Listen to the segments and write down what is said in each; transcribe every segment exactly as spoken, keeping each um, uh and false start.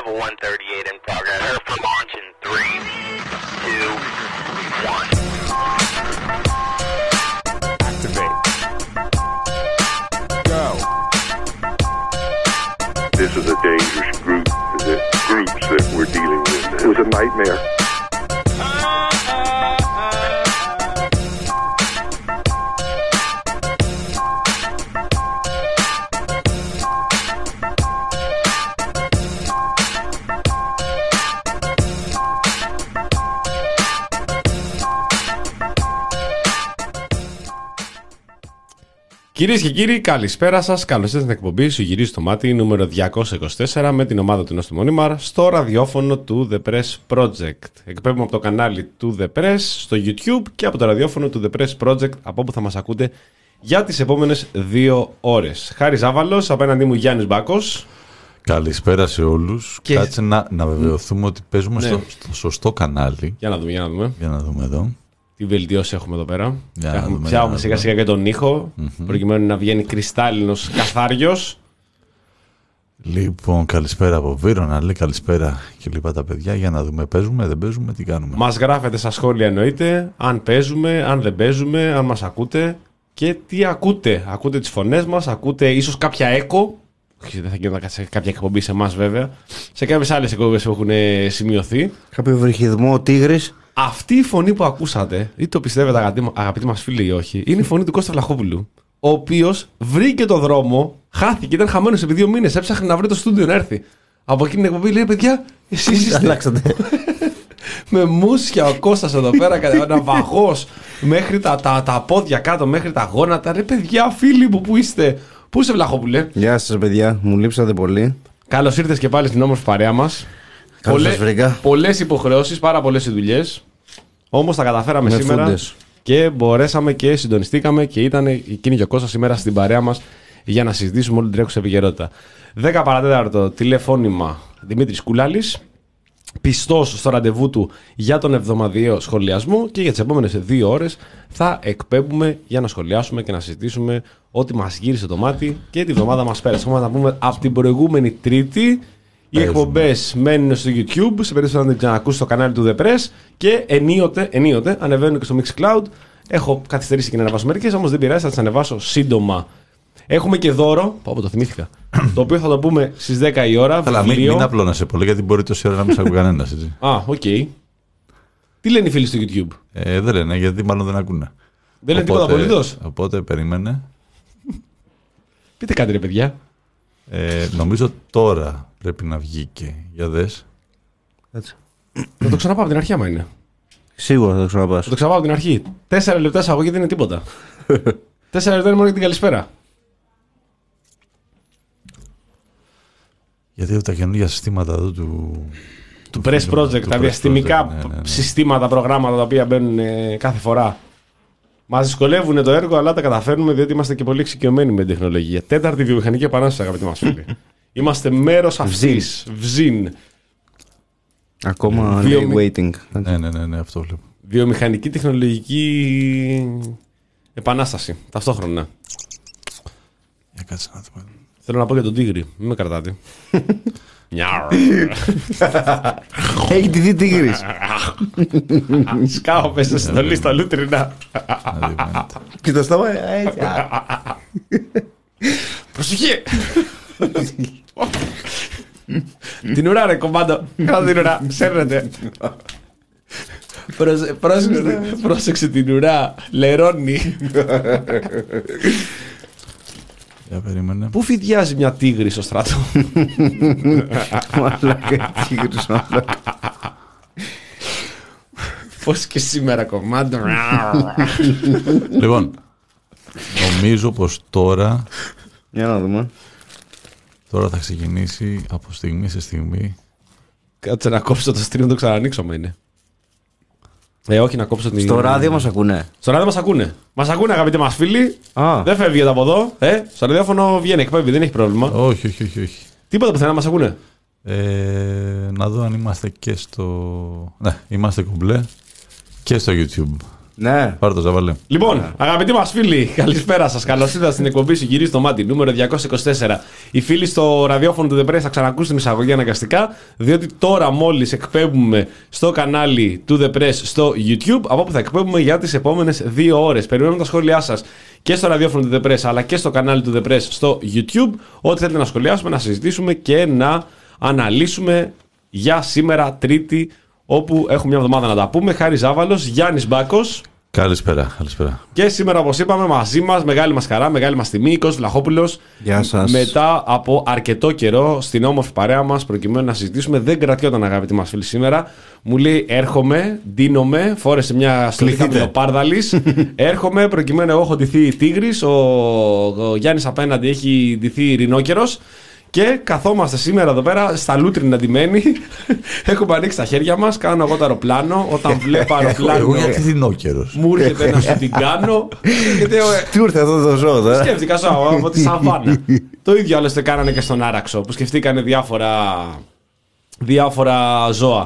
Level one thirty-eight in progress. Prepare for launch in three, two, one. Activate. Go. This is a dangerous group, the groups that we're dealing with. It was a nightmare. Κυρίες και κύριοι, καλησπέρα σας. Καλώς ήρθατε στην εκπομπή Σου γυρίζει το μάτι νούμερο διακόσια είκοσι τέσσερα με την ομάδα του Νόστιμου Μονίμαρ στο ραδιόφωνο του The Press Project. Εκπέμπουμε από το κανάλι του The Press στο YouTube και από το ραδιόφωνο του The Press Project, από όπου θα μας ακούτε για τις επόμενες δύο ώρες. Χάρης Ζάβαλος, απέναντί μου Γιάννης Μπάκος. Καλησπέρα σε όλους. Και... Κάτσε να, να βεβαιωθούμε ότι παίζουμε ναι. στο, στο σωστό κανάλι. Για να δούμε, για να δούμε. Για να δούμε εδώ. Τι βελτιώσει έχουμε εδώ πέρα. Έχουμε πιάουμε σιγά σιγά και τον ήχο, mm-hmm. προκειμένου να βγαίνει κρυστάλλινος καθάριος. Λοιπόν, καλησπέρα από Βύρονα, λέει καλησπέρα και λοιπά τα παιδιά. Για να δούμε, παίζουμε, δεν παίζουμε, τι κάνουμε. Μας γράφετε στα σχόλια εννοείται, αν παίζουμε, αν δεν παίζουμε, αν μας ακούτε και τι ακούτε. Ακούτε τις φωνές μας, ακούτε ίσως κάποια έκο. Όχι, δεν θα γίνει σε κάποια εκπομπή σε εμάς βέβαια. Σε κάποιες άλλες εκπομπές που έχουν σημειωθεί. Κάποιο βρυχιδμό, τίγρης. Αυτή η φωνή που ακούσατε, είτε το πιστεύετε αγαπητοί, αγαπητοί μας φίλοι ή όχι, είναι η φωνή του Κώστα Βλαχόπουλου, ο οποίος βρήκε το δρόμο, χάθηκε, ήταν χαμένος επί δύο μήνες, έψαχνε να βρει το στούντιο να έρθει. Από εκείνη την εκπομπή λέει: παιδιά, εσείς είστε. Αλλάξατε. Με μουσια ο Κώστας εδώ πέρα, ένα βαγός μέχρι τα, τα, τα πόδια κάτω, μέχρι τα γόνατα. Ρε παιδιά, φίλοι μου, πού είστε, πού είσαι Βλαχόπουλε? Γεια σας, παιδιά, μου λείψατε πολύ. Καλώς ήρθες και πάλι στην όμορφη παρέα μας. Πολλές υποχρεώσεις, πάρα πολλές δουλειές. Όμως τα καταφέραμε με σήμερα φούντες. Και μπορέσαμε και συντονιστήκαμε και ήταν εκείνη και ο Κώστας σήμερα στην παρέα μας για να συζητήσουμε όλη την τρέχουσα επικαιρότητα. δέκα παρατέταρτο τηλεφώνημα Δημήτρης Κούλαλης, πιστός στο ραντεβού του για τον εβδομαδιαίο σχολιασμό, και για τις επόμενες δύο ώρες θα εκπέμπουμε για να σχολιάσουμε και να συζητήσουμε ό,τι μας γύρισε το μάτι και τη βδομάδα μας πέρασε. Έχουμε να πούμε από την προηγούμενη Τρίτη. Οι εκπομπές μένουν στο YouTube, σε περίπτωση να δεν ξανακούσει στο κανάλι του The Press, και ενίοτε, ενίοτε ανεβαίνουν και στο Mixcloud. Έχω καθυστερήσει και να ανεβάσω μερικές, όμως δεν πειράζει, θα τις ανεβάσω σύντομα. Έχουμε και δώρο, πω, το θυμήθηκα, το οποίο θα το πούμε στις δέκα η ώρα. Αλλά μην, μην απλώνεσαι πολύ, γιατί μπορεί τόση ώρα να μην σε ακούει κανένας. Α, οκ. Okay. Τι λένε οι φίλοι στο YouTube? Ε, δεν λένε, γιατί μάλλον δεν ακούνε. Δεν λένε τίποτα απολύτως. Οπότε περίμενε. Πείτε κάτι ρε παιδιά. Ε, νομίζω τώρα πρέπει να βγει και για δες. Έτσι. Θα το ξαναπάω από την αρχή άμα είναι. Σίγουρα θα το ξαναπάς. Θα το ξαναπάω από την αρχή. Τέσσερα λεπτά εισαγωγή δεν είναι τίποτα. Τέσσερα λεπτά είναι μόνο για την καλησπέρα. Γιατί τα καινούργια συστήματα εδώ του... Του Press Project, τα διαστημικά ναι, ναι, ναι. συστήματα, προγράμματα τα οποία μπαίνουν ε, κάθε φορά. Μας δυσκολεύουν το έργο, αλλά τα καταφέρνουμε διότι είμαστε και πολύ εξοικειωμένοι με την τεχνολογία. Τέταρτη βιομηχανική επανάσταση, αγαπητοί μας φίλοι. Είμαστε μέρος αυτής. Βζίν. Ακόμα Βιομη... waiting. Ναι, ναι, ναι, ναι, αυτό βλέπω. Βιομηχανική τεχνολογική επανάσταση, ταυτόχρονα. Για κάτσε να δούμε. Θέλω να πω για τον τίγρη, μην με κρατάτε. Έχει τη δει τίγρης. Σκάω πες στο στολί στα λούτρινα. Και το στόμα έτσι. Προσοχή. Την ουρά ρε κομμάντο. Κάτω την ουρά, σέρνετε. Πρόσεξε την ουρά. Λερώνει. Για περίμενε. Πού φυδιάζει μια τίγρη στο στράτο? Μαλάκα τίγρης, μαλάκα. Πώς και σήμερα κομμάτι. Λοιπόν, νομίζω πως τώρα... Για να δούμε. Τώρα θα ξεκινήσει από στιγμή σε στιγμή. Κάτσε να κόψω το stream, το ξανανοίξω με είναι. Ε, όχι να κόψω την... Στο ράδιο μας ακούνε. Στο ράδιο μας ακούνε. Μας ακούνε αγαπητοί μας φίλοι. Α. Δεν φεύγετε από εδώ. Ε, στο ραδιόφωνο βγαίνει, εκπέμπει, δεν έχει πρόβλημα. Όχι, όχι, όχι, όχι. Τίποτα πουθενά μας ακούνε. Ε, να δω αν είμαστε και στο... Ναι, είμαστε κομπλέ και στο YouTube. Ναι. Πάρε το ζαβαλέ. Λοιπόν, yeah. αγαπητοί μας φίλοι, καλησπέρα σας. Καλώς ήρθατε στην εκπομπή Συγγυρίζει το Μάτι, νούμερο διακόσια είκοσι τέσσερα. Οι φίλοι στο ραδιόφωνο του The Press θα ξανακούσουν την εισαγωγή αναγκαστικά, διότι τώρα μόλις εκπέμπουμε στο κανάλι του The Press στο YouTube, από όπου θα εκπέμπουμε για τις επόμενες δύο ώρες. Περιμένουμε τα σχόλιά σας και στο ραδιόφωνο του The Press, αλλά και στο κανάλι του The Press στο YouTube. Ό,τι θέλετε να σχολιάσουμε, να συζητήσουμε και να αναλύσουμε για σήμερα Τρίτη, όπου έχουμε μια εβδομάδα να τα πούμε. Χάρη Ζάβαλος, Γιάννης Μπάκος. Καλησπέρα, καλησπέρα. Και σήμερα, όπως είπαμε, μαζί μας, μεγάλη μας χαρά, μεγάλη μας τιμή, Κώστας Βλαχόπουλος. Γεια σας. Μετά από αρκετό καιρό στην όμορφη παρέα μας, προκειμένου να συζητήσουμε. Δεν κρατιόταν, αγαπητοί μας φίλοι, σήμερα. Μου λέει: έρχομαι, ντύνομαι, φόρεσε μια στολή καπηλοπάρδαλης. Έρχομαι, προκειμένου εγώ έχω ντυθεί τίγρης, ο, ο Γιάννης απέναντι έχει ντυθεί ρινόκερος. Και καθόμαστε σήμερα εδώ πέρα στα λούτρινα ντυμένοι. Έχουμε ανοίξει τα χέρια μας. Κάνω εγώ το αεροπλάνο. Όταν βλέπω αεροπλάνο. Εγώ γιατί δεινόκερος. Μου έρχεται να σου την κάνω. Τι ήρθε αυτό το ζώο τώρα. Σκέφτηκα ζώο από τη σαβάνα. Το ίδιο άλλωστε κάνανε και στον Άραξο, που σκεφτήκανε διάφορα, διάφορα ζώα.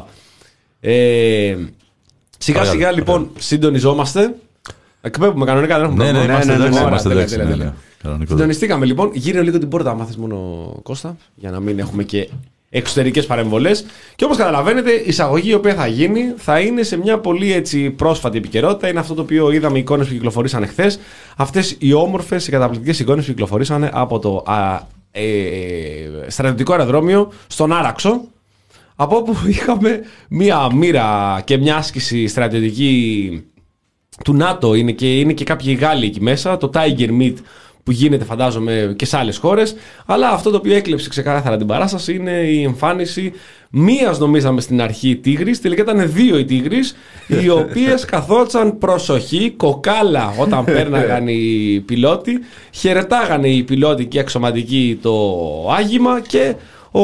Ε, σιγά σιγά λοιπόν συντονιζόμαστε. Εκπέμπουμε κανονικά, δεν έχουμε πρόβλημα. Ναι, ναι, ναι, είμαστε εντάξει. Συντονιστήκαμε λοιπόν. Γύρω λίγο την πόρτα, μάθες μόνο, Κώστα, για να μην έχουμε και εξωτερικές παρεμβολές. Και όπως καταλαβαίνετε, η εισαγωγή η οποία θα γίνει θα είναι σε μια πολύ έτσι πρόσφατη επικαιρότητα. Είναι αυτό το οποίο είδαμε, οι εικόνες που κυκλοφορήσαν χθες. Αυτές οι όμορφες, οι καταπληκτικές εικόνες που κυκλοφορήσαν από το α, ε, ε, στρατιωτικό αεροδρόμιο στον Άραξο. Από όπου είχαμε μια μοίρα και μια άσκηση στρατιωτική του ΝΑΤΟ. Είναι και, είναι και κάποιοι Γάλλοι εκεί μέσα. Το Tiger Meet, που γίνεται φαντάζομαι και σε άλλες χώρες, αλλά αυτό το οποίο έκλεψε ξεκάθαρα την παράσταση είναι η εμφάνιση μίας, νομίζαμε στην αρχή, τίγρης, τελικά ήταν δύο οι τίγρης, οι οποίες καθόντουσαν προσοχή, κοκάλα όταν πέρναγαν οι πιλότοι, χαιρετάγανε οι πιλότοι και αξιωματικοί το άγημα και ο...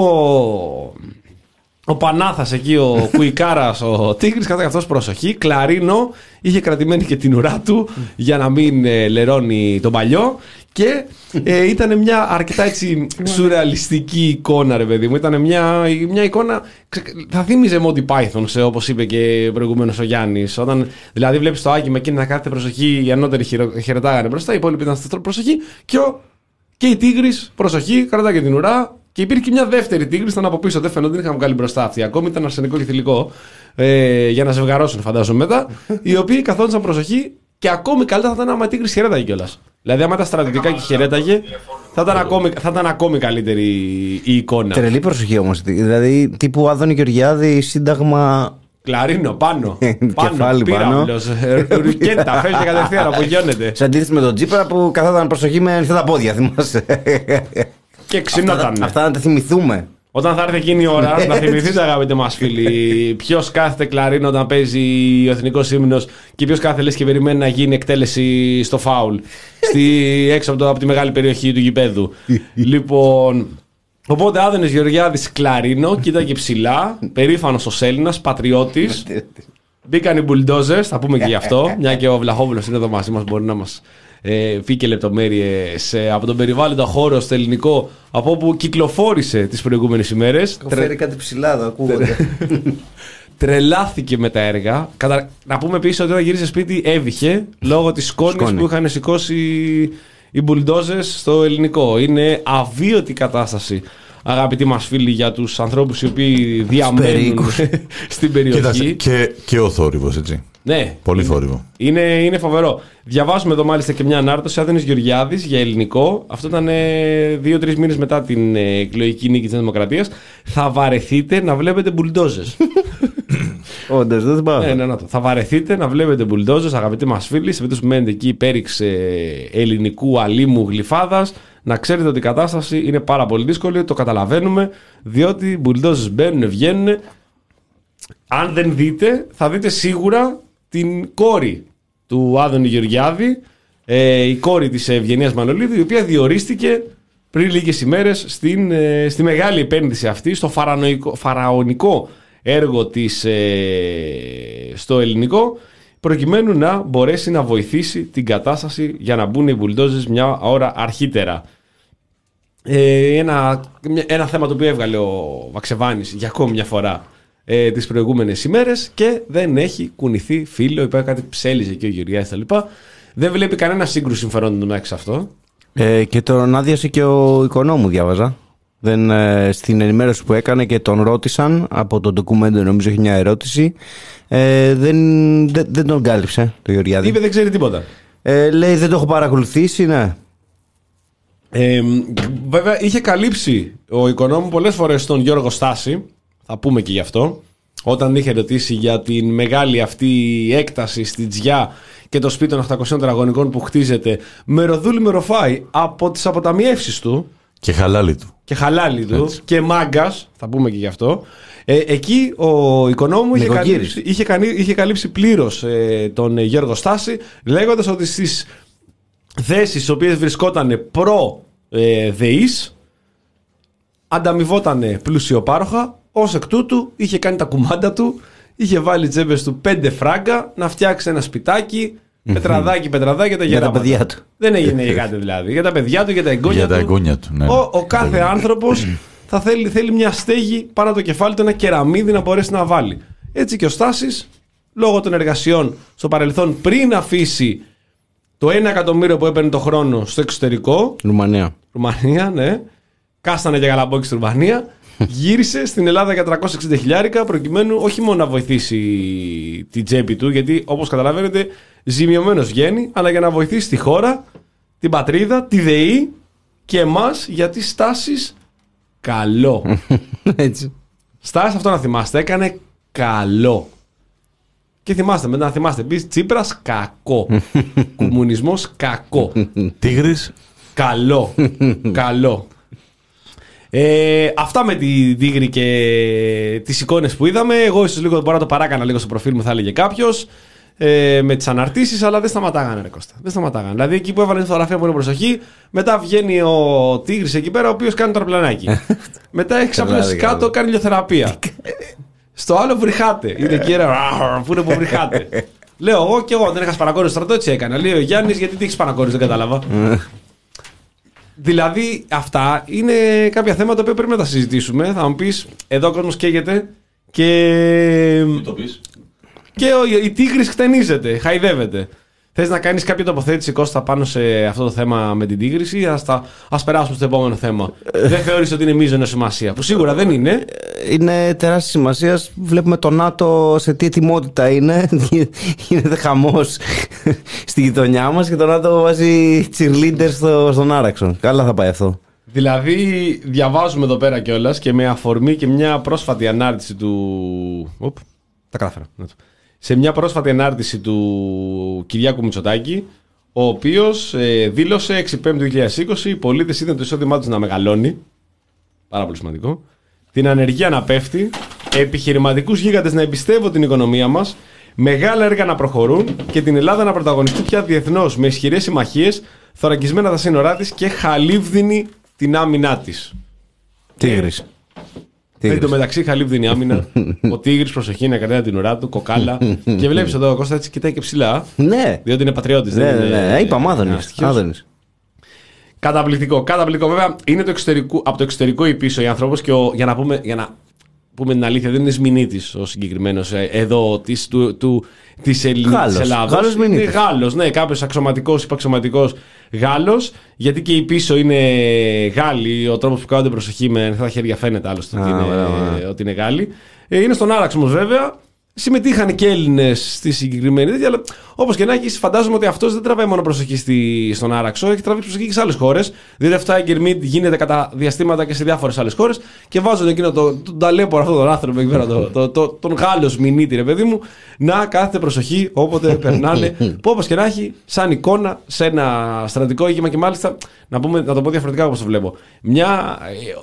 Ο Πανάθας εκεί, ο Κουικάρας, ο Τίγρης, κατά αυτός προσοχή. Κλαρίνο, είχε κρατημένη και την ουρά του για να μην ε, λερώνει τον παλιό. Και ε, ήταν μια αρκετά έτσι σουρεαλιστική εικόνα, ρε παιδί μου. Ήταν μια, μια εικόνα, θα θύμιζε Monty Python, όπως είπε και προηγουμένως ο Γιάννης. Όταν δηλαδή βλέπεις το άγημα εκείνη να κάθεται προσοχή, οι ανώτεροι χαιρετάγανε μπροστά, οι υπόλοιποι ήταν στην προσοχή. Και, ο, και η Τίγρης, προσοχή, κρατάγε την ουρά. Και υπήρχε και μια δεύτερη τίγρη, ήταν από πίσω, δεν φαινόταν, δεν είχαν βγάλει μπροστά αυτή. Ακόμη ήταν αρσενικό και θηλυκό, ε, για να ζευγαρώσουν, φαντάζομαι μετά. Οι οποίοι καθόντουσαν προσοχή και ακόμη καλύτερα θα ήταν άμα η τίγρη χαιρέταγε κιόλας. Δηλαδή, άμα ήταν στρατιωτικά και χαιρέταγε, θα ήταν ακόμη, θα ήταν ακόμη καλύτερη η εικόνα. Τρελή προσοχή όμως. Δηλαδή, τύπου Άδωνη Γεωργιάδη, Σύνταγμα. Κλαρίνο, πάνω. Κεφάλι πάνω. Ρουκέτα, φεύγει κατευθείαν, απογειώνεται. Σε αντίθεση με τον Τσίπρα που καθόταν προσοχή με ανοιχτά πόδια, θυμάσαι. Και ξυνότανε. Αυτά να τα θυμηθούμε. Όταν θα έρθει εκείνη η ώρα, να θυμηθείτε, αγαπητοί μας φίλοι, ποιος κάθεται κλαρίνο όταν παίζει ο εθνικός ύμνος και ποιος κάθεται λες και περιμένει να γίνει εκτέλεση στο φάουλ στη, έξω από, το, από τη μεγάλη περιοχή του γηπέδου. Λοιπόν, οπότε Άδωνης Γεωργιάδης κλαρίνο, κοίταγε ψηλά, περήφανος ως Έλληνας, πατριώτης. Μπήκαν οι μπουλντόζες, θα πούμε και γι' αυτό, μια και ο Βλαχόπουλος είναι εδώ μαζί μας, μπορεί να μας Ε, πει και λεπτομέρειες ε, από τον περιβάλλοντα χώρο στο ελληνικό, από όπου κυκλοφόρησε τις προηγούμενες ημέρες. Έχω φέρει κάτι ψηλά εδώ, ακούγονται. Τρελάθηκε με τα έργα. Κατα... Να πούμε επίσης ότι όταν γύρισε σπίτι έβηχε λόγω της σκόνης Σκόνη. που είχαν σηκώσει οι μπουλντόζες στο ελληνικό. Είναι αβίωτη κατάσταση, αγαπητοί μας φίλοι, για τους ανθρώπους οι οποίοι διαμένουν στην περιοχή. Κοίταξε, και, και ο θόρυβος, έτσι. Ναι. Πολύ θόρυβο. Είναι, είναι φοβερό. Διαβάζουμε εδώ μάλιστα και μια ανάρτηση. Άδωνης Γεωργιάδης για ελληνικό. Αυτό ήταν ε, δύο-τρεις μήνες μετά την ε, εκλογική νίκη της Δημοκρατίας. Θα βαρεθείτε να βλέπετε μπουλντόζες. Όντως, δεν θυμάμαι. Ναι, ναι, ναι, θα βαρεθείτε να βλέπετε μπουλντόζες, αγαπητοί μας φίλοι. Σε περίπτωση που μένετε εκεί πέριξ ε, ελληνικού αλήμου γλυφάδας, να ξέρετε ότι η κατάσταση είναι πάρα πολύ δύσκολη. Το καταλαβαίνουμε, διότι οι μπουλντόζες μπαίνουν, βγαίνουν. Αν δεν δείτε, θα δείτε σίγουρα την κόρη του Άδωνη Γεωργιάδη, ε, η κόρη της Ευγενίας Μανολίδου, η οποία διορίστηκε πριν λίγες ημέρες στην, ε, στη μεγάλη επένδυση αυτή, στο φαραωνικό έργο της ε, στο ελληνικό, προκειμένου να μπορέσει να βοηθήσει την κατάσταση για να μπουν οι μπουλντόζες μια ώρα αρχίτερα. Ε, ένα, ένα θέμα το οποίο έβγαλε ο Βαξεβάνης για ακόμη μια φορά ε, τις προηγούμενες ημέρες και δεν έχει κουνηθεί φύλλο. Υπάρχει κάτι ψέλιζε και ο Γεωργιάδης τα λοιπά. Δεν βλέπει κανένα σύγκρουση συμφερόντων μέσα σε αυτό. Ε, και τον άδειασε και ο Οικονόμου, διάβαζα. Δεν, ε, στην ενημέρωση που έκανε και τον ρώτησαν από το ντοκουμέντο, νομίζω έχει μια ερώτηση. Ε, δεν, δεν, δεν τον κάλυψε το Γεωργιάδη. Είπε δεν ξέρει τίποτα. Ε, λέει δεν το έχω παρακολουθήσει, ναι. Ε, βέβαια είχε καλύψει ο Οικονόμου πολλές φορές τον Γιώργο Στάση. Θα πούμε και γι' αυτό. Όταν είχε ρωτήσει για την μεγάλη αυτή έκταση στη Τζιά και το σπίτι των οκτακοσίων τετραγωνικών που χτίζεται με ροδούλη με ροφάι από τις αποταμιεύσεις του. Και χαλάλι του. Και χαλάλι του. Έτσι. Και μάγκας. Θα πούμε και γι' αυτό. Ε, εκεί ο Οικονόμου είχε καλύψει, είχε, είχε καλύψει πλήρως ε, τον Γιώργο Στάση, λέγοντας ότι στις θέσεις στις οποίες βρισκόταν προ-ΔΕΗΣ ε, ανταμοιβόταν πλουσιοπάροχα. Ως εκ τούτου είχε κάνει τα κουμάντα του, είχε βάλει τσέπες του πέντε φράγκα να φτιάξει ένα σπιτάκι, mm-hmm. πετραδάκι, πετραδάκι για τα γεράματα. Για τα παιδιά του. Δεν έγινε για κάτι δηλαδή. Για τα παιδιά του, για τα εγγόνια για του. Τα εγγόνια του ναι. Ο, ο κάθε άνθρωπος θα θέλει, θέλει μια στέγη πάνω από το κεφάλι του, ένα κεραμίδι να μπορέσει να βάλει. Έτσι και ο Στάσης, λόγω των εργασιών στο παρελθόν, πριν αφήσει το ένα εκατομμύριο που έπαιρνε το χρόνο στο εξωτερικό. Ρουμανία. Ρουμανία, ναι. Κάστανε για γαλαμπόκι στη Ρουμανία. Γύρισε στην Ελλάδα για τριακόσια εξήντα χιλιάρικα προκειμένου όχι μόνο να βοηθήσει την τσέπη του, γιατί όπως καταλαβαίνετε ζημιωμένος βγαίνει, αλλά για να βοηθήσει τη χώρα, την πατρίδα, τη ΔΕΗ και εμάς, γιατί Στάσεις καλό. Έτσι. Στάσεις, αυτό να θυμάστε, έκανε καλό. Και θυμάστε, μετά να θυμάστε επίσης, Τσίπρας κακό. Κομμουνισμός κακό. Τίγρης καλό. Καλό. Ε, αυτά με την Τίγρη και τις εικόνες που είδαμε. Εγώ ίσως λίγο μπορώ να το παράκανα λίγο στο προφίλ μου, θα έλεγε κάποιος, ε, με τις αναρτήσεις, αλλά δεν σταματάγανε ρε Κώστα. Δεν σταματάγανε. Δηλαδή εκεί που έβαλε τη φωτογραφία που είναι προσοχή, μετά βγαίνει ο Τίγρης εκεί πέρα, ο οποίος κάνει το αεροπλανάκι. Μετά έχει ξαπλώσει κάτω, κάνει ηλιοθεραπεία. Στο άλλο βρυχάτε. Είναι εκεί ένα που είναι που βρυχάτε. Λέω εγώ και εγώ δεν είχα σπανακόρι στο στρατό, έτσι έκανα. Λέει ο Γιάννης, γιατί τι έχει σπανακόρι, δεν κατάλαβα. Δηλαδή αυτά είναι κάποια θέματα που πρέπει να τα συζητήσουμε. Θα μου πεις, εδώ ο κόσμος καίγεται και. Μην το πεις. Και ο, η Τίγρης χτενίζεται, χαϊδεύεται. Θες να κάνεις κάποια τοποθέτηση, Κώστα, πάνω σε αυτό το θέμα με την Τίγρης, ή ας, τα, ας περάσουμε στο επόμενο θέμα? Δεν θεωρείς ότι είναι μείζωνος σημασία? Που σίγουρα δεν είναι. Είναι τεράστια σημασία. Βλέπουμε το ΝΑΤΟ σε τι ετοιμότητα είναι. Γίνεται χαμός στη γειτονιά μας και το ΝΑΤΟ βάζει cheerleaders στο, στον Άραξο. Καλά θα πάει αυτό. Δηλαδή, διαβάζουμε εδώ πέρα κιόλας και με αφορμή και μια πρόσφατη ανάρτηση του. Οπ, τα κατάφερα. Σε μια πρόσφατη ανάρτηση του Κυριάκου Μητσοτάκη, ο οποίος ε, δήλωσε έξι Πέμπτου δύο χιλιάδες είκοσι οι πολίτες είδαν το εισόδημά τους να μεγαλώνει. Πάρα πολύ σημαντικό. Την ανεργία να πέφτει, επιχειρηματικούς γίγαντες να εμπιστεύουν την οικονομία μας, μεγάλα έργα να προχωρούν και την Ελλάδα να πρωταγωνιστεί πια διεθνώς με ισχυρές συμμαχίες, θωρακισμένα τα σύνορά της και χαλίβδινη την άμυνά της. Τίγρης. Εν τω μεταξύ, χαλίβδινη άμυνα. Ο Τίγρης, προσοχή, να κρατάει την ουρά του, κοκάλα. Και βλέπεις εδώ ο Κώστα έτσι κοιτάει και ψηλά. Ναι. Διότι είναι πατριώτης. Ναι, δεν ναι, είναι, ναι. Είπαμε, Άδωνης. Καταπληκτικό, καταπληκτικό. Βέβαια, είναι το εξωτερικό, από το εξωτερικό ή πίσω οι άνθρωπος και ο, για, να πούμε, για να πούμε την αλήθεια, δεν είναι Σμινίτης ο συγκεκριμένος εδώ της, του, του, της Ελλάδας. Γάλλος είναι Γάλλος, ναι, κάποιος αξιωματικός, υπαξιωματικός Γάλλος, γιατί και οι πίσω είναι Γάλλοι. Ο τρόπος που κάνονται προσοχή με ανοιχτά χέρια φαίνεται άλλωστε ότι, είναι, ότι είναι Γάλλοι. Ε, είναι στον Άραξ όμως βέβαια. Συμμετείχαν και Έλληνες στη συγκεκριμένη τέτοια, αλλά όπως και να έχει, φαντάζομαι ότι αυτός δεν τραβάει μόνο προσοχή στη, στον Άραξο, έχει τραβήξει προσοχή και σε άλλες χώρες. Διότι αυτά η Γκερμίτ γίνεται κατά διαστήματα και σε διάφορες άλλες χώρες και βάζουν εκείνο το, τον ταλέπορο αυτόν τον άνθρωπο εκεί πέρα, το, το, το, τον Γάλλο Σμινίτη, ρε παιδί μου, να κάθεται προσοχή όποτε περνάνε. Που όπως και να έχει, σαν εικόνα σε ένα στρατικό οίκημα και μάλιστα να, πούμε, να το πω διαφορετικά όπως το βλέπω. Μια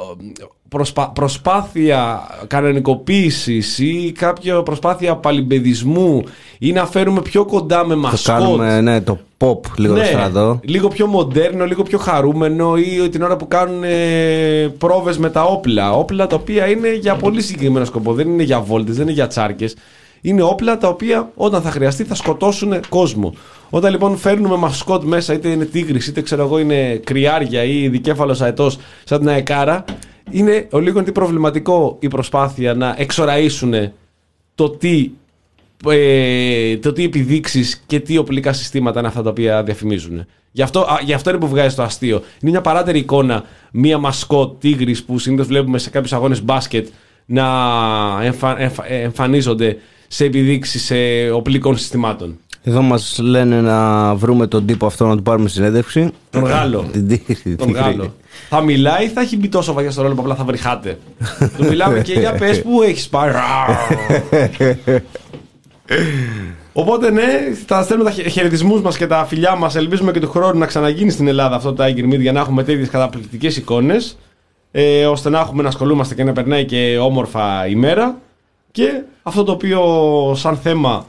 προσπά, προσπάθεια κανονικοποίησης ή κάποια προσπάθεια παλιμπεδισμού ή να φέρουμε πιο κοντά με μασκότ. Το κάνουμε, ναι, το pop λίγο ναι, το στρατό. Λίγο πιο μοντέρνο, λίγο πιο χαρούμενο ή την ώρα που κάνουν ε, πρόβες με τα όπλα. Όπλα τα οποία είναι για πολύ συγκεκριμένο σκοπό. Δεν είναι για βόλτες, δεν είναι για τσάρκες. Είναι όπλα τα οποία όταν θα χρειαστεί θα σκοτώσουν κόσμο. Όταν λοιπόν φέρνουμε μασκότ μέσα, είτε είναι τίγρης, είτε ξέρω εγώ είναι κρυάρια ή δικέφαλος αετός σαν την αεκάρα, είναι ο λίγο τι προβληματικό η προσπάθεια να εξοραίσουν το τι, ε, το τι επιδείξεις και τι οπλικά συστήματα είναι αυτά τα οποία διαφημίζουν. Γι' αυτό, α, γι' αυτό είναι που βγάζει το αστείο. Είναι μια παράτερη εικόνα μία μασκότ τίγρης που συνήθως βλέπουμε σε κάποιους αγώνες μπάσκετ να εμφα, εμφα, εμφανίζονται σε επιδείξεις ε, οπλικών συστημάτων. Εδώ μας λένε να βρούμε τον τύπο αυτό να του πάρουμε συνέντευξη. Τον Γάλλο. Τον Γάλλο. Θα μιλάει ή θα έχει μπει τόσο βαθιά στο ρόλο που απλά θα βρυχάτε. Του μιλάμε και για πες που έχεις πάρει. Οπότε ναι, θα στέλνουμε τα χαιρετισμούς μας και τα φιλιά μας. Ελπίζουμε και του χρόνου να ξαναγίνει στην Ελλάδα αυτό το Tiger Meet για να έχουμε τέτοιες καταπληκτικές εικόνες, ε, ώστε να έχουμε να ασχολούμαστε και να περνάει και όμορφα ημέρα. Και αυτό το οποίο σαν θέμα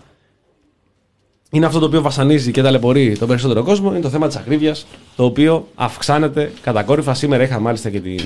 είναι αυτό το οποίο βασανίζει και ταλαιπωρεί τον περισσότερο κόσμο, είναι το θέμα της ακρίβειας, το οποίο αυξάνεται κατακόρυφα. Σήμερα είχα μάλιστα και την,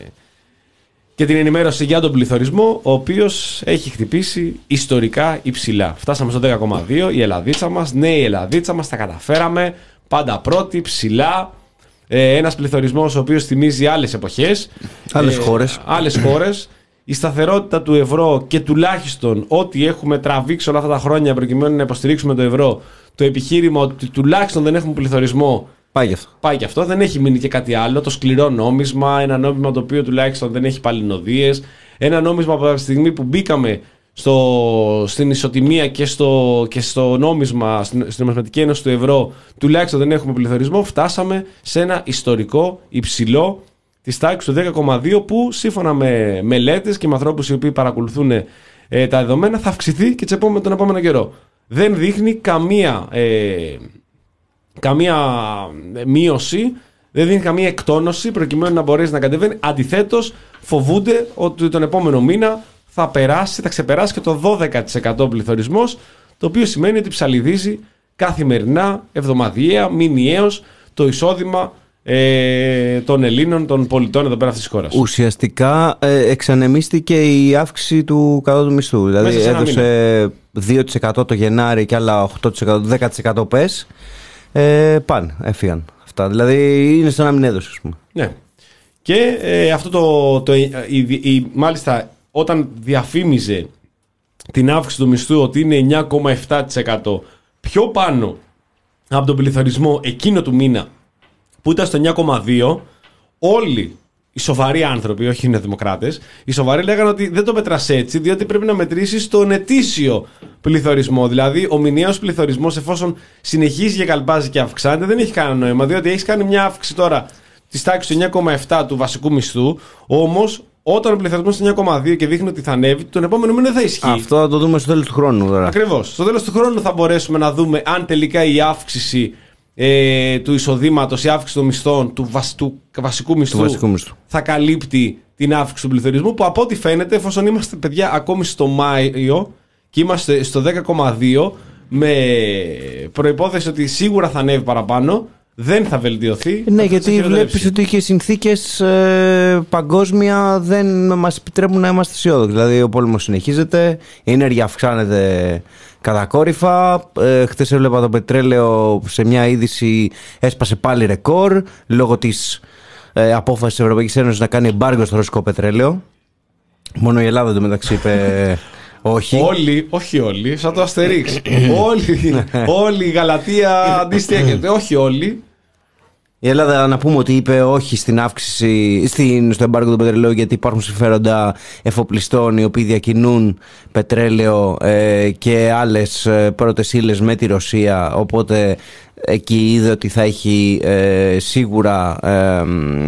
και την ενημέρωση για τον πληθωρισμό, ο οποίος έχει χτυπήσει ιστορικά υψηλά. Φτάσαμε στο δέκα κόμμα δύο, η Ελλαδίτσα μας, ναι η Ελλαδίτσα μας, τα καταφέραμε, πάντα πρώτη, ψηλά. Ε, ένας πληθωρισμός ο οποίος θυμίζει άλλες εποχές, άλλες ε, χώρες. Άλλες χώρες. Η σταθερότητα του ευρώ και τουλάχιστον ό,τι έχουμε τραβήξει όλα αυτά τα χρόνια προκειμένου να υποστηρίξουμε το ευρώ, το επιχείρημα ότι τουλάχιστον δεν έχουμε πληθωρισμό, πάει και αυτό. Πάει και αυτό. Δεν έχει μείνει και κάτι άλλο. Το σκληρό νόμισμα, ένα νόμισμα το οποίο τουλάχιστον δεν έχει παλινοδίες, ένα νόμισμα από τη στιγμή που μπήκαμε στο, στην ισοτιμία και στο, και στο νόμισμα, στην, στην νομισματική ένωση του ευρώ, τουλάχιστον δεν έχουμε πληθωρισμό. Φτάσαμε σε ένα ιστορικό υψηλό της τάξης του δέκα κόμμα δύο που σύμφωνα με μελέτες και με ανθρώπους οι οποίοι παρακολουθούν ε, τα δεδομένα θα αυξηθεί και επόμενο, τον επόμενο καιρό. Δεν δείχνει καμία, ε, καμία μείωση, δεν δείχνει καμία εκτόνωση προκειμένου να μπορέσει να κατεβαίνει. Αντιθέτως φοβούνται ότι τον επόμενο μήνα θα περάσει, θα ξεπεράσει και το δώδεκα τοις εκατό πληθωρισμός, το οποίο σημαίνει ότι ψαλιδίζει καθημερινά, εβδομαδιαία, μηνιαίως το εισόδημα Ε, των Ελλήνων, των πολιτών εδώ πέρα αυτής της χώρας. Ουσιαστικά ε, εξανεμίστηκε η αύξηση του κατώτατου μισθού. Δηλαδή έδωσε δύο τοις εκατό το Γενάρη και άλλα οκτώ τοις εκατό, δέκα τοις εκατό πες. Ε, πάνε, έφυγαν αυτά. Δηλαδή είναι σαν να μην έδωσε, ας πούμε. Ναι. Και ε, αυτό το, το η, η, η, μάλιστα όταν διαφήμιζε την αύξηση του μισθού ότι είναι εννιά κόμμα επτά τοις εκατό πιο πάνω από τον πληθωρισμό εκείνο του μήνα που ήταν στο εννιά κόμμα δύο, όλοι οι σοβαροί άνθρωποι, όχι είναι δημοκράτες, οι σοβαροί λέγανε ότι δεν το μετράς έτσι, διότι πρέπει να μετρήσεις τον ετήσιο πληθωρισμό. Δηλαδή, ο μηνιαίος πληθωρισμός, εφόσον συνεχίζει και καλπάζει και αυξάνεται, δεν έχει κανένα νόημα, διότι έχεις κάνει μια αύξηση τώρα της τάξης του εννιά κόμμα επτά του βασικού μισθού, όμως όταν ο πληθωρισμός είναι εννιά κόμμα δύο και δείχνει ότι θα ανέβει, τον επόμενο μήνα δεν θα ισχύει. Αυτό θα το δούμε στο τέλος του χρόνου. Ακριβώς. Στο τέλος του χρόνου θα μπορέσουμε να δούμε αν τελικά η αύξηση Ε, του εισοδήματος, η αύξηση των μισθών του, βασ, του, βασικού, μισθού, του βασικού μισθού θα καλύπτει την αύξηση του πληθωρισμού, που από ό,τι φαίνεται, εφόσον είμαστε παιδιά ακόμη στο Μάιο και είμαστε στο δέκα κόμμα δύο με προϋπόθεση ότι σίγουρα θα ανέβει παραπάνω, δεν θα βελτιωθεί. Ναι, γιατί βλέπεις ότι και οι συνθήκες ε, παγκόσμια δεν μας επιτρέπουν να είμαστε αισιόδοξοι. Δηλαδή ο πόλεμος συνεχίζεται, η ενέργεια αυξάνεται κατακόρυφα. Ε, χθες έβλεπα το πετρέλαιο σε μια είδηση, έσπασε πάλι ρεκόρ λόγω της ε, απόφασης της Ευρωπαϊκής Ένωσης να κάνει εμπάργκο στο ρωσικό πετρέλαιο. Μόνο η Ελλάδα εντωμεταξύ είπε όχι. Όλοι, όχι όλοι, σαν το Αστερίξ. όλοι, όλοι η Γαλατεία αντίστοιχα, όχι όλοι. Η Ελλάδα, να πούμε ότι είπε όχι στην αύξηση, στην, στο εμπάργκο του πετρελαίου, γιατί υπάρχουν συμφέροντα εφοπλιστών οι οποίοι διακινούν πετρέλαιο ε, και άλλες ε, πρώτες ύλες με τη Ρωσία. Οπότε εκεί είδε ότι θα έχει ε, σίγουρα ε,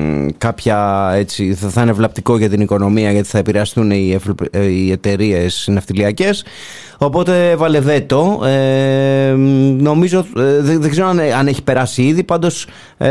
κάποια, έτσι, θα, θα είναι βλαπτικό για την οικονομία, γιατί θα επηρεαστούν οι, ε, οι εταιρείες οι ναυτιλιακές. Οπότε έβαλε βέτο. Ε, νομίζω, ε, δεν, δεν ξέρω αν, αν έχει περάσει ήδη. Πάντως,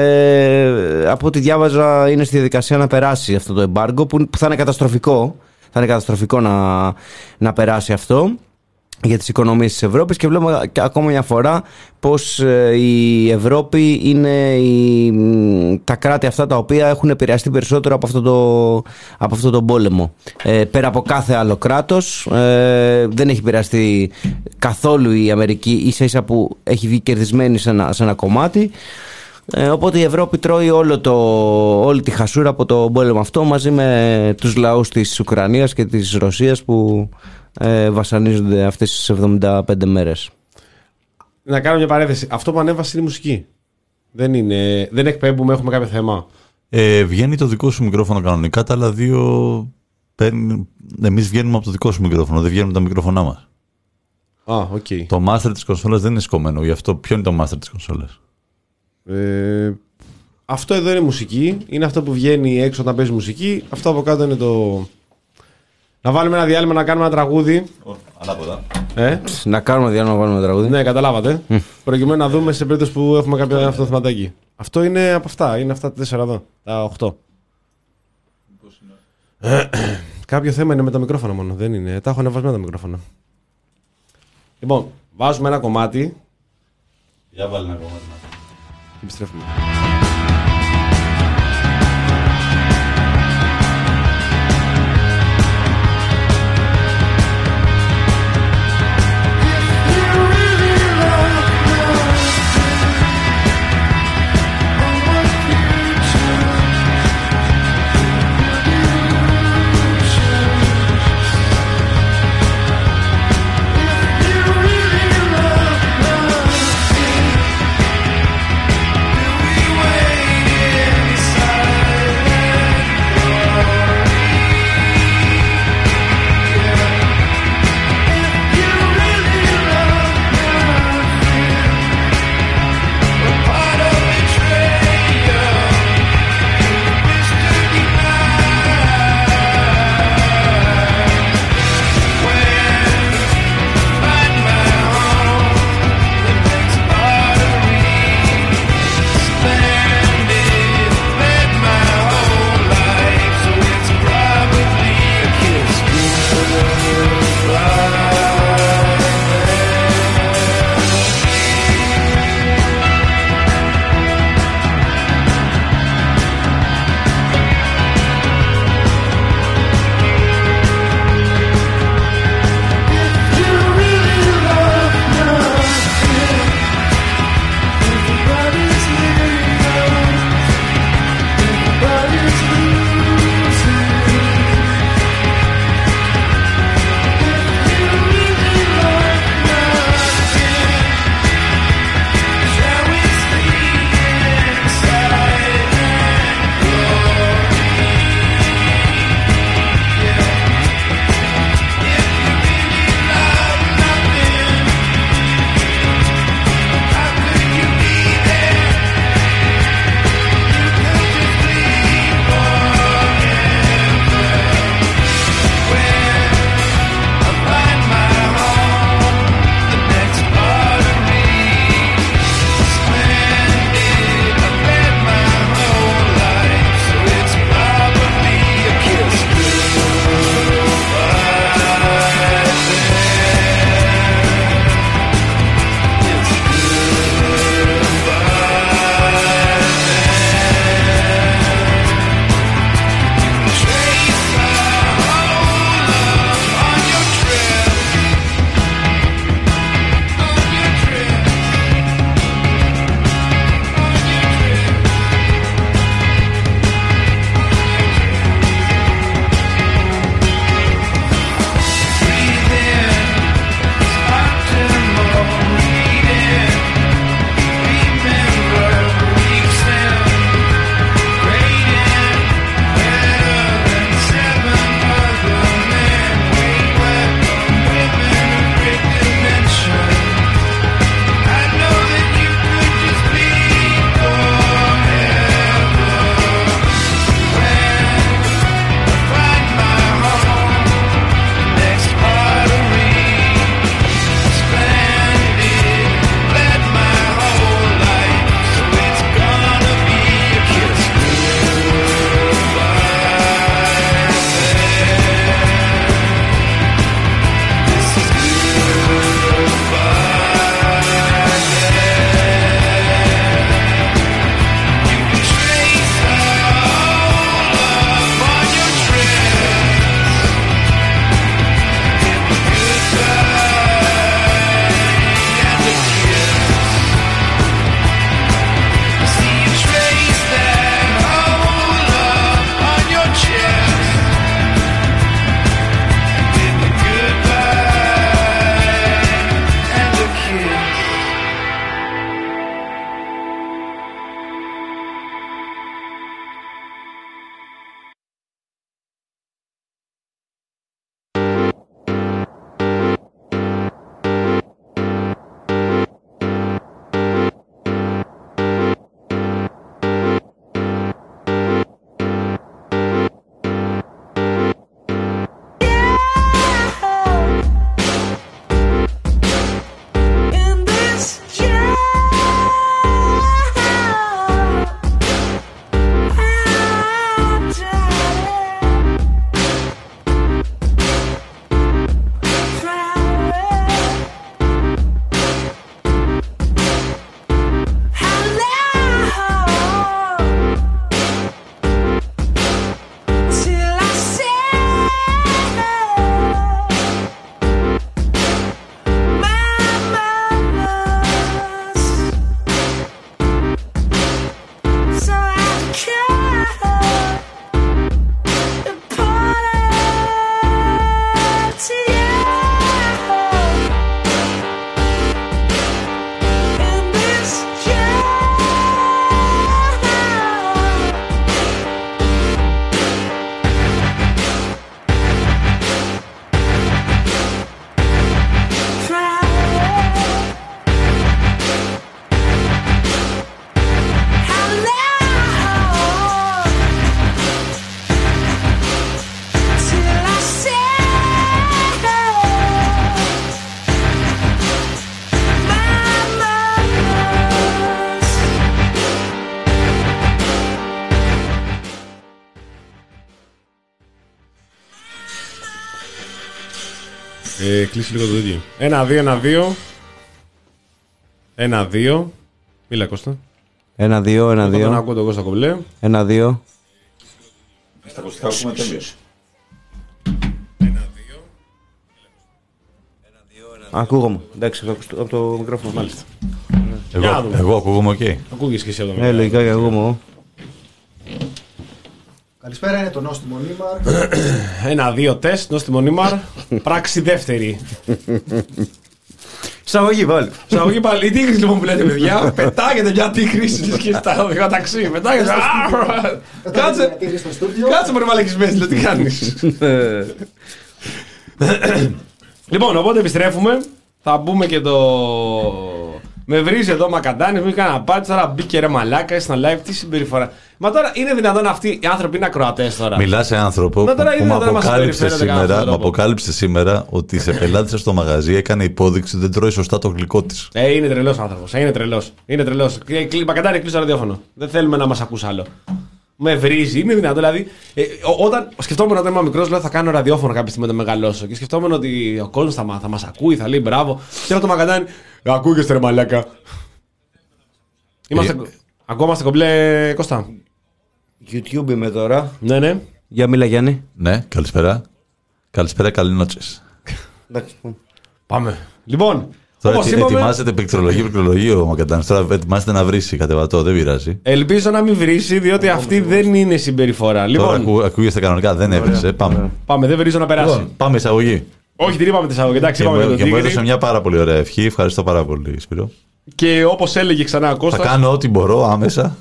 ε, από ό,τι διάβαζα, είναι στη διαδικασία να περάσει αυτό το εμπάργκο, που, που θα είναι καταστροφικό. Θα είναι καταστροφικό να, να περάσει αυτό για τις οικονομίες της Ευρώπης. Και βλέπουμε ακόμα μια φορά πως ε, η Ευρώπη είναι η, τα κράτη αυτά τα οποία έχουν επηρεαστεί περισσότερο από αυτό το, από αυτό το πόλεμο. Ε, πέρα από κάθε άλλο κράτος, ε, δεν έχει επηρεαστεί καθόλου η Αμερική, ίσα ίσα που έχει βγει κερδισμένη σε ένα, σε ένα κομμάτι. Ε, οπότε η Ευρώπη τρώει όλο το, όλη τη χασούρα από το πόλεμο αυτό, μαζί με τους λαούς της Ουκρανίας και της Ρωσίας που ε, βασανίζονται αυτές τις εβδομήντα πέντε μέρες. Να κάνω μια παρένθεση. Αυτό που ανέβασε είναι μουσική. Δεν, είναι, δεν εκπέμπουμε, έχουμε κάποιο θέμα. Ε, βγαίνει το δικό σου μικρόφωνο κανονικά, τα άλλα δύο. Εμείς βγαίνουμε από το δικό σου μικρόφωνο, δεν βγαίνουμε τα μικρόφωνά μας. Α, okay. Το master της κονσόλας δεν είναι σηκωμένο, γι' αυτό ποιο είναι το master της κονσόλας? Ε, αυτό εδώ είναι μουσική, είναι αυτό που βγαίνει έξω όταν παίζει μουσική. Αυτό από κάτω είναι το. Να βάλουμε ένα διάλειμμα να κάνουμε ένα τραγούδι. Oh, ανάποδα. Ε? Να κάνουμε διάλειμμα να βάλουμε ένα τραγούδι. Ναι, καταλάβατε. Mm. Προκειμένου να δούμε σε περίπτωση που έχουμε κάποιο αυτό το θεματάκι. Αυτό είναι από αυτά, είναι αυτά τα τέσσερα εδώ, τα οκτώ. Κάποιο θέμα είναι με τα μικρόφωνα μόνο, δεν είναι. Τα έχω ανεβασμένα τα μικρόφωνα. Λοιπόν, βάζουμε ένα κομμάτι. Για βάλει ένα κομμάτι. Επιστρέφουμε. We Ε, κλείσει λίγο το ίδιο. Ένα, δύο, ένα, δύο. Ένα, δύο. Μίλα, Κώστα. Ένα, δύο, ένα, δύο. Δεν ακούω τον Κώστα Κομπλέ. Ένα, δύο. Στα ακουστικά ακούμε τέλειος. Ακούγομαι. Εντάξει, από το μικρόφωνο. Μάλιστα. Εγώ, εγώ ακούγομαι οκ. Okay. Ακούγεις και εσύ από το Ε, μικρόφωνο. λογικά και ακούγομαι εγώ. Καλησπέρα, είναι το Νόστιμο Νίμαρ. Ένα, δύο, τεστ. Νόστιμο Νίμαρ. Πράξη δεύτερη. Εισαγωγή πάλι. Εισαγωγή πάλι. Η τίγρης λοιπόν που λέτε, παιδιά. Πετάγεται μια τίγρης και στα οδηγά ταξί. Πετάγεται. Κάτσε. Κάτσε με μαλακισμένες, λέω τι κάνεις. Λοιπόν, οπότε επιστρέφουμε. Θα μπούμε και το. Με βρίζει εδώ Μακαντάνης, μου έκανε απάντηση. Τώρα μπήκε ρε μαλάκα, είσαι ένα live, τι συμπεριφορά. Μα τώρα είναι δυνατόν αυτοί οι άνθρωποι είναι ακροατές τώρα. Μιλά σε άνθρωπο που, που μου αποκάλυψε σήμερα, αποκάλυψε σήμερα ότι σε πελάτησε στο μαγαζί έκανε υπόδειξη ότι δεν τρώει σωστά το γλυκό της. Ε, είναι τρελός άνθρωπος. Ε, είναι τρελός. Είναι τρελός. Μακαντάνη, κλείσω το ραδιόφωνο. Δεν θέλουμε να μας ακούς άλλο. Με βρίζει, είναι δυνατό. Δηλαδή, ε, ό, όταν σκεφτόμουν όταν ήμουν μικρός, λέω θα κάνω ραδιόφωνο κάποια στιγμή να μεγαλώσω. Και σκεφτόμουν ότι ο κόσμος θα, θα μας ακούει, θα λέει μπράβο. Και λέω το Μακαντάνη, ακούγεστε ρε μαλάκα. Είμαστε. Ε, ακόμα είστε κομπλέ, Κώστα. YouTube είμαι τώρα. Ναι, ναι. Για μίλα Γιάννη. Ναι, καλησπέρα. Καλησπέρα, καλή νότσες. Εντάξει. Πάμε. Λοιπόν. Τώρα όπως ετι, είπαμε, ετοιμάζεται πληκτρολογία, πληκτρολογία ο Μακαντάνης. Τώρα ετοιμάζεται να βρίσει κατεβατό, δεν πειράζει. Ελπίζω να μην βρίσει, διότι αυτή δεν είναι συμπεριφορά. Λοιπόν, τώρα ακού, ακούγεστε κανονικά, δεν έβρισε. Πάμε. Πάμε, δεν βρίζω να περάσει. Λοιπόν, πάμε εισαγωγή. Όχι, την είπαμε τη εισαγωγή. Εντάξει, Και, είπαμε μου, για και τον μου Τίγρη. έδωσε μια πάρα πολύ ωραία ευχή. Ευχαριστώ πάρα πολύ, Σπύρο. Και όπως έλεγε ξανά ο Κώστας. Θα κάνω ό,τι μπορώ άμεσα.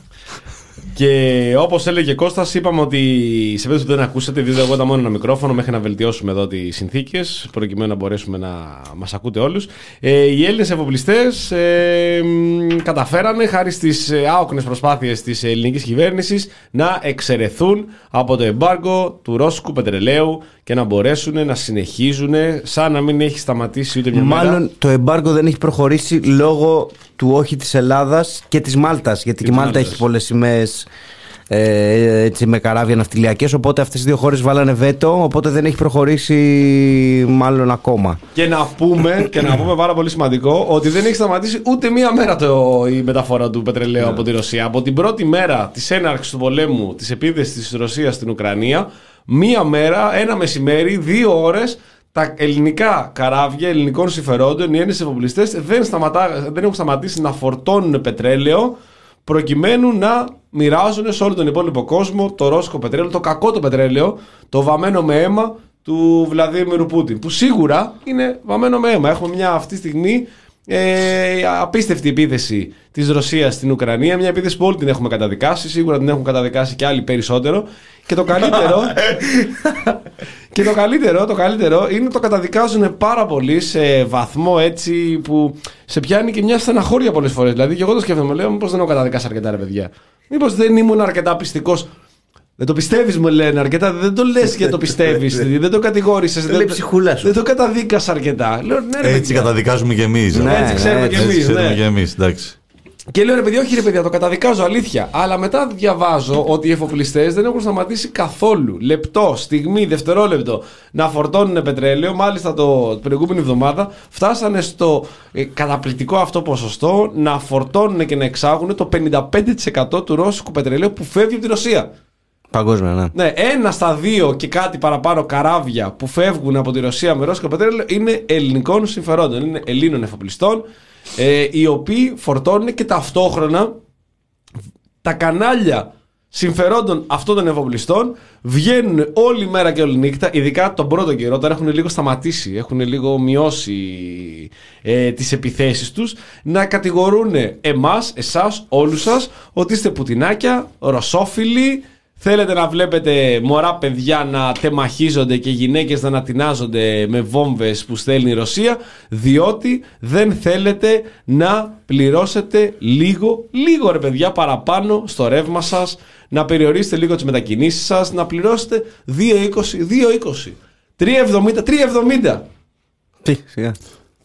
Και όπως έλεγε Κώστας, είπαμε ότι σε περίπτωση που δεν ακούσατε, δείτε εγώ ήταν μόνο ένα μικρόφωνο μέχρι να βελτιώσουμε εδώ τις συνθήκες, προκειμένου να μπορέσουμε να μας ακούτε όλους. Ε, οι Έλληνες εφοπλιστές ε, καταφέρανε, χάρη στις άοκνες προσπάθειες της ελληνικής κυβέρνησης, να εξαιρεθούν από το εμπάργκο του ρώσικου πετρελαίου και να μπορέσουν να συνεχίζουν σαν να μην έχει σταματήσει ούτε μια Μάλλον μέρα. Μάλλον το εμπάργκο δεν έχει προχωρήσει λόγω του όχι της Ελλάδας και της Μάλτας. Γιατί και η Μάλτα έχει πολλές σημαίες ε, έτσι, με καράβια ναυτιλιακές. Οπότε αυτές οι δύο χώρες βάλανε βέτο. Οπότε δεν έχει προχωρήσει μάλλον ακόμα. Και να πούμε, και να πούμε πάρα πολύ σημαντικό, ότι δεν έχει σταματήσει ούτε μία μέρα το, η μεταφορά του πετρελαίου yeah. από τη Ρωσία. Από την πρώτη μέρα της έναρξης του πολέμου, της επίθεσης της Ρωσίας στην Ουκρανία, μία μέρα, ένα μεσημέρι, δύο ώρες. Τα ελληνικά καράβια ελληνικών συμφερόντων, οι Έλληνες εφοπλιστές δεν, δεν έχουν σταματήσει να φορτώνουν πετρέλαιο προκειμένου να μοιράζουν σε όλο τον υπόλοιπο κόσμο το ρώσικο πετρέλαιο, το κακό το πετρέλαιο, το βαμμένο με αίμα του Βλαντίμιρ Πούτιν. Που σίγουρα είναι βαμμένο με αίμα. Έχουμε μια αυτή τη στιγμή ε, απίστευτη επίθεση της Ρωσίας στην Ουκρανία. Μια επίθεση που όλοι την έχουμε καταδικάσει. Σίγουρα την έχουν καταδικάσει και άλλοι περισσότερο. Και το καλύτερο, και το καλύτερο, το καλύτερο είναι το καταδικάζουν πάρα πολύ σε βαθμό έτσι που σε πιάνει και μια στεναχώρια πολλές φορές. Δηλαδή, και εγώ το σκέφτομαι, λέω, μήπως δεν έχω καταδικάσει αρκετά, ρε παιδιά. Μήπως δεν ήμουν αρκετά πιστικός. Δεν το πιστεύεις, μου λένε αρκετά. Δεν το λες και το πιστεύεις. δεν το κατηγόρησες. Δεν, δεν, δεν το καταδίκασα αρκετά. Λέω, ναι, ρε, έτσι καταδικάζουμε κι εμείς. Ναι, έτσι ξέρουμε ναι, κι εμείς. Έτσι ναι. κι εμείς, εντάξει. Και λέω ρε παιδιά, όχι ρε παιδιά, το καταδικάζω αλήθεια. Αλλά μετά διαβάζω ότι οι εφοπλιστές δεν έχουν σταματήσει καθόλου λεπτό, στιγμή, δευτερόλεπτο να φορτώνουν πετρέλαιο. Μάλιστα το την προηγούμενη εβδομάδα φτάσανε στο ε, καταπληκτικό αυτό ποσοστό να φορτώνουν και να εξάγουν το πενήντα πέντε τοις εκατό του ρώσικου πετρελαίου που φεύγει από τη Ρωσία. Παγκόσμια, ναι. Ναι, ένα στα δύο και κάτι παραπάνω καράβια που φεύγουν από τη Ρωσία με ρώσικο πετρέλαιο είναι ελληνικών συμφερόντων, είναι Ελλήνων εφοπλιστών. Ε, οι οποίοι φορτώνουν και ταυτόχρονα τα κανάλια συμφερόντων αυτών των εφοπλιστών βγαίνουν όλη μέρα και όλη νύχτα, ειδικά τον πρώτο καιρό. Τώρα έχουν λίγο σταματήσει, έχουν λίγο μειώσει ε, τις επιθέσεις τους, να κατηγορούν εμάς, εσάς, όλους σας ότι είστε πουτινάκια, ρωσόφιλοι. Θέλετε να βλέπετε μωρά παιδιά να τεμαχίζονται και γυναίκες να ανατινάζονται με βόμβες που στέλνει η Ρωσία, διότι δεν θέλετε να πληρώσετε λίγο, λίγο ρε παιδιά παραπάνω στο ρεύμα σας, να περιορίσετε λίγο τις μετακινήσεις σας, να πληρώσετε δύο είκοσι, δύο είκοσι, τρία εβδομήντα, τρία εβδομήντα. Τι, σιγά.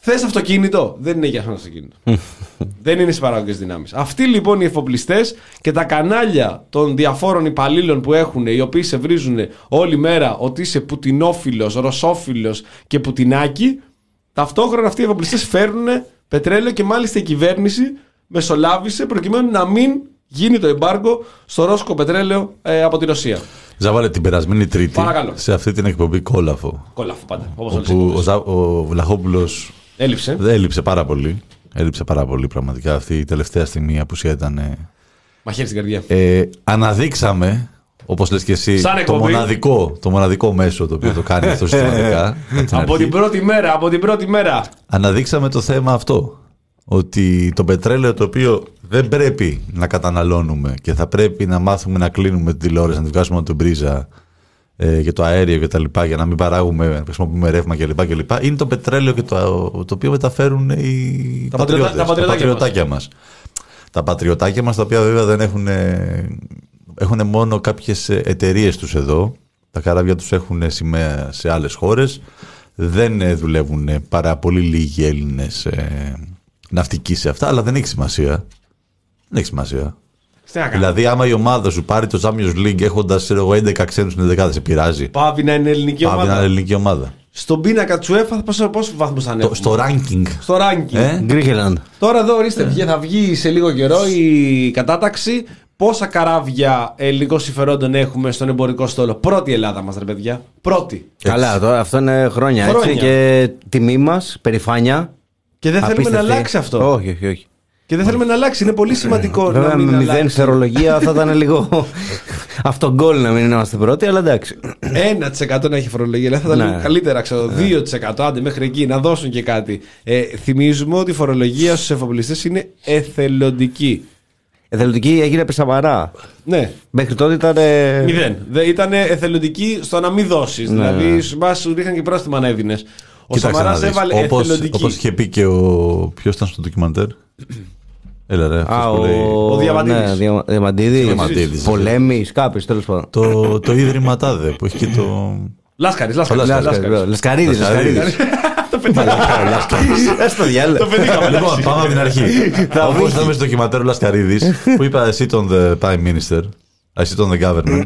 Θες αυτοκίνητο. Δεν είναι για αυτό αυτοκίνητο. Δεν είναι στις παραγωγικές δυνάμεις. Αυτοί λοιπόν οι εφοπλιστές και τα κανάλια των διαφόρων υπαλλήλων που έχουν, οι οποίοι σε βρίζουν όλη μέρα ότι είσαι πουτινόφιλος, ρωσόφιλος και πουτινάκι, ταυτόχρονα αυτοί οι εφοπλιστές φέρνουν πετρέλαιο και μάλιστα η κυβέρνηση μεσολάβησε προκειμένου να μην γίνει το εμπάργκο στο ρώσικο πετρέλαιο ε, από τη Ρωσία. Ζαβάλε, την περασμένη Τρίτη, Παρακαλώ. σε αυτή την εκπομπή Κόλαφο. Κόλαφο πάντα. Όπως όπου ο, Ζα, ο Βλαχόπουλος έλειψε. έλειψε πάρα πολύ. Έλειψε πάρα πολύ πραγματικά. Αυτή η τελευταία στιγμή η απουσία ήταν. Ε, μαχαίρι στην καρδιά. Ε, αναδείξαμε, όπως λες και εσύ, το μοναδικό, το μοναδικό μέσο το οποίο το κάνει αυτό συστηματικά. από την πρώτη μέρα, από την πρώτη μέρα. Αναδείξαμε το θέμα αυτό. Ότι το πετρέλαιο το οποίο δεν πρέπει να καταναλώνουμε και θα πρέπει να μάθουμε να κλείνουμε την τηλεόραση, να τη βγάζουμε από την πρίζα ε, και το αέριο και τα λοιπά, για να μην παράγουμε, να χρησιμοποιούμε ρεύμα κλπ. κλπ. Είναι το πετρέλαιο και το, το οποίο μεταφέρουν οι τα πατριώτες, τα, τα πατριωτάκια μας. Τα πατριωτάκια μας, τα οποία βέβαια δεν έχουν, έχουν μόνο κάποιες εταιρείες τους εδώ. Τα καράβια τους έχουν σημαία σε άλλες χώρες. Δεν δουλεύουν παρά πολύ λίγοι Έλληνες ε, ναυτικοί σε αυτά, αλλά δεν έχει σημασία. Δεν έχει σημασία. Δηλαδή, άμα η ομάδα σου πάρει το Champions League έχοντας έντεκα ξένους στην ενδεκάδα, σε πειράζει. Πάβει να είναι ελληνική ομάδα. Πάβει να είναι ελληνική ομάδα. Στον πίνακα του UEFA, πόσους βαθμούς θα ανέβουμε? Στο ranking. Στο ranking. Ε? Γκρίχελαντ. Τώρα εδώ, ορίστε, ε. θα βγει σε λίγο καιρό η κατάταξη. Πόσα καράβια ελληνικών συμφερόντων έχουμε στον εμπορικό στόλο? Πρώτη η Ελλάδα μας, ρε παιδιά. Πρώτη. Καλά, τώρα αυτό είναι χρόνια, χρόνια. Έτσι, και τιμή μας, περηφάνεια. Και δεν απίστευτη. θέλουμε να αλλάξει αυτό. Όχι, όχι, όχι. Και δεν θέλουμε να αλλάξει. Είναι πολύ σημαντικό. Βέβαια, να μην με μηδέν αλλάξει. θερολογία θα ήταν λίγο αυτογκόλ να μην είμαστε πρώτοι, αλλά εντάξει. ένα τοις εκατό να έχει φορολογία. Δηλαδή θα ήταν Ναι. καλύτερα, ξέρω. δύο τοις εκατό άντε μέχρι εκεί να δώσουν και κάτι. Ε, θυμίζουμε ότι η φορολογία στους εφοπλιστές είναι εθελοντική. Εθελοντική έγινε πεσαμαρά. Ναι. Μέχρι τότε ήταν. Μηδέν. Ήταν εθελοντική στο να μην δώσεις. Ναι. Δηλαδή σου ρίχναν και πρόστιμα αν έδινες. Ο Σαμαράς έβαλε όπως, εθελοντική. όπως είχε πει και ο. Ποιος ήταν στο ντοκιμαντέρ? Έλα ρε. Α, ο, ο Διαμαντίδης. Ναι, Δια... Διαμαντίδης. Διαμαντίδης. Πολέμης, κάποιος τέλος πάντων. Το, το Ίδρυμα Τάδε που έχει και το. Λάσκαρης, Λάσκαρης. Λασκαρίδης. Λασκαρίδης. Το πετύχαμε. Στο διάλογο. Το πετύχαμε. Λοιπόν, πάμε από την αρχή. Όπως ήταν στο ντοκιμαντέρ ο Λασκαρίδης που είπα I sit on the Prime Minister, I sit on the government.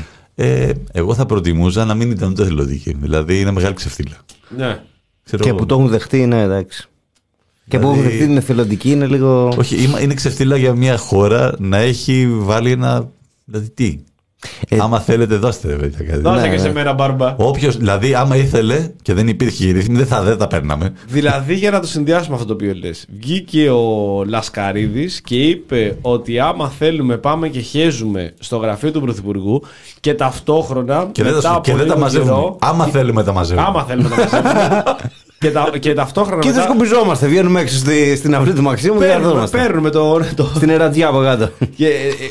Ε, εγώ θα προτιμούσα να μην ήταν ούτε εθελοντική. Δηλαδή είναι μεγάλη ξεφτύλα. Ναι. Ξέρω... Και που το έχουν δεχτεί, ναι, εντάξει. Και δηλαδή... που έχουν δεχτεί την εθελοντική είναι λίγο. Όχι, είναι ξεφτύλα για μια χώρα να έχει βάλει ένα. Δηλαδή τι. Ε... Άμα θέλετε, δώστε ρε παιδιά κάτι. Δώστε και σε μέρα, μπάρμπα. Όποιος, δηλαδή, άμα ήθελε και δεν υπήρχε η ρύθμη, δεν θα δεν τα παίρναμε. Δηλαδή, για να το συνδυάσουμε αυτό το οποίο λες, βγήκε ο Λασκαρίδης και είπε ότι άμα θέλουμε, πάμε και χέζουμε στο γραφείο του Πρωθυπουργού και ταυτόχρονα. Και δεν τα, και δεν τα μαζεύουμε. Καιρό, άμα θέλουμε, τα μαζεύουμε. Άμα θέλουμε, τα μαζεύουμε. Και, τα, και ταυτόχρονα. Και μετά... δεν σκουπιζόμαστε. Βγαίνουμε έξω στη, στην αυλή του Μαξίμου και παίρνουμε, παίρνουμε το, το... στην ερατζιά από κάτω. Και,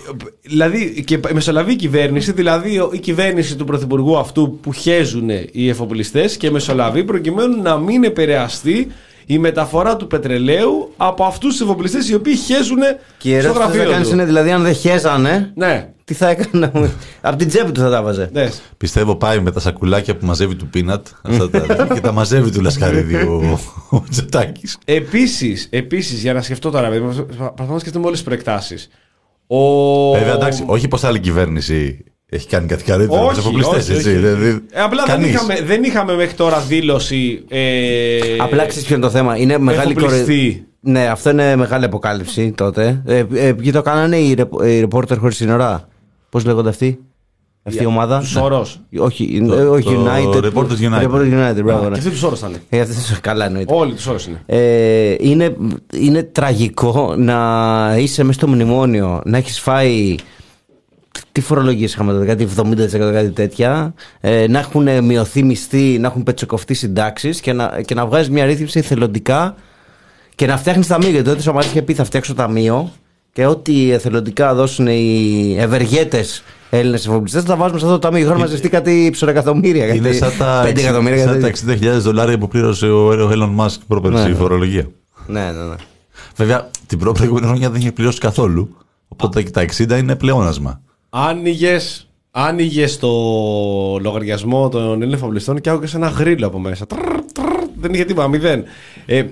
δηλαδή, και μεσολαβεί η κυβέρνηση, δηλαδή η κυβέρνηση του πρωθυπουργού αυτού που χέζουν οι εφοπλιστές και μεσολαβεί προκειμένου να μην επηρεαστεί η μεταφορά του πετρελαίου από αυτούς τους εφοπλιστές οι οποίοι χέζουν και στο γραφείο του. Και κάνεις είναι δηλαδή αν δεν χέζανε, ναι. Τι θα έκανε, από την τσέπη του θα τα βάζε. Ναι. Πιστεύω πάει με τα σακουλάκια που μαζεύει του Πίνατ και τα μαζεύει του Λασκαρίδη ο, ο Τζετάκης. Επίσης, επίσης, για να σκεφτώ τώρα, προσπαθώ να σκεφτούμε όλες τις προεκτάσεις. Ο... Βέβαια, εντάξει, όχι πως άλλη κυβέρνηση έχει κάνει κάτι καλύτερο με τους εφοπλιστές. Ε, απλά δεν είχαμε, δεν είχαμε μέχρι τώρα δήλωση. Ε, απλά ξέρεις ποιο είναι το θέμα. Είναι μεγάλη κορυφή. Ναι, αυτό είναι μεγάλη αποκάλυψη τότε. Ε, ε, ποιοι το κάνανε οι, ρεπο, οι Reporter Χωρίς Σύνορα. Πώς λέγονται αυτοί, αυτή η ομάδα. Του Σόρος. Όχι, το, όχι το United. Reporters United. Reporters United, μπράβο. Και αυτοί του Σόρος θα είναι. Ε, αυτοί, καλά εννοείται. Όλοι του Σόρος είναι. Ε, είναι. Είναι τραγικό να είσαι μέσα στο μνημόνιο, να έχεις φάει. Τι φορολογίες είχαμε τότε, κάτι εβδομήντα τοις εκατό κάτι τέτοια, ε, να έχουν μειωθεί μισθοί, να έχουν πετσοκοφτεί συντάξεις και να, και να βγάζεις μια ρύθμιση εθελοντικά και να φτιάχνεις ταμείο. Γιατί τότε ο Σαμαράς είχε πει θα φτιάξω ταμείο και ό,τι εθελοντικά δώσουν οι ευεργέτες Έλληνες εφοπλιστές θα τα βάζουμε σε αυτό το ταμείο. Είχαν μαζευτεί κάτι ψωρεκατομμύρια. Είναι σαν τα, σαν τα εξήντα χιλιάδες δολάρια που πλήρωσε ο Έλλον Μάσκ πρόπερση η φορολογία. Ναι, ναι, ναι. Βέβαια την προηγούμενη χρονιά δεν είχε πληρώσει καθόλου. Οπότε τα εξήντα είναι πλεόνασμα. Άνοιγες, άνοιγες το λογαριασμό των Έλληνων εφοπλιστών και άκουγες ένα γρίλο από μέσα. δεν είχε τίποτα, μηδέν. Ε,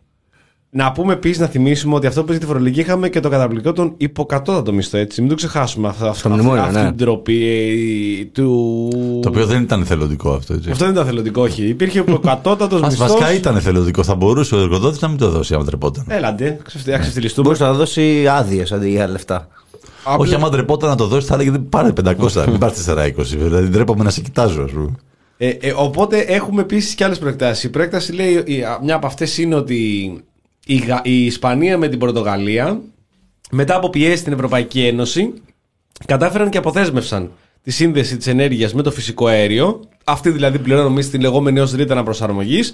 να πούμε επίσης, να θυμίσουμε ότι αυτό που παίζει τη φορολογική είχαμε και το καταπληκτικό τον υποκατώτατο μισθό. Έτσι. Μην το ξεχάσουμε αυτό, αυτό, μνημόνιο, αυτή ναι. την τροπή ε, του. Το οποίο δεν ήταν εθελοντικό αυτό. Έτσι. Αυτό δεν ήταν εθελοντικό, όχι. Υπήρχε υποκατώτατος μισθός. Βασικά ήταν εθελοντικό. Θα μπορούσε ο εργοδότης να μην το δώσει άμα τρεπόταν. Έλαντε, ξεφτυλιστούμε. Μπορούσε να δώσει άδειες αντί για λεφτά. Απλά... Όχι, άμα τρεπόταν να το δώσει, θα έλεγε πάρε πεντακόσια, μην πάρει τετρακόσια είκοσι. Δηλαδή ντρέπομαι να σε κοιτάζω, α πούμε. Ε, ε, οπότε έχουμε επίσης και άλλες προεκτάσεις. Η προέκταση λέει, μια από αυτές είναι ότι η, η Ισπανία με την Πορτογαλία, μετά από πιέσεις στην Ευρωπαϊκή Ένωση, κατάφεραν και αποδέσμευσαν τη σύνδεση της ενέργειας με το φυσικό αέριο. Αυτή δηλαδή πληρώνουμε στη λεγόμενη ως ρήτρα προσαρμογής,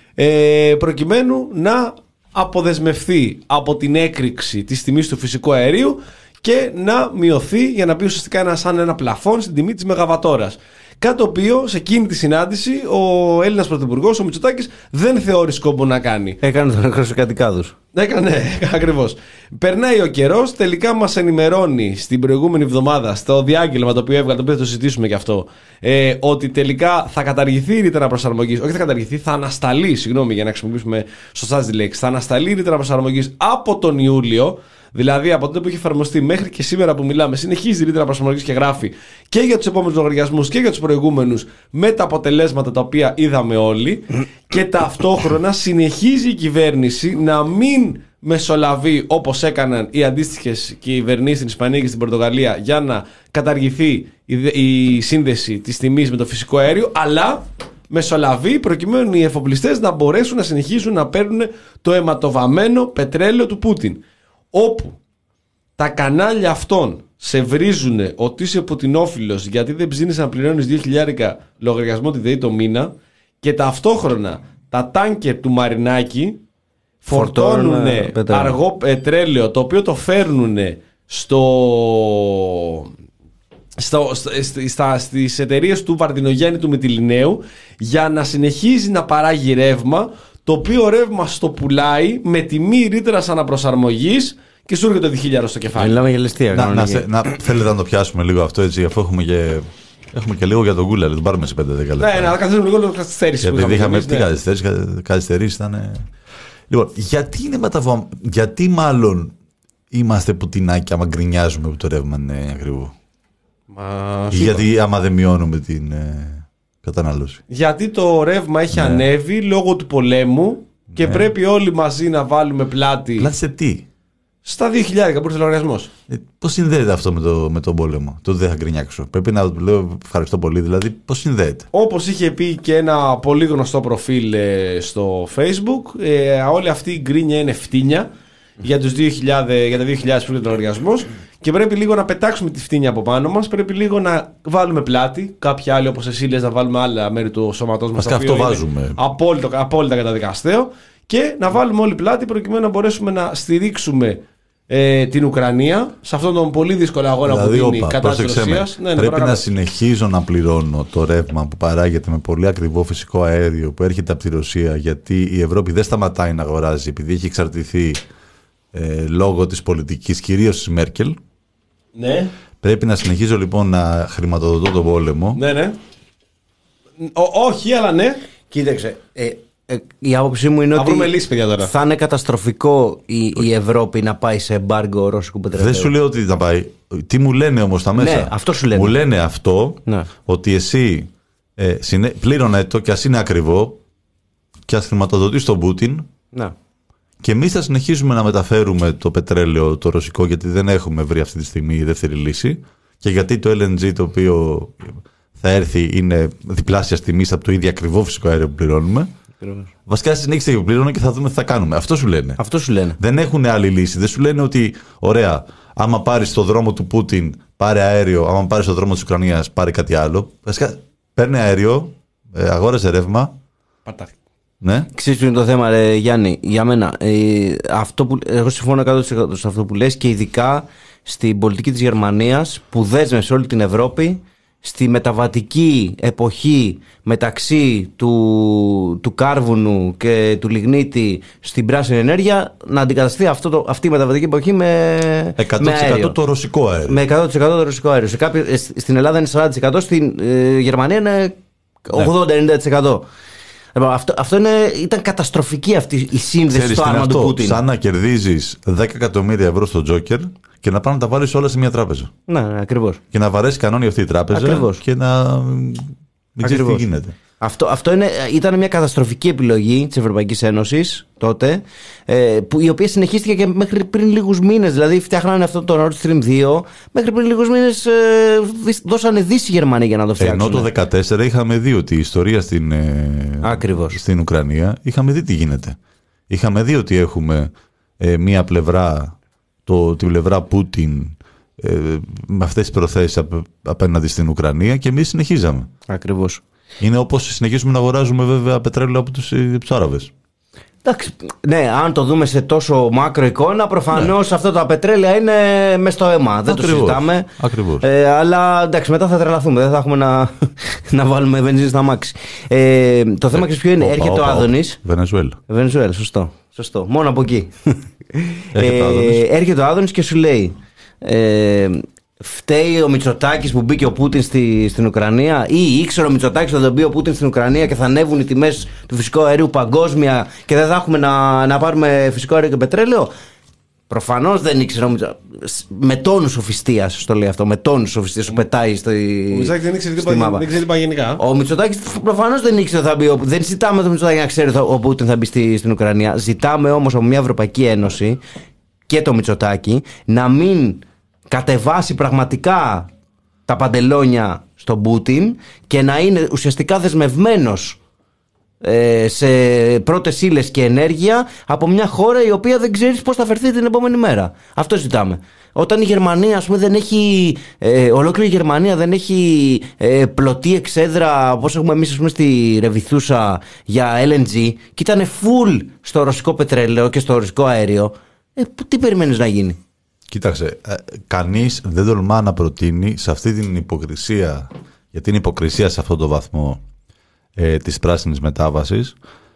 ε, προκειμένου να αποδεσμευθεί από την έκρηξη της τιμής του φυσικού αερίου και να μειωθεί για να μπει ουσιαστικά ένα, σαν ένα πλαφόν στην τιμή της μεγαβατόρας. Κάτι το οποίο σε εκείνη τη συνάντηση ο Έλληνας Πρωθυπουργός, ο Μητσοτάκης, δεν θεώρησε κόμπο να κάνει. Έκανε τον νεκρό στους κατοικάδους. Έκανε, ναι, ακριβώς. Περνάει ο καιρός, τελικά μας ενημερώνει στην προηγούμενη εβδομάδα στο διάγγελμα το οποίο έβγαλε, το οποίο θα το συζητήσουμε γι' αυτό, ε, ότι τελικά θα καταργηθεί η ρήτρα προσαρμογής. Όχι, θα καταργηθεί, θα ανασταλεί, συγγνώμη για να χρησιμοποιήσουμε σωστά τη λέξη, θα ανασταλεί η ρήτρα προσαρμογής από τον Ιούλιο. Δηλαδή από τότε που έχει εφαρμοστεί μέχρι και σήμερα που μιλάμε, συνεχίζει η ρήτρα προσαρμογής και γράφει και για τους επόμενους λογαριασμούς και για τους προηγούμενους με τα αποτελέσματα τα οποία είδαμε όλοι. Και ταυτόχρονα συνεχίζει η κυβέρνηση να μην μεσολαβεί όπως έκαναν οι αντίστοιχες κυβερνήσεις στην Ισπανία και στην Πορτογαλία για να καταργηθεί η σύνδεση της τιμής με το φυσικό αέριο, αλλά μεσολαβεί προκειμένου οι εφοπλιστές να μπορέσουν να συνεχίσουν να παίρνουν το αιματοβαμμένο πετρέλαιο του Πούτιν. Όπου τα κανάλια αυτών σε βρίζουν ότι είσαι πουτινόφιλος γιατί δεν ψήνεις να πληρώνεις δύο χιλιάρικα λογαριασμό τη ΔΕΗ το μήνα, και ταυτόχρονα τα τάνκερ του Μαρινάκη φορτώνουν αργό πετρέλαιο το οποίο το φέρνουν στο, στο, στα, στις εταιρείες του Βαρδινογέννη του Μυτιληναίου για να συνεχίζει να παράγει ρεύμα, το οποίο ρεύμα στο πουλάει με τιμή ρήτρας αναπροσαρμογής και σου έρχεται το χιλιάρο στο κεφάλι. Μιλάμε για ληστεία. Να, να, να, θέλετε να το πιάσουμε λίγο αυτό έτσι, αφού έχουμε και, έχουμε και λίγο για τον Γκούλερ, τον πάρουμε σε πέντε δέκα λεπτά. Ναι, να καθίσουμε λίγο καθυστέρηση. Επειδή είχαμε τι καθυστέρηση, καθυστέρηση ήταν. Λοιπόν, γιατί είναι μεταβο... γιατί μάλλον είμαστε πουτινάκι άμα γκρινιάζουμε που το ρεύμα είναι ακριβό. Μα, γιατί άμα δεν μειώνουμε την ε, κατανάλωση. Γιατί το ρεύμα έχει ναι. ανέβει λόγω του πολέμου και ναι. πρέπει όλοι μαζί να βάλουμε πλάτη. Πλάτη σε τι? Στα δύο χιλιάρικα που ήρθε ο λογαριασμός. Ε, πώς συνδέεται αυτό με, το, με τον πόλεμο? Τότε δεν θα γκρινιάξω. Πρέπει να του λέω ευχαριστώ πολύ. Δηλαδή, πώς συνδέεται? Όπως είχε πει και ένα πολύ γνωστό προφίλ ε, στο Facebook, ε, όλη αυτή η γκρίνια είναι φτύνια για, τους δύο χιλιάδες, για τα δύο χιλιάδες που ήρθε ο λογαριασμός, και πρέπει λίγο να πετάξουμε τη φτύνια από πάνω μας. Πρέπει λίγο να βάλουμε πλάτη. Κάποιοι άλλοι, όπως εσύ λες, να βάλουμε άλλα μέρη του σώματός μας. Αυτό βάζουμε. Απόλυτο, απόλυτα καταδικαστέο. Και να βάλουμε όλοι πλάτη προκειμένου να μπορέσουμε να στηρίξουμε ε, την Ουκρανία σε αυτόν τον πολύ δύσκολο αγώνα δηλαδή, που δίνει όπα, κατά της Ρωσίας. Ναι, πρέπει να συνεχίζω να πληρώνω το ρεύμα που παράγεται με πολύ ακριβό φυσικό αέριο που έρχεται από τη Ρωσία, γιατί η Ευρώπη δεν σταματάει να αγοράζει επειδή έχει εξαρτηθεί ε, λόγω της πολιτικής κυρίως της Μέρκελ. Ναι. Πρέπει να συνεχίζω λοιπόν να χρηματοδοτώ τον πόλεμο. Ναι, ναι. Ό, όχι, αλλά ναι. Κοίταξε. Ε, Ε, η άποψή μου είναι θα ότι λύση, παιδιά, τώρα. θα είναι καταστροφικό η, η Ευρώπη να πάει σε εμπάργκο ρώσικου πετρελαίου. Δεν σου λέω ότι θα πάει. Τι μου λένε όμως τα μέσα? Ναι, αυτό σου λένε. Μου λένε αυτό, ναι. ότι εσύ ε, συνε... πλήρωνε το και ας είναι ακριβό και ας χρηματοδοτείς τον Πούτιν. Ναι. Και εμείς θα συνεχίζουμε να μεταφέρουμε το πετρέλαιο το ρωσικό, γιατί δεν έχουμε βρει αυτή τη στιγμή η δεύτερη λύση. Και γιατί το ελ εν τζι το οποίο θα έρθει είναι διπλάσια τιμή από το ίδιο ακριβό φυσικό αέριο που πληρώνουμε. Βασικά συνέχισε και πληρώνω και θα δούμε τι θα κάνουμε. Αυτό σου λένε. Αυτό σου λένε. Δεν έχουν άλλη λύση. Δεν σου λένε ότι ωραία, άμα πάρεις το δρόμο του Πούτιν, πάρε αέριο. Άμα πάρεις το δρόμο της Ουκρανίας, πάρε κάτι άλλο. Βασικά παίρνε αέριο, ε, αγόρασε ρεύμα. Πατάχει. Ναι. Ξέρεις ποιο είναι το θέμα, ρε, Γιάννη? Για μένα, ε, αυτό που, εγώ συμφωνώ εκατό τοις εκατό σε αυτό που λες, και ειδικά στην πολιτική της Γερμανίας που δέσμευσε όλη την Ευρώπη στη μεταβατική εποχή μεταξύ του, του κάρβουνου και του λιγνίτη στην πράσινη ενέργεια, να αντικαταστεί αυτό το, αυτή η μεταβατική εποχή με, εκατό τοις εκατό με αέριο. Το ρωσικό αέριο. Με εκατό τοις εκατό το ρωσικό αέριο. Σε κάποιο, στην Ελλάδα είναι σαράντα τοις εκατό, στην ε, Γερμανία είναι ογδόντα με ενενήντα τοις εκατό. Αυτό, αυτό είναι, ήταν καταστροφική αυτή η σύνδεση. Ξέρεις, στο άρμα του Πούτιν. Σαν να κερδίζεις δέκα εκατομμύρια ευρώ στο Τζόκερ και να πάνε να τα βάλεις όλα σε μια τράπεζα. Ναι, ναι, ακριβώς. Και να βαρέσει κανόνι αυτή η τράπεζα Ακριβώς. και να μην ξέρει τι γίνεται. Αυτό, αυτό είναι, ήταν μια καταστροφική επιλογή της Ευρωπαϊκής Ένωσης τότε, ε, που, η οποία συνεχίστηκε και μέχρι πριν λίγους μήνες. Δηλαδή φτιάχνανε αυτό το Nord Stream δύο, μέχρι πριν λίγους μήνες ε, δώσανε δύση Γερμανία για να το φτιάξουν. Ενώ το δύο χιλιάδες δεκατέσσερα είχαμε δει ότι η ιστορία στην, ε, στην Ουκρανία, είχαμε δει τι γίνεται. Είχαμε δει ότι έχουμε ε, μία πλευρά, το, την πλευρά Πούτιν, ε, με αυτές τις προθέσεις απ, απέναντι στην Ουκρανία και εμείς συνεχίζαμε. Ακριβώς. Είναι όπως συνεχίζουμε να αγοράζουμε βέβαια πετρέλαιο από τους, τους Άραβες. Εντάξει, ναι, αν το δούμε σε τόσο μάκρο εικόνα, προφανώς ναι. αυτά τα πετρέλαια είναι μες στο αίμα. Δεν Ακριβώς. το συζητάμε. Ακριβώς. Ε, αλλά εντάξει, μετά θα τρελαθούμε. Δεν θα έχουμε να, να βάλουμε βενζίνη στα μάξι. Ε, το θέμα και ποιο είναι, έρχεται όπα, ο Άδωνης. Βενεζουέλα. Βενεζουέλα, σωστό. σωστό. Μόνο από εκεί. Έρχεται, ε, έρχεται ο Άδωνης και σου λέει. Ε, Φταίει ο Μητσοτάκης που μπήκε ο Πούτιν στη, στην Ουκρανία, ή ήξερε ο Μητσοτάκης ότι θα μπει ο Πούτιν στην Ουκρανία και θα ανέβουν οι τιμές του φυσικού αερίου παγκόσμια και δεν θα έχουμε να, να πάρουμε φυσικό αέριο και πετρέλαιο? Προφανώς δεν ήξερε ο Μητσοτάκης. Με τόνους σοφιστίας το λέει αυτό. Με τόνους σοφιστίας σου πετάει στη. Ο Μητσοτάκης δεν ήξερε τι είπα γενικά. Ο Μητσοτάκης προφανώς δεν ήξερε θα μπει. Δεν ζητάμε τον Μητσοτάκη να ξέρει ο Πούτιν θα μπει στη, στην Ουκρανία. Ζητάμε όμως από μια Ευρωπαϊκή Ένωση και το Μητσοτάκη να μην κατεβάσει πραγματικά τα παντελόνια στον Πούτιν και να είναι ουσιαστικά δεσμευμένος ε, σε πρώτες ύλες και ενέργεια από μια χώρα η οποία δεν ξέρεις πώς θα φερθεί την επόμενη μέρα. Αυτό ζητάμε. Όταν η Γερμανία, ας πούμε, δεν έχει, ε, ολόκληρη η Γερμανία δεν έχει ε, πλωτή εξέδρα όπως έχουμε εμείς, ας πούμε, στη Ρεβιθούσα για ελ εν τζι και ήταν full στο ρωσικό πετρέλαιο και στο ρωσικό αέριο, ε, τι περιμένεις να γίνει? Κοίταξε, ε, κανείς δεν τολμά να προτείνει σε αυτή την υποκρισία, γιατί είναι υποκρισία σε αυτόν τον βαθμό ε, της πράσινης μετάβασης,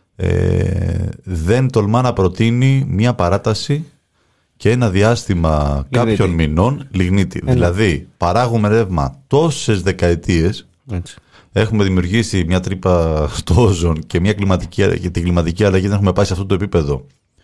ε, δεν τολμά να προτείνει μια παράταση και ένα διάστημα λιγνίτη. κάποιων μηνών λιγνίτη. Έλα. Δηλαδή, παράγουμε ρεύμα τόσες δεκαετίες, έτσι. Έχουμε δημιουργήσει μια τρύπα στο όζον και, μια κλιματική, και την κλιματική αλλαγή δεν έχουμε πάει σε αυτό το επίπεδο.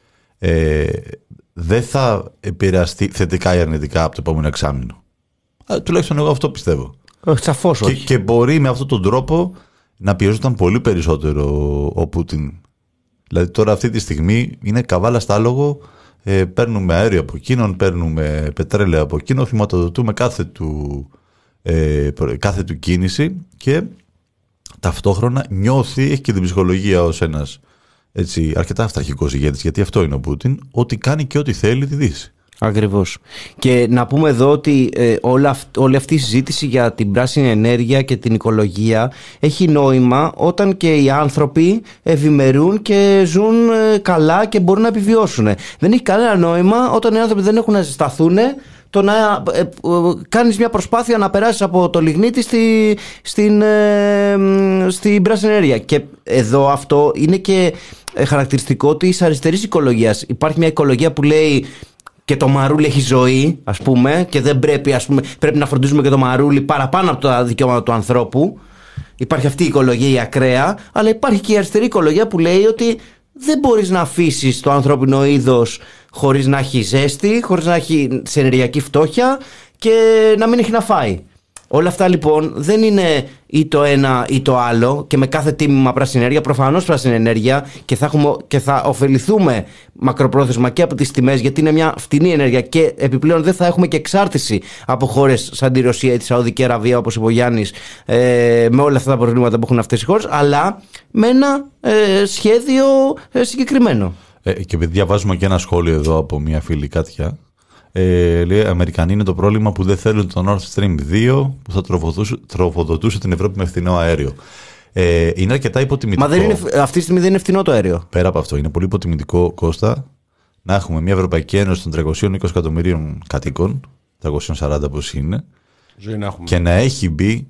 Ε, δεν θα επηρεαστεί θετικά ή αρνητικά από το επόμενο εξάμηνο. Ε, τουλάχιστον εγώ αυτό πιστεύω. Σαφώς όχι. Και, και μπορεί με αυτόν τον τρόπο να πιεζόταν πολύ περισσότερο ο Πούτιν. Δηλαδή τώρα αυτή τη στιγμή είναι καβάλα στα άλογο, ε, παίρνουμε αέριο από εκείνον, παίρνουμε πετρέλαιο από εκείνον, χρηματοδοτούμε κάθε του, ε, κάθε του κίνηση και ταυτόχρονα νιώθει, έχει και την ψυχολογία ως ένας έτσι, αρκετά αυταρχικός ηγέτης, γιατί αυτό είναι ο Πούτιν, ότι κάνει και ό,τι θέλει τη Δύση. Ακριβώς. Και να πούμε εδώ ότι ε, όλα, όλη αυτή η συζήτηση για την πράσινη ενέργεια και την οικολογία έχει νόημα όταν και οι άνθρωποι ευημερούν και ζουν ε, καλά και μπορούν να επιβιώσουν. Δεν έχει κανένα νόημα όταν οι άνθρωποι δεν έχουν να ζεσταθούν το να ε, ε, κάνεις μια προσπάθεια να περάσεις από το λιγνίτη στη, στην, ε, στην πράσινη ενέργεια. Και εδώ αυτό είναι και χαρακτηριστικό της αριστερής οικολογίας. Υπάρχει μια οικολογία που λέει και το μαρούλι έχει ζωή, ας πούμε, και δεν πρέπει, ας πούμε, πρέπει να φροντίζουμε και το μαρούλι παραπάνω από τα δικαιώματα του ανθρώπου. Υπάρχει αυτή η οικολογία η ακραία, αλλά υπάρχει και η αριστερή οικολογία που λέει ότι δεν μπορείς να αφήσεις το ανθρώπινο είδος χωρίς να έχει ζέστη, χωρίς να έχει σε ενεργειακή φτώχεια και να μην έχει να φάει. Όλα αυτά λοιπόν δεν είναι ή το ένα ή το άλλο και με κάθε τίμημα πράσινη ενέργεια, προφανώς πράσινη ενέργεια και θα, έχουμε, και θα ωφεληθούμε μακροπρόθεσμα και από τις τιμές γιατί είναι μια φτηνή ενέργεια και επιπλέον δεν θα έχουμε και εξάρτηση από χώρες σαν τη Ρωσία ή τη Σαουδική Αραβία όπως είπε ο Γιάννης, ε, με όλα αυτά τα προβλήματα που έχουν αυτές οι χώρες, αλλά με ένα ε, σχέδιο ε, συγκεκριμένο. Ε, και διαβάζουμε και ένα σχόλιο εδώ από μια φίλη Κάτια. Ε, λέει, Αμερικανοί είναι το πρόβλημα που δεν θέλουν το Nord Stream δύο που θα τροφοδοτούσε, τροφοδοτούσε την Ευρώπη με φθηνό αέριο. Ε, είναι αρκετά υποτιμητικό. Μα δεν είναι, αυτή τη στιγμή δεν είναι φθηνό το αέριο. Πέρα από αυτό, είναι πολύ υποτιμητικό, Κώστα, να έχουμε μια Ευρωπαϊκή Ένωση των τριακόσιων είκοσι εκατομμυρίων κατοίκων, τριακόσιες σαράντα πώς είναι, να και να έχει μπει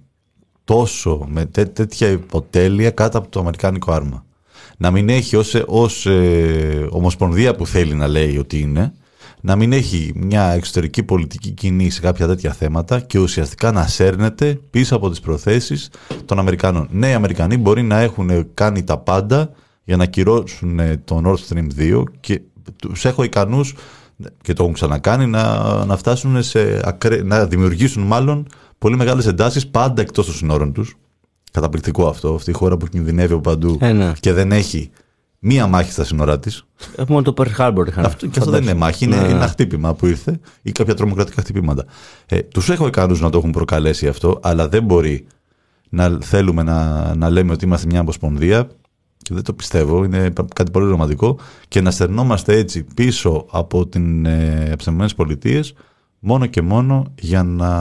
τόσο με τέ, τέτοια υποτέλεια κάτω από το αμερικάνικο άρμα. Να μην έχει ως, ως ε, ομοσπονδία που θέλει να λέει ότι είναι, να μην έχει μια εξωτερική πολιτική κοινή σε κάποια τέτοια θέματα και ουσιαστικά να σέρνεται πίσω από τις προθέσεις των Αμερικανών. Ναι, οι Αμερικανοί μπορεί να έχουν κάνει τα πάντα για να κυρώσουν τον Nord Stream δύο και τους έχω ικανούς, και το έχουν ξανακάνει, να, να φτάσουν σε ακρέ, να δημιουργήσουν μάλλον πολύ μεγάλες εντάσεις πάντα εκτός των συνόρων τους. Καταπληκτικό αυτό, αυτή η χώρα που κινδυνεύει από παντού ε, ναι. και δεν έχει μία μάχη στα σύνορά της. Έχουμε το Pearl Harbor. Αυτό, και αυτό δεν είναι μάχη, είναι ναι. ένα χτύπημα που ήρθε ή κάποια τρομοκρατικά χτυπήματα. Ε, τους έχω ικανούς να το έχουν προκαλέσει αυτό, αλλά δεν μπορεί να θέλουμε να, να λέμε ότι είμαστε μια ομοσπονδία, και δεν το πιστεύω, είναι κάτι πολύ ρομαντικό, και να στερνόμαστε έτσι πίσω από την ε, ΗΠΑ μόνο και μόνο για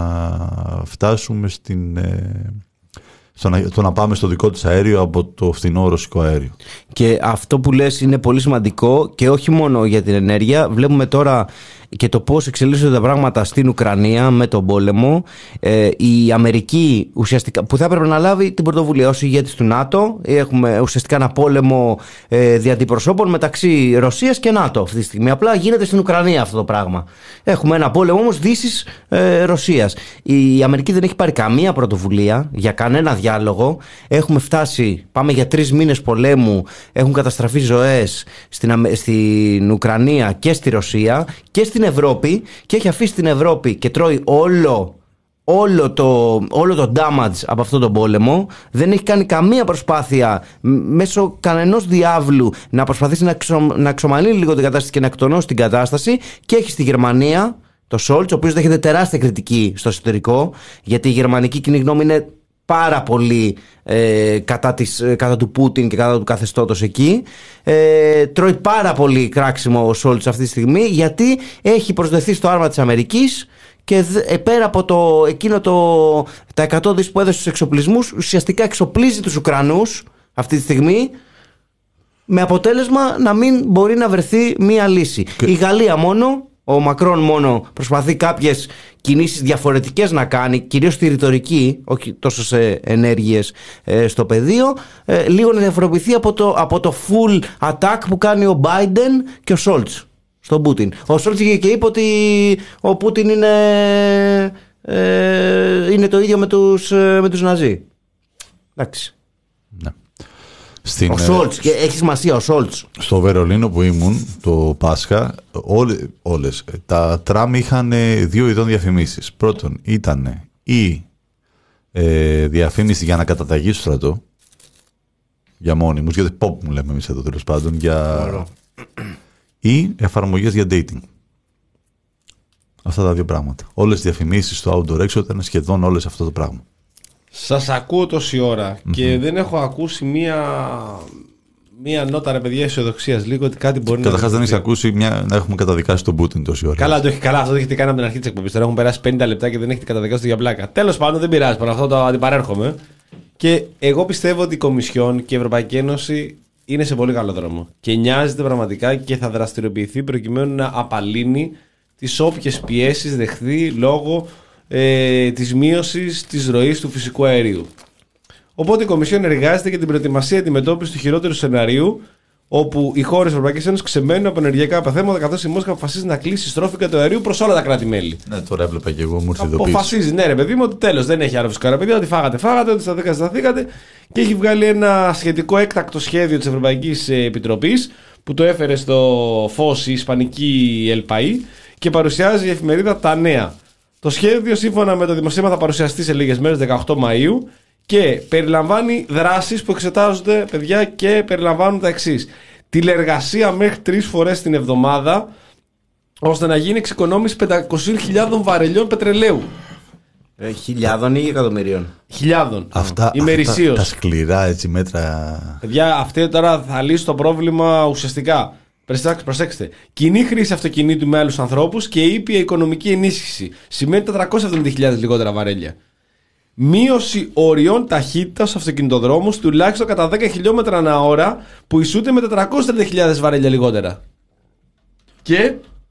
να φτάσουμε στην... Ε, Στο να, το να πάμε στο δικό της αέριο από το φθηνό ρωσικό αέριο. Και αυτό που λες είναι πολύ σημαντικό και όχι μόνο για την ενέργεια. Βλέπουμε τώρα και το πώς εξελίσσονται τα πράγματα στην Ουκρανία με τον πόλεμο. Ε, η Αμερική ουσιαστικά που θα έπρεπε να λάβει την πρωτοβουλία ως ηγέτης του ΝΑΤΟ. Έχουμε ουσιαστικά ένα πόλεμο ε, διαντιπροσώπων μεταξύ Ρωσίας και ΝΑΤΟ αυτή τη στιγμή. Απλά γίνεται στην Ουκρανία αυτό το πράγμα. Έχουμε ένα πόλεμο όμως Δύσης ε, Ρωσίας. Η Αμερική δεν έχει πάρει καμία πρωτοβουλία για κανένα διάλογο. Έχουμε φτάσει, πάμε για τρεις μήνες πολέμου, έχουν καταστραφεί ζωές στην, στην Ουκρανία και στη Ρωσία και στην Ευρώπη, και έχει αφήσει την Ευρώπη και τρώει όλο, όλο, το, όλο το damage από αυτόν τον πόλεμο. Δεν έχει κάνει καμία προσπάθεια μέσω κανενός διάβλου να προσπαθήσει να, εξο, να εξομαλύνει λίγο την κατάσταση και να εκτονώσει την κατάσταση. Και έχει στη Γερμανία το Σόλτς, ο οποίος δέχεται τεράστια κριτική στο εσωτερικό, γιατί η γερμανική κοινή γνώμη είναι πάρα πολύ ε, κατά, της, κατά του Πούτιν και κατά του καθεστώτος εκεί. Ε, τρώει πάρα πολύ κράξιμο ο Σόλτς αυτή τη στιγμή, γιατί έχει προσδεθεί στο άρμα της Αμερικής και δε, πέρα από το, εκείνο το, τα εκατό δις που έδωσε στους εξοπλισμούς, ουσιαστικά εξοπλίζει τους Ουκρανούς αυτή τη στιγμή, με αποτέλεσμα να μην μπορεί να βρεθεί μία λύση. Και... η Γαλλία μόνο, ο Μακρόν μόνο προσπαθεί κάποιες κινήσεις διαφορετικές να κάνει, κυρίως στη ρητορική, όχι τόσο σε ενέργειες ε, στο πεδίο, ε, λίγο να διαφοροποιηθεί από το, από το full attack που κάνει ο Biden και ο Σόλτς στον Πούτιν. Ο Σόλτς και είπε ότι ο Πούτιν είναι, ε, είναι το ίδιο με τους, με τους Ναζί. Εντάξει. Ναι. Στην, ο Σόλτς, και έχει σημασία ο Σόλτς. Στο Βερολίνο που ήμουν το Πάσχα, όλε, όλες τα τραμ είχαν δύο ειδών διαφημίσεις. Πρώτον ήταν η ε, διαφήμιση για να καταταγεί στο στρατό, για μόνιμους, γιατί pop μου λέμε εμείς εδώ τέλος πάντων, για... ή εφαρμογές για dating. Αυτά τα δύο πράγματα. Όλες οι διαφημίσεις στο outdoor έξω ήταν σχεδόν όλες αυτό το πράγμα. Σας ακούω τόση ώρα mm-hmm. και δεν έχω ακούσει μία, μία νότα, ρε παιδιά, αισιοδοξίας λίγο ότι κάτι μπορεί. Καταρχάς δεν έχει ακούσει μια, να έχουμε καταδικάσει τον Πούτιν τόση ώρα. Καλά, το έχει, καλά, αυτό το έχετε κάνει από την αρχή της εκπομπής. Τώρα έχουν περάσει πενήντα λεπτά και δεν έχετε καταδικάσει το για πλάκα. Τέλος πάντων, δεν πειράζει, πάνω αυτό το αντιπαρέρχομαι. Και εγώ πιστεύω ότι η Κομισιόν και η Ευρωπαϊκή Ένωση είναι σε πολύ καλό δρόμο. Και νοιάζεται πραγματικά και θα δραστηριοποιηθεί προκειμένου να απαλύνει τις όποιες πιέσεις δεχθεί λόγω Ε, της μείωσης της ροής του φυσικού αερίου. Οπότε η Κομισιόν εργάζεται για την προετοιμασία αντιμετώπιση του χειρότερου σεναρίου, όπου οι χώρες της Ευρωπαϊκής Ένωσης ξεμένουν από ενεργειακά αποθέματα, καθώς η Μόσχα αποφασίζει να κλείσει στρόφικα του αερίου προς όλα τα κράτη-μέλη. Ναι, τώρα έβλεπα και εγώ, μου ήρθε ειδοποίηση. Αποφασίζει, ναι, ρε παιδί μου, ότι τέλος δεν έχει άλλο φυσικό αέριο, παιδιά, ότι φάγατε, φάγατε, ότι σταθήκατε, σταθήκατε, και έχει βγάλει ένα σχετικό έκτακτο σχέδιο της Ευρωπαϊκής Επιτροπής που το έφερε στο φως η Ισπανική ΕΛΠΑΗ και παρουσιάζει η εφημερίδα Τα Νέα. Το σχέδιο, σύμφωνα με το δημοσίευμα, θα παρουσιαστεί σε λίγες μέρες, δεκαοκτώ Μαΐου, και περιλαμβάνει δράσεις που εξετάζονται, παιδιά, και περιλαμβάνουν τα εξής. Τηλεργασία μέχρι τρεις φορές την εβδομάδα, ώστε να γίνει εξοικονόμηση πεντακόσιες χιλιάδες βαρελιών πετρελαίου. Ε, χιλιάδων ή εκατομμυρίων? Χιλιάδων. Αυτά, ημερησίως. Αυτά, τα σκληρά έτσι μέτρα. Παιδιά, αυτή τώρα θα λύσει το πρόβλημα ουσιαστικά. Προσέξτε. Κοινή χρήση αυτοκινήτου με άλλους ανθρώπους και ήπια οικονομική ενίσχυση. Σημαίνει τετρακόσιες εβδομήντα χιλιάδες λιγότερα βαρέλια. Μείωση οριών ταχύτητας στους αυτοκινητοδρόμους τουλάχιστον κατά δέκα χιλιόμετρα ανά ώρα, που ισούται με τετρακόσιες τριάντα χιλιάδες βαρέλια λιγότερα. Και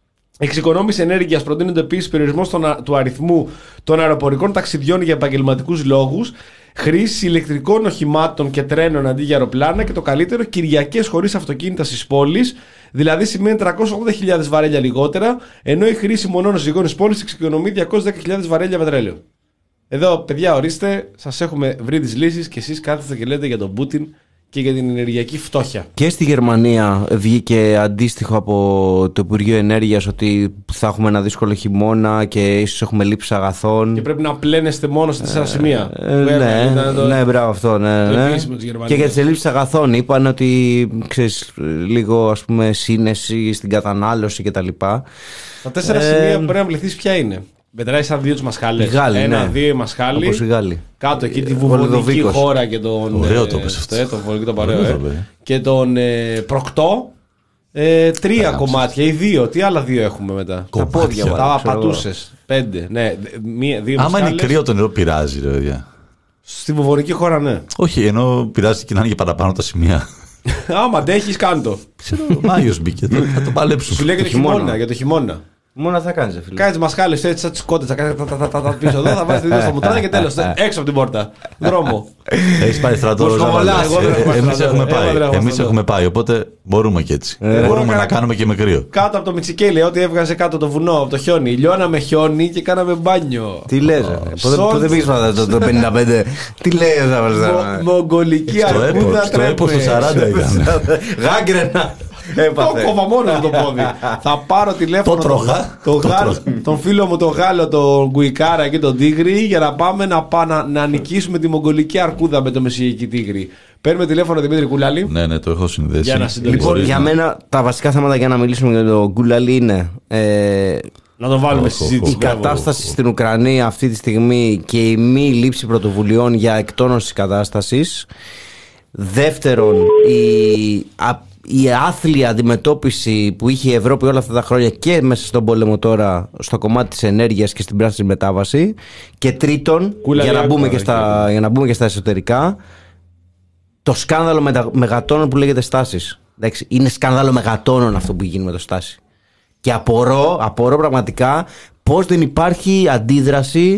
Εξοικονόμηση ενέργειας. Προτείνονται επίσης περιορισμός του αριθμού των αεροπορικών ταξιδιών για επαγγελματικούς λόγους. Χρήση ηλεκτρικών οχημάτων και τρένων αντί για αεροπλάνα. Και το καλύτερο, Κυριακές χωρίς αυτοκίνητα στις πόλεις. Δηλαδή σημαίνει τριακόσιες ογδόντα χιλιάδες βαρέλια λιγότερα. Ενώ η χρήση μονών ζυγών στις πόλεις εξοικονομεί διακόσιες δέκα χιλιάδες βαρέλια πετρέλαιο. Εδώ, παιδιά, ορίστε, σας έχουμε βρει τις λύσεις και εσείς κάθεστε και λέτε για τον Πούτιν και για την ενεργειακή φτώχεια. Και στη Γερμανία βγήκε αντίστοιχο από το Υπουργείο Ενέργειας ότι θα έχουμε ένα δύσκολο χειμώνα και ίσως έχουμε λήψη αγαθών. Και πρέπει να πλένεστε μόνο σε τέσσερα σημεία. Ε, ναι, το... ναι, μπράβο αυτό. Ναι, ναι. Και για τις ελλείψεις αγαθών είπαν ότι ξέρεις, λίγο ας πούμε σύνεση στην κατανάλωση κτλ. Τα τέσσερα ε, σημεία που πρέπει να πληθείς ποια είναι? Μετράει σαν δύο τους μασχάλες. Γάλλοι, Ένα, ναι. δύο οι μασχάλοι. Όπως οι Γάλλοι. Κάτω εκεί τη βουβονική χώρα και τον. Ωραίο το πες αυτό. Ε, τον βουβονικό το παρέο. Ε. Και τον ε, προκτό. Ε, τρία Αγάψεις. κομμάτια ή δύο. Τι άλλα δύο έχουμε μετά? Κομμάτια, τα πόδια, τα πατούσες. Πέντε. Ναι, μία, δύο άμα μασχάλες. είναι κρύο το νερό πειράζει, ρε παιδιά. Στη βουβονική χώρα, ναι. Όχι, ενώ πειράζει και να είναι και παραπάνω τα σημεία. Άμα αντέχεις, κάντο. Ξέρω, ο Μάιος μπήκε. Θα το παλέψω. Σου λέει για το χειμώνα. Για το χειμώνα. Μόνο θα κάνεις, φίλε. Κάνεις μασχάλες έτσι, σαν τις κότες. Θα κάνεις τα πίσω εδώ, θα βάζεις τη δύο στο μουτράδι και τέλος. Έξω από την πόρτα. Δρόμο. Έχεις πάει στρατό. Εμείς έχουμε πάει. Εμείς έχουμε πάει. Οπότε μπορούμε και έτσι. Μπορούμε να κάνουμε και με κρύο. Κάτω από το Μιτσικέλι, ό,τι έβγαζε κάτω το βουνό, από το χιόνι. Λιώναμε χιόνι και κάναμε μπάνιο. Τι λες, πότε πήγες πάντα το πενήντα πέντε? Τι λες, Μογγολική αρκούδα. Στο έπος του σαράντα ήταν. Γάγκρενα. Το κόβα μόνο το πόδι. Θα πάρω τηλέφωνο Το τρώγα. τον, Γάλλο, τον φίλο μου τον Γάλλο, τον Γκουικάρα και τον Τίγρη, για να πάμε να, πά, να, να νικήσουμε τη μογγολική αρκούδα με το μεσογειακή τίγρη. Παίρνουμε τηλέφωνο Δημήτρη Κούλαλη. Ναι, ναι, το έχω συνδέσει. Για να λοιπόν, για μένα τα βασικά θέματα για να μιλήσουμε για τον Κούλαλη είναι ε, να τον βάλουμε στη συζήτηση. Η κατάσταση στην Ουκρανία αυτή τη στιγμή και η μη λήψη πρωτοβουλειών για εκτόνωση της κατάστασης. Δεύτερον, η η άθλια αντιμετώπιση που είχε η Ευρώπη όλα αυτά τα χρόνια και μέσα στον πόλεμο τώρα στο κομμάτι της ενέργειας και στην πράσινη μετάβαση. Και τρίτον, για να, μπούμε και στα, για να μπούμε και στα εσωτερικά, το σκάνδαλο μετα, μεγατόνων που λέγεται Στάσης. Εντάξει, είναι σκάνδαλο μεγατόνων αυτό που γίνει με το Στάση. Και απορώ, απορώ πραγματικά πώς δεν υπάρχει αντίδραση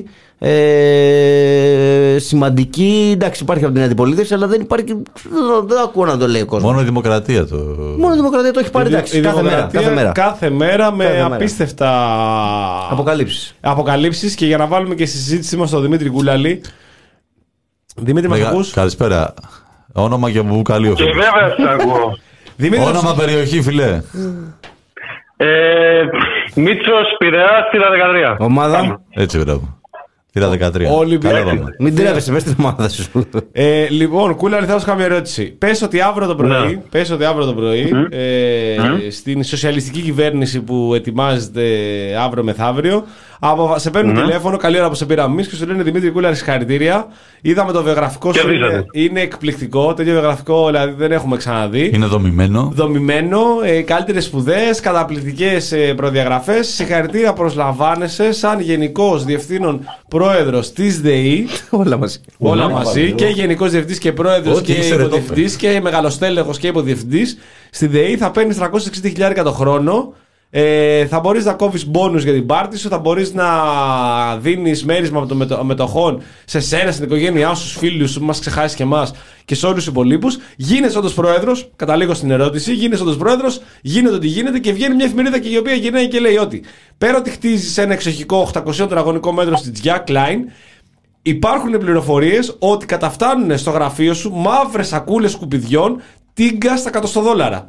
Ε, σημαντική. Εντάξει, υπάρχει από την αντιπολίτευση, αλλά δεν υπάρχει. Δεν ακούω να το λέει ο κόσμος. Μόνο η δημοκρατία το. Μόνο η δημοκρατία το έχει πάρει. Εντάξει, κάθε μέρα, κάθε μέρα. Κάθε μέρα με κάθε απίστευτα αποκαλύψεις. Αποκαλύψεις. Και για να βάλουμε και στη συζήτησή μας τον Δημήτρη Κούλαλη. Δημήτρη, μας ακούς? Καλησπέρα. Όνομα και από πού καλεί ο φίλος? Και βέβαια θα ακούω. Όνομα περιοχή, φιλέ. Ε, Μίτσος, Πειραιάς, Θήρα δεκατρία. Ομάδα. Έτσι, μπράβο. Θήρα δεκατρία. Όλοι μην τρέβεσαι, πες την ομάδα σου. ε, λοιπόν, Κούλαλη, θα σου κάνω μια ερώτηση. Πες ότι αύριο το πρωί, ναι. πες ότι αύριο το πρωί mm. ε, mm. στην σοσιαλιστική κυβέρνηση που ετοιμάζεται αύριο μεθαύριο, από, σε παίρνουν mm. τηλέφωνο, καλή ώρα που σε πήραμε εμείς και σου λένε Δημήτρη Κούλαλη, συγχαρητήρια. Είδαμε το βιογραφικό σου. Είναι, είναι εκπληκτικό. Τέτοιο βιογραφικό δηλαδή δεν έχουμε ξαναδεί. Είναι δομημένο. Δομημένο. Ε, Καλύτερες σπουδές, καταπληκτικές ε, προδιαγραφές. Συγχαρητήρια, προσλαμβάνεσαι σαν Γενικός Διευθύνων Πρόεδρος της ΔΕΗ. Όλα μαζί. Όλα μαζί. Και Γενικός Διευθυντής και Πρόεδρος και Υποδιευθυντής και Μεγαλοστέλεχος και Υποδιευθυντής. Στη ΔΕΗ θα παίρνεις τριακόσιες εξήντα χιλιάδες το χρόνο. Ε, θα μπορείς να κόβεις μπόνους για την πάρτι σου, θα μπορείς να δίνεις μέρισμα μετοχών σε σένα, στην οικογένειά σου, στους φίλους σου που μας ξεχάσεις και εμάς και σε όλους τους υπολείπους. Γίνεσαι όντως πρόεδρος, καταλήγω στην ερώτηση, γίνεσαι όντως πρόεδρος, γίνεται ό,τι γίνεται και βγαίνει μια εφημερίδα και η οποία γυρνάει και λέει ότι πέρα ότι χτίζεις ένα εξοχικό οκτακόσια τετραγωνικό μέτρο στη Τζιά Κλάιν, υπάρχουν πληροφορίες ότι καταφτάνουν στο γραφείο σου μαύρες σακούλες σκουπιδιών τίγκα στα εκατοστοδόλαρα.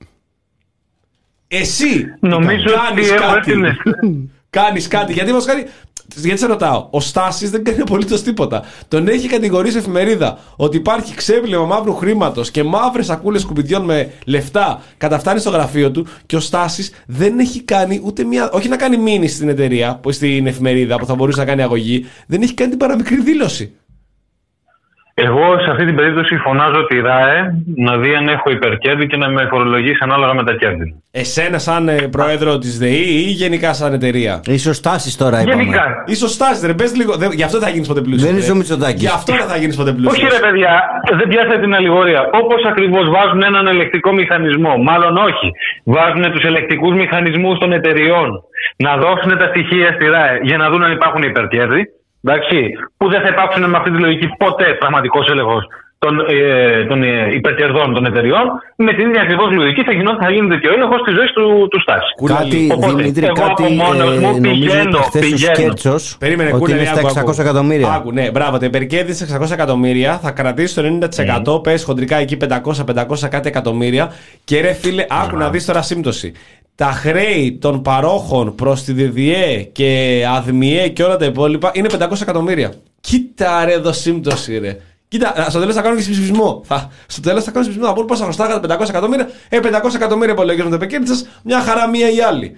Εσύ νομίζω κάνεις ότι κάτι. είναι. Κάνεις κάτι. Γιατί μας κάνει. Γιατί σε ρωτάω, ο Στάσης δεν κάνει απολύτως τίποτα. Τον έχει κατηγορήσει εφημερίδα ότι υπάρχει ξέπλυμα μαύρου χρήματος και μαύρες σακούλες σκουπιδιών με λεφτά καταφτάνει στο γραφείο του και ο Στάσης δεν έχει κάνει ούτε μία. Όχι να κάνει μήνυση στην εταιρεία, στην εφημερίδα που θα μπορούσε να κάνει αγωγή, δεν έχει κάνει την παραμικρή δήλωση. Εγώ σε αυτή την περίπτωση φωνάζω τη ΡΑΕ να δει αν έχω υπερκέρδη και να με φορολογήσει ανάλογα με τα κέρδη. Εσένα σαν ε, πρόεδρο της ΔΕΗ ή γενικά σαν εταιρεία? Ίσως στάσεις τώρα, είπαμε. Γενικά. Ίσως στάσεις, ρε, πες λίγο. Δε, γι' αυτό δεν θα γίνεις ποτέ πλούσιος. Δεν είσαι ο Μητσοτάκης. Γι' αυτό δεν θα γίνεις ποτέ πλούσιος. Όχι ρε παιδιά, δεν πιάσατε την αλληγορία. Όπως ακριβώς βάζουν έναν ελεκτικό μηχανισμό, μάλλον όχι, βάζουν τους ελεκτικούς μηχανισμούς των εταιριών να δώσουν τα στοιχεία στη ΡΑΕ για να δουν αν υπάρχουν υπερκέρδη. Εντάξει, που δεν θα υπάρξουν με αυτή τη λογική ποτέ πραγματικός έλεγχος των, ε, των ε, υπερκερδών των εταιριών. Με την ίδια ακριβώς λογική θα, γινό, θα γίνεται και ο έλεγχος της ζωής του, του Στάση. Κάτι, Οπότε, Δημήτρη, εγώ κάτι από μόνος ε, μου νομίζω πηγαίνω, ότι χθες ο Σκέρτσος Περίμενε, ότι κούνε, είναι στα άκου, εξακόσια άκου. εκατομμύρια. Άκου, ναι, μπράβο, το υπερκέρδη εξακόσια εκατομμύρια θα κρατήσει το ενενήντα τοις εκατό, mm. πες χοντρικά εκεί πεντακόσια πεντακόσια κάτι εκατομμύρια. Και ρε φίλε, άκου mm. να δεις τώρα σύμπτωση. Τα χρέη των παρόχων προς τη ΔΔΕ και ΑΔΜΙΕ και όλα τα υπόλοιπα είναι πεντακόσια εκατομμύρια. Κοίτα ρε εδώ σύμπτωση ρε. Κοίτα, στο τέλος θα κάνω και συμψηφισμό. Θα, στο τέλος θα κάνω συμψηφισμό. Θα πω πόσα χρωστάγατε, πεντακόσια εκατομμύρια. Ε, πεντακόσια εκατομμύρια υπολογίζουν το επικέρδη σας. Μια χαρά μία ή άλλη.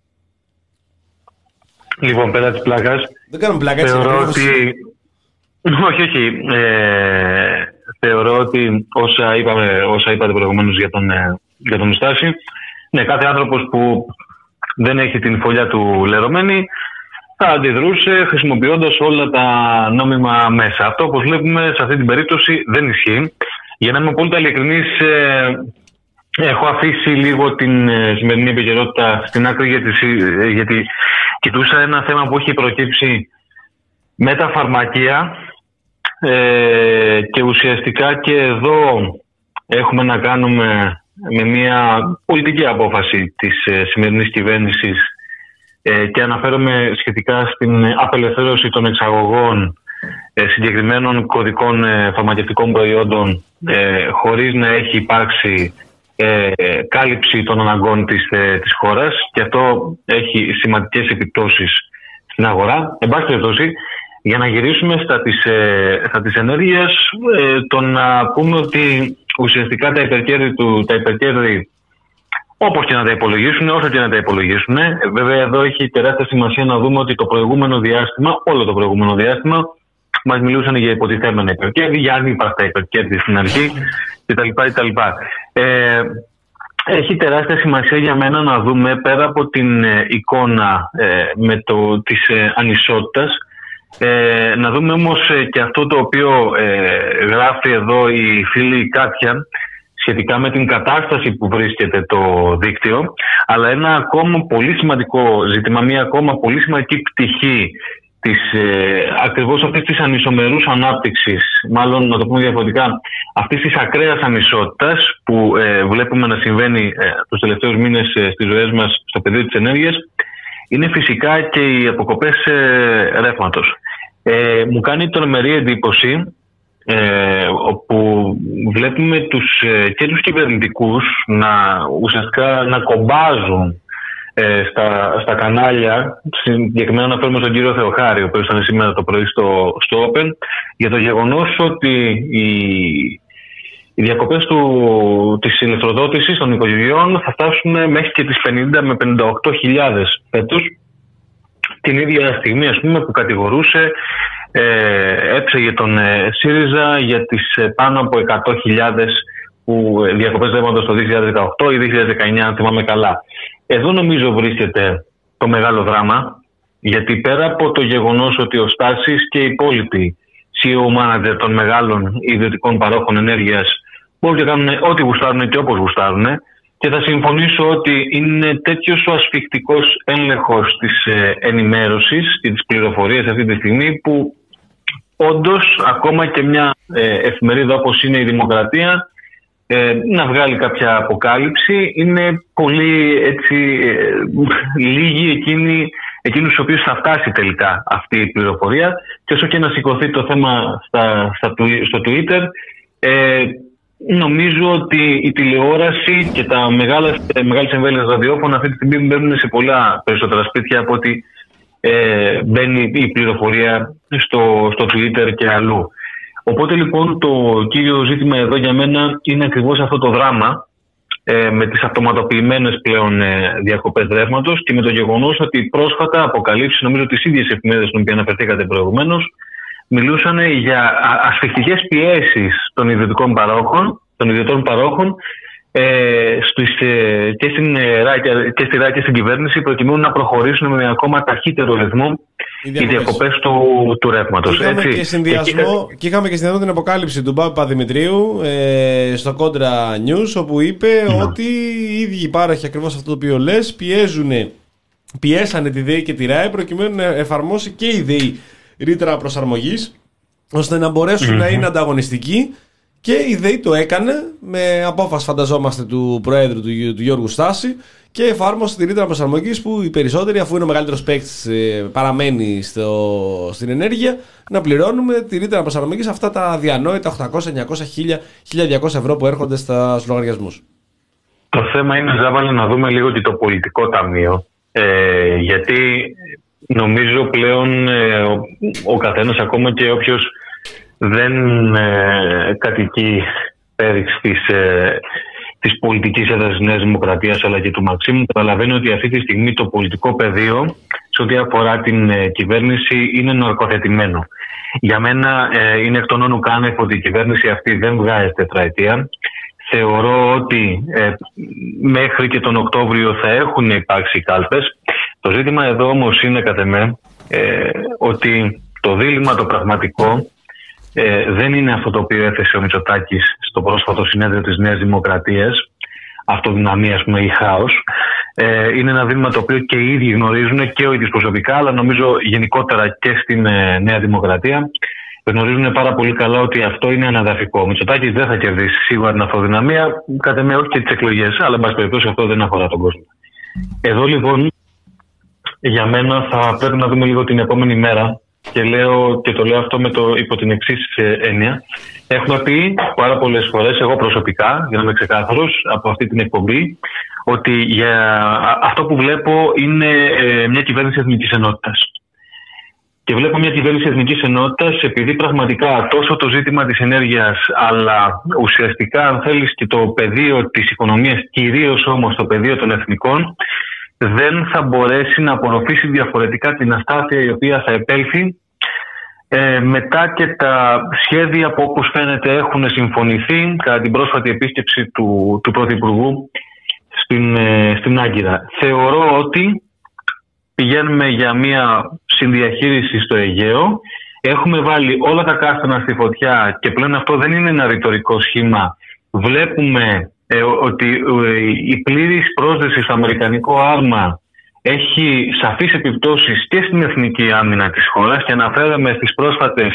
Λοιπόν, πέρα της πλάκας. Δεν κάνουμε πλάκα έτσι. Θεωρώ ότι. Όχι, όχι. Ε, θεωρώ ότι όσα, είπαμε, όσα είπατε προηγουμένως για τον, για τον Στάση, ναι, κάθε άνθρωπος που δεν έχει την φωλιά του λερωμένη θα αντιδρούσε χρησιμοποιώντας όλα τα νόμιμα μέσα. Αυτό, όπως βλέπουμε, σε αυτή την περίπτωση δεν ισχύει. Για να είμαι απόλυτα ειλικρινής, ε, έχω αφήσει λίγο την ε, σημερινή επικαιρότητα στην άκρη γιατί, γιατί κοιτούσα ένα θέμα που έχει προκύψει με τα φαρμακεία ε, και ουσιαστικά και εδώ έχουμε να κάνουμε με μια πολιτική απόφαση της ε, σημερινής κυβέρνησης ε, και αναφέρομαι σχετικά στην απελευθέρωση των εξαγωγών ε, συγκεκριμένων κωδικών ε, φαρμακευτικών προϊόντων ε, χωρίς να έχει υπάρξει ε, κάλυψη των αναγκών της, ε, της χώρας, και αυτό έχει σημαντικές επιπτώσεις στην αγορά. Εν πάση περιπτώσει, για να γυρίσουμε στα της, ε, στα της ενέργειας, ε, το να πούμε ότι ουσιαστικά τα υπερκέρδη, του, τα υπερκέρδη όπως και να τα υπολογίσουν, όσο και να τα υπολογίσουν, ε, βέβαια εδώ έχει τεράστια σημασία να δούμε ότι το προηγούμενο διάστημα, όλο το προηγούμενο διάστημα, μας μιλούσαν για υποτιθέμενα υπερκέρδη, για ανύπαρκτα υπερκέρδη στην αρχή κτλ. Ε, έχει τεράστια σημασία για μένα να δούμε, πέρα από την ε, εικόνα ε, με το, της ε, ανισότητας, ε, να δούμε όμως ε, και αυτό το οποίο ε, γράφει εδώ η φίλη Κάτια σχετικά με την κατάσταση που βρίσκεται το δίκτυο, αλλά ένα ακόμα πολύ σημαντικό ζήτημα, μια ακόμα πολύ σημαντική πτυχή της, ε, ακριβώς αυτής της ανισομερούς ανάπτυξης, μάλλον να το πούμε διαφορετικά, αυτής της ακραίας ανισότητας που ε, βλέπουμε να συμβαίνει ε, τους τελευταίους μήνες ε, στις ζωές μας στο πεδίο της ενέργειας, είναι φυσικά και οι αποκοπές ε, ρεύματος. Ε, μου κάνει τρομερή εντύπωση ε, όπου βλέπουμε τους, ε, και τους κυβερνητικούς να ουσιαστικά να κομπάζουν ε, στα, στα κανάλια, συγκεκριμένα αναφέρουμε στον κύριο Θεοχάρη, ο οποίος ήταν σήμερα το πρωί στο, στο Open, για το γεγονός ότι οι, οι διακοπές του, της ηλεκτροδότησης των οικογενειών θα φτάσουν μέχρι και τις πενήντα με πενήντα οκτώ χιλιάδες φέτος, την ίδια στιγμή, ας πούμε, που κατηγορούσε, ε, έψεγε τον ε, ΣΥΡΙΖΑ για τις ε, πάνω από εκατό χιλιάδες που ε, διακοπές ρεύματος το δύο χιλιάδες δεκαοκτώ ή δύο χιλιάδες δεκαεννιά, αν θυμάμαι καλά. Εδώ νομίζω βρίσκεται το μεγάλο δράμα, γιατί πέρα από το γεγονός ότι ο Στάσης και οι υπόλοιποι σι ι ο manager των μεγάλων ιδιωτικών παρόχων ενέργειας μπορούν να κάνουν ό,τι γουστάρουν και όπως γουστάρουν, και θα συμφωνήσω ότι είναι τέτοιος ο ασφικτικός έλεγχος της ε, ενημέρωσης και της πληροφορίας αυτή τη στιγμή, που όντως ακόμα και μια ε, εφημερίδα όπως είναι η Δημοκρατία ε, να βγάλει κάποια αποκάλυψη, είναι πολύ έτσι ε, λίγοι εκείνοι, εκείνους στους οποίους θα φτάσει τελικά αυτή η πληροφορία, και όσο και να σηκωθεί το θέμα στα, στα, στο Twitter, ε, νομίζω ότι η τηλεόραση και τα μεγάλα, μεγάλες εμβέλειες ραδιόφωνα αυτή τη στιγμή μπαίνουν σε πολλά περισσότερα σπίτια από ότι ε, μπαίνει η πληροφορία στο, στο Twitter και αλλού. Οπότε λοιπόν το κύριο ζήτημα εδώ για μένα είναι ακριβώς αυτό το δράμα ε, με τις αυτοματοποιημένες πλέον ε, διακοπές ρεύματος, και με το γεγονός ότι πρόσφατα αποκαλύψει, νομίζω τις ίδιες εφημερίδες στην οποία αναφερθήκατε προηγουμένως, μιλούσαν για ασφιχτικές πιέσεις των ιδιωτικών παρόχων, των ιδιωτών παρόχων ε, στις, ε, και, στην, ε, και στη ΡΑ και στην κυβέρνηση, προκειμένου να προχωρήσουν με ακόμα ταχύτερο ρυθμό οι διακοπές του, του ρεύματος. Και είχαμε, και συνδυασμό, και... και είχαμε και συνδυασμό την αποκάλυψη του Μπάμπη Παδημητρίου ε, στο Contra News, όπου είπε yeah. ότι οι ίδιοι πάροχοι, ακριβώς αυτό το οποίο λες, πιέζουν, πιέσανε τη ΔΕΗ και τη ΡΑΕ προκειμένου να εφαρμόσει και η ΔΕΗ ρήτρα προσαρμογής, ώστε να μπορέσουν mm-hmm. να είναι ανταγωνιστικοί. Και η ΔΕΗ το έκανε με απόφαση, φανταζόμαστε, του Προέδρου του, του Γιώργου Στάση, και εφάρμοσε τη ρήτρα προσαρμογής που οι περισσότεροι, αφού είναι ο μεγαλύτερος παίκτης, ε, παραμένει στο, στην ενέργεια, να πληρώνουμε τη ρήτρα προσαρμογής αυτά τα διανόητα οκτακόσια, εννιακόσια, χίλια, χίλια διακόσια ευρώ που έρχονται στα, στους λογαριασμούς. Το θέμα είναι, Ζάβαλε, να δούμε λίγο και το πολιτικό ταμείο. Ε, γιατί νομίζω πλέον ε, ο, ο καθένας, ακόμα και όποιος δεν ε, κατοικεί πέριξ της, ε, της πολιτικής έδρας της Νέας Δημοκρατίας αλλά και του Μαξίμου, καταλαβαίνει ότι αυτή τη στιγμή το πολιτικό πεδίο σε ό,τι αφορά την ε, κυβέρνηση είναι ναρκοθετημένο. Για μένα ε, είναι εκ των όνου κάνευ ότι η κυβέρνηση αυτή δεν βγάζει τετραετία. Θεωρώ ότι ε, μέχρι και τον Οκτώβριο θα έχουν υπάρξει κάλπες. Το ζήτημα εδώ όμως είναι, κατ' εμέ, ε, ότι το δίλημμα το πραγματικό Ε, δεν είναι αυτό το οποίο έθεσε ο Μητσοτάκης στο πρόσφατο συνέδριο της Νέας Δημοκρατίας, αυτοδυναμία, ας πούμε, ή χάος. Ε, είναι ένα δίλημμα το οποίο και οι ίδιοι γνωρίζουν, και ο ίδιος προσωπικά, αλλά νομίζω γενικότερα και στην ε, Νέα Δημοκρατία γνωρίζουν πάρα πολύ καλά ότι αυτό είναι αναδαφικό. Ο Μητσοτάκης δεν θα κερδίσει σίγουρα την αυτοδυναμία, κατά με όχι και τις εκλογές, αλλά εν πάση περιπτώσει αυτό δεν αφορά τον κόσμο. Εδώ λοιπόν για μένα θα πρέπει να δούμε λίγο την επόμενη μέρα. Και, λέω, και το λέω αυτό με το, υπό την εξής έννοια. Έχουμε πει πάρα πολλές φορές, εγώ προσωπικά, για να είμαι ξεκάθαρος, από αυτή την εκπομπή, ότι για αυτό που βλέπω είναι ε, μια κυβέρνηση εθνικής ενότητας. Και βλέπω μια κυβέρνηση εθνικής ενότητας επειδή πραγματικά τόσο το ζήτημα της ενέργειας, αλλά ουσιαστικά, αν θέλεις, και το πεδίο της οικονομίας, κυρίως όμως το πεδίο των εθνικών, δεν θα μπορέσει να απορροφήσει διαφορετικά την αστάθεια η οποία θα επέλθει ε, μετά και τα σχέδια που, όπως φαίνεται, έχουν συμφωνηθεί κατά την πρόσφατη επίσκεψη του, του Πρωθυπουργού στην, ε, στην Άγκυρα. Θεωρώ ότι πηγαίνουμε για μια συνδιαχείριση στο Αιγαίο. Έχουμε βάλει όλα τα κάστανα στη φωτιά και πλέον αυτό δεν είναι ένα ρητορικό σχήμα. Βλέπουμε Ε, ότι ε, η πλήρης πρόσδεση στο αμερικανικό άρμα έχει σαφείς επιπτώσεις και στην εθνική άμυνα της χώρας, και αναφέραμε στις πρόσφατες,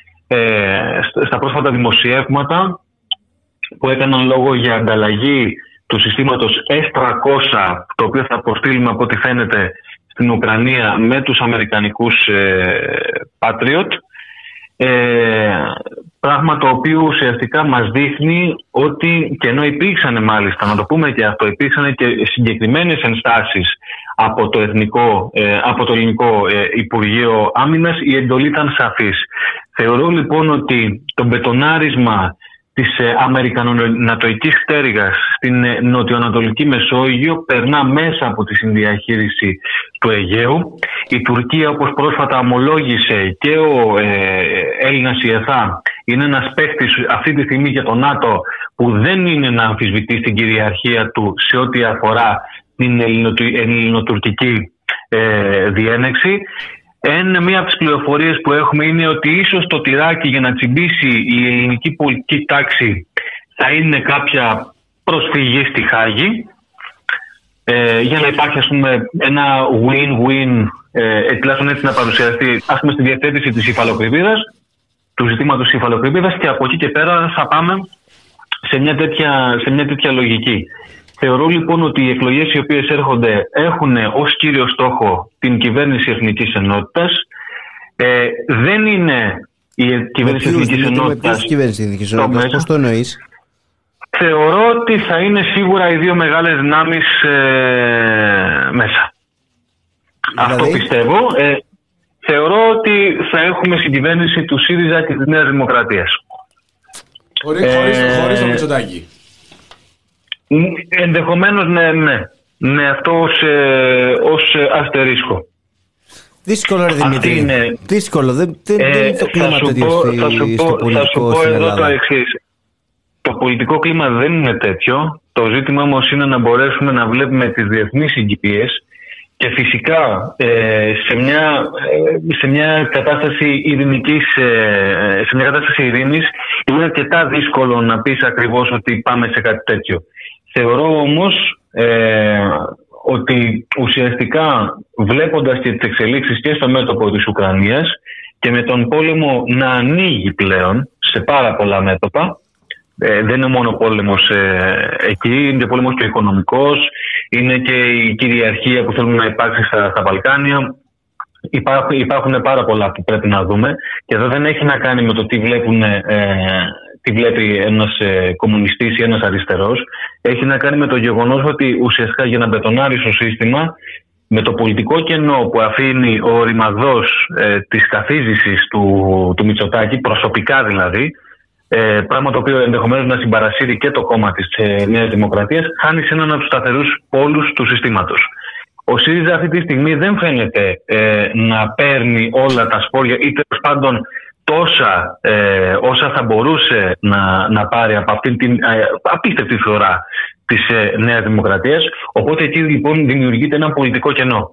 ε, στα πρόσφατα δημοσιεύματα που έκαναν λόγο για ανταλλαγή του συστήματος ες τριακόσια, το οποίο θα αποστείλουμε από ό,τι φαίνεται στην Ουκρανία με τους αμερικανικούς ε, Patriot. Ε, πράγμα το οποίο ουσιαστικά μας δείχνει ότι, και ενώ υπήρξαν, μάλιστα να το πούμε και αυτό, υπήρξαν και συγκεκριμένες ενστάσεις από το, εθνικό, ε, από το ελληνικό ε, Υπουργείο Άμυνας, η εντολή ήταν σαφής. Θεωρώ λοιπόν ότι το μπετονάρισμα της ε, αμερικανο-νατοικής πτέρυγας στην ε, νοτιοανατολική Μεσόγειο περνά μέσα από τη συνδιαχείριση του Αιγαίου. Η Τουρκία, όπως πρόσφατα ομολόγησε και ο ε, Έλληνας Ιεθά, είναι ένας παίκτης αυτή τη στιγμή για το ΝΑΤΟ που δεν είναι να αμφισβητεί στην κυριαρχία του σε ό,τι αφορά την ελληνοτουρκική ε, διένεξη. Ένα, μία από τις πληροφορίες που έχουμε είναι ότι ίσως το τυράκι για να τσιμπήσει η ελληνική πολιτική τάξη θα είναι κάποια προσφυγή στη Χάγη, ε, για να υπάρχει, ας πούμε, ένα win-win, ε, τουλάχιστον έτσι να παρουσιαστεί, ας πούμε, στη διαθέτηση της υφαλοκρηπίδας, του ζητήματος της υφαλοκρηπίδας, και από εκεί και πέρα θα πάμε σε μια τέτοια, σε μια τέτοια λογική. Θεωρώ λοιπόν ότι οι εκλογές οι οποίες έρχονται έχουν ως κύριο στόχο την κυβέρνηση εθνικής ενότητας. Ε, δεν είναι η κυβέρνηση εθνικής ενότητας. κυβέρνηση εθνικής ενότητας, πώς το εννοείς? Θεωρώ ότι θα είναι σίγουρα οι δύο μεγάλες δυνάμεις ε, μέσα. Δηλαδή? Αυτό πιστεύω. Ε, θεωρώ ότι θα έχουμε συγκυβέρνηση του ΣΥΡΙΖΑ και της Νέας Δημοκρατίας. Χωρίς, ε, χωρίς, χωρίς το Μητσοτάκη. Ενδεχομένως, ναι, ναι. Ναι, αυτό ως, ε, ως αστερίσκο. Δύσκολο, ρε Δημήτρη. Είναι... Δύσκολο. Δεν, δεν, ε, δεν είναι το κλίμα τέτοιο στο πολιτικό στην Ελλάδα. Το εξής. Το πολιτικό κλίμα δεν είναι τέτοιο. Το ζήτημα όμως είναι να μπορέσουμε να βλέπουμε τις διεθνείς συγκυρίες και φυσικά ε, σε, μια, ε, σε μια κατάσταση ειρηνικής, ε, σε μια κατάσταση ειρήνης είναι αρκετά δύσκολο να πεις ακριβώς ότι πάμε σε κάτι τέτοιο. Θεωρώ όμως ε, ότι ουσιαστικά βλέποντας και τις εξελίξεις και στο μέτωπο της Ουκρανίας και με τον πόλεμο να ανοίγει πλέον σε πάρα πολλά μέτωπα, ε, δεν είναι μόνο πόλεμος ε, εκεί, είναι και πόλεμος και οικονομικός, είναι και η κυριαρχία που θέλουμε να υπάρξει στα, στα Βαλκάνια. Υπάρχουν, υπάρχουν πάρα πολλά που πρέπει να δούμε και εδώ δεν έχει να κάνει με το τι, βλέπουν, ε, τι βλέπει ένας ε, κομμουνιστής ή ένας αριστερός. Έχει να κάνει με το γεγονός ότι ουσιαστικά για να μπετονάρει το σύστημα, με το πολιτικό κενό που αφήνει ο ρημαδός ε, της καθίζησης του, του Μητσοτάκη, προσωπικά δηλαδή, ε, πράγμα το οποίο ενδεχομένως να συμπαρασύρει και το κόμμα της ε, Νέας Δημοκρατίας, χάνει σε έναν από τους σταθερούς πόλους του συστήματος. Ο ΣΥΡΙΖΑ αυτή τη στιγμή δεν φαίνεται ε, να παίρνει όλα τα σπόρια ή τέλος πάντων τόσα ε, όσα θα μπορούσε να, να πάρει από αυτήν την ε, απίστευτη φθορά της ε, Νέας Δημοκρατίας. Οπότε εκεί λοιπόν δημιουργείται ένα πολιτικό κενό.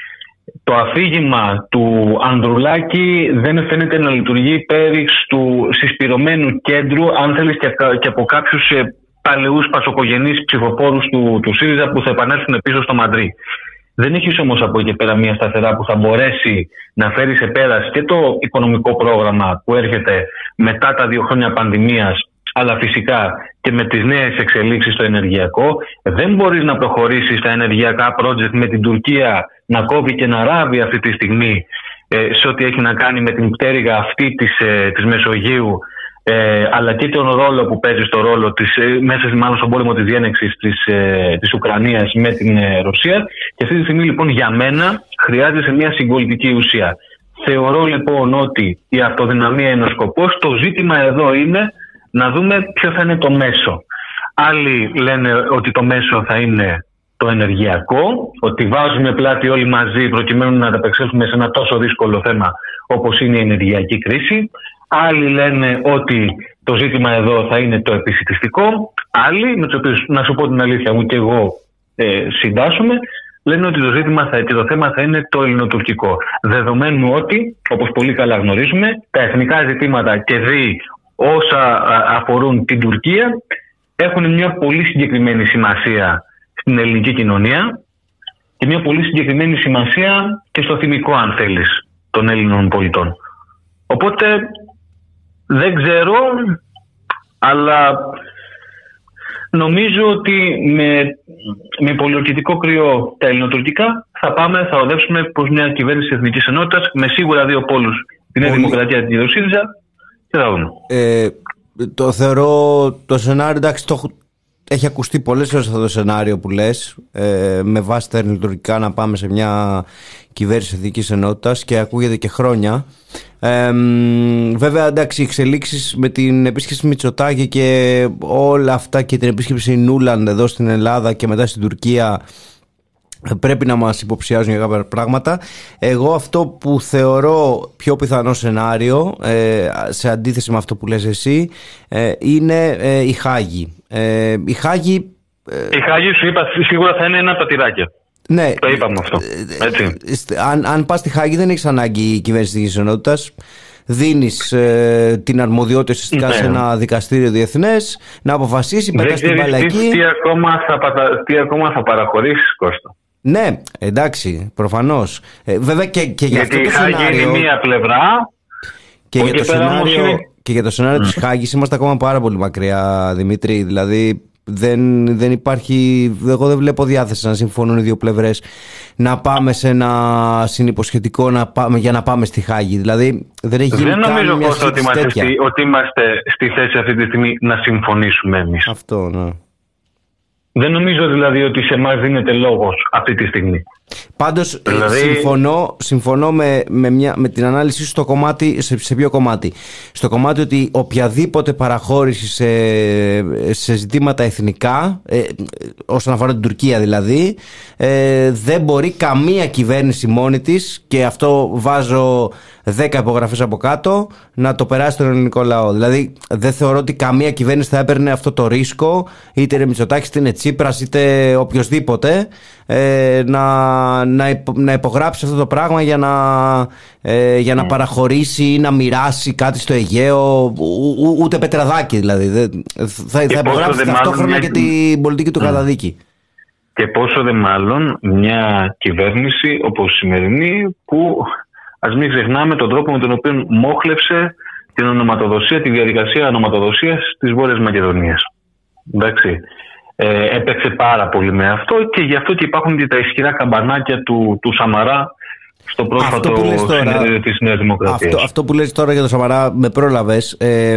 Το αφήγημα του Ανδρουλάκη δεν φαίνεται να λειτουργεί πέρι του συσπηρωμένου κέντρου, αν θέλεις, και, και από κάποιους ε, παλαιούς πασοκογενείς ψηφοφόρους του, του ΣΥΡΙΖΑ που θα επανέλθουν πίσω στο Μαντρί. Δεν έχεις όμως από εκεί πέρα μια σταθερά που θα μπορέσει να φέρει σε πέρας και το οικονομικό πρόγραμμα που έρχεται μετά τα δύο χρόνια πανδημίας, αλλά φυσικά και με τις νέες εξελίξεις στο ενεργειακό. Δεν μπορείς να προχωρήσεις στα ενεργειακά project με την Τουρκία να κόβει και να ράβει αυτή τη στιγμή ε, σε ό,τι έχει να κάνει με την πτέρυγα αυτή της, ε, της Μεσογείου, Ε, αλλά και τον ρόλο που παίζει στο ρόλο της, ε, μέσα μάλλον στον πόλεμο της διένεξης της, ε, της Ουκρανίας με την ε, Ρωσία. Και αυτή τη στιγμή λοιπόν για μένα χρειάζεται μια συγκολητική ουσία. Θεωρώ λοιπόν ότι η αυτοδυναμία είναι ο σκοπός. Το ζήτημα εδώ είναι να δούμε ποιο θα είναι το μέσο. Άλλοι λένε ότι το μέσο θα είναι το ενεργειακό, ότι βάζουμε πλάτη όλοι μαζί προκειμένου να ανταπεξέλθουμε σε ένα τόσο δύσκολο θέμα όπως είναι η ενεργειακή κρίση. Άλλοι λένε ότι το ζήτημα εδώ θα είναι το επισιτιστικό. Άλλοι, με τους οποίους, να σου πω την αλήθεια μου και εγώ ε, συντάσσομαι, λένε ότι το ζήτημα θα, και το θέμα θα είναι το ελληνοτουρκικό. Δεδομένου ότι, όπως πολύ καλά γνωρίζουμε, τα εθνικά ζητήματα και δι όσα αφορούν την Τουρκία έχουν μια πολύ συγκεκριμένη σημασία στην ελληνική κοινωνία και μια πολύ συγκεκριμένη σημασία και στο θυμικό, αν θέλεις, των Έλληνων πολιτών. Οπότε δεν ξέρω, αλλά νομίζω ότι με, με πολιορκητικό κρυό τα ελληνοτουρκικά θα πάμε, θα οδεύσουμε προς μια κυβέρνηση εθνικής ενότητας με σίγουρα δύο πόλους, την Νέα Δημοκρατία και τον ΣΥΡΙΖΑ, και θα δούμε. Ε, το θεωρώ το σενάριο, εντάξει, το, έχει ακουστεί πολλές φορές αυτό το σενάριο που λες, ε, με βάση τα ελληνοτουρκικά να πάμε σε μια κυβέρνηση εθνικής ενότητας, και ακούγεται και χρόνια. Ε, βέβαια, εντάξει, οι εξελίξεις με την επίσκεψη Μητσοτάκη και όλα αυτά και την επίσκεψη Νούλαντ εδώ στην Ελλάδα και μετά στην Τουρκία πρέπει να μας υποψιάζουν για κάποια πράγματα. Εγώ αυτό που θεωρώ πιο πιθανό σενάριο, ε, σε αντίθεση με αυτό που λες εσύ, ε, είναι ε, η Χάγη. Ε, η Χάγη, ε, η Χάγη σου είπα σίγουρα θα είναι ένα από τα τυράκια. Ναι, το είπαμε αυτό. Έτσι. Αν, αν πας στη Χάγη δεν έχεις ανάγκη η κυβέρνηση της ενότητας. Δίνεις ε, την αρμοδιότητα ουσιαστικά ναι. σε ένα δικαστήριο διεθνές να αποφασίσει, πετάς την μπαλακή. Τι ακόμα θα, τι ακόμα θα παραχωρήσεις, Κώστα. Ναι, εντάξει, προφανώς. Ε, βέβαια και, και για γιατί αυτό το σενάριο. Γιατί η Χάγη είναι μία πλευρά. Και για, το σενάριο, είναι... και για το σενάριο mm. της Χάγης είμαστε ακόμα πάρα πολύ μακριά, Δημήτρη. Δηλαδή δεν, δεν υπάρχει. Εγώ δεν βλέπω διάθεση να συμφωνούν οι δύο πλευρές να πάμε σε ένα συνυποσχετικό να πάμε, για να πάμε στη Χάγη. Δηλαδή δεν έχει γίνει. Δεν νομίζω Κώστα ότι είμαστε, στη, ότι είμαστε στη θέση αυτή τη στιγμή να συμφωνήσουμε εμείς. Αυτό, ναι. Δεν νομίζω δηλαδή ότι σε εμάς δίνεται λόγος αυτή τη στιγμή. Πάντως Δηλαδή... συμφωνώ, συμφωνώ με, με, μια, με την ανάλυση σου στο κομμάτι, σε, σε ποιο κομμάτι. Στο κομμάτι ότι οποιαδήποτε παραχώρηση σε, σε ζητήματα εθνικά, ε, όσον αφορά την Τουρκία δηλαδή, ε, δεν μπορεί καμία κυβέρνηση μόνη της, και αυτό βάζω δέκα υπογραφές από κάτω, να το περάσει στον ελληνικό λαό. Δηλαδή δεν θεωρώ ότι καμία κυβέρνηση θα έπαιρνε αυτό το ρίσκο, είτε είναι Μητσοτάκης, είτε είναι Τσίπρας, είτε οποιοδήποτε, ε, να, να, υπο, να υπογράψει αυτό το πράγμα για να, ε, για να παραχωρήσει ή να μοιράσει κάτι στο Αιγαίο, ου, ου, ούτε πετραδάκι δηλαδή. Δεν, θα, θα υπογράψει ταυτόχρονα μια... και την πολιτική του mm. καταδίκη. Και πόσο δε μάλλον μια κυβέρνηση όπως η σημερινή, που ας μην ξεχνάμε τον τρόπο με τον οποίο μόχλευσε την ονοματοδοσία, τη διαδικασία ονοματοδοσίας της Βόρειας Μακεδονίας. Εντάξει. Ε, έπαιξε πάρα πολύ με αυτό, και γι' αυτό και υπάρχουν και τα ισχυρά καμπανάκια του, του Σαμαρά στο πρόσφατο συνέδριο της Νέας Δημοκρατίας. Αυτό, αυτό που λες τώρα για τον Σαμαρά με πρόλαβες. Ε,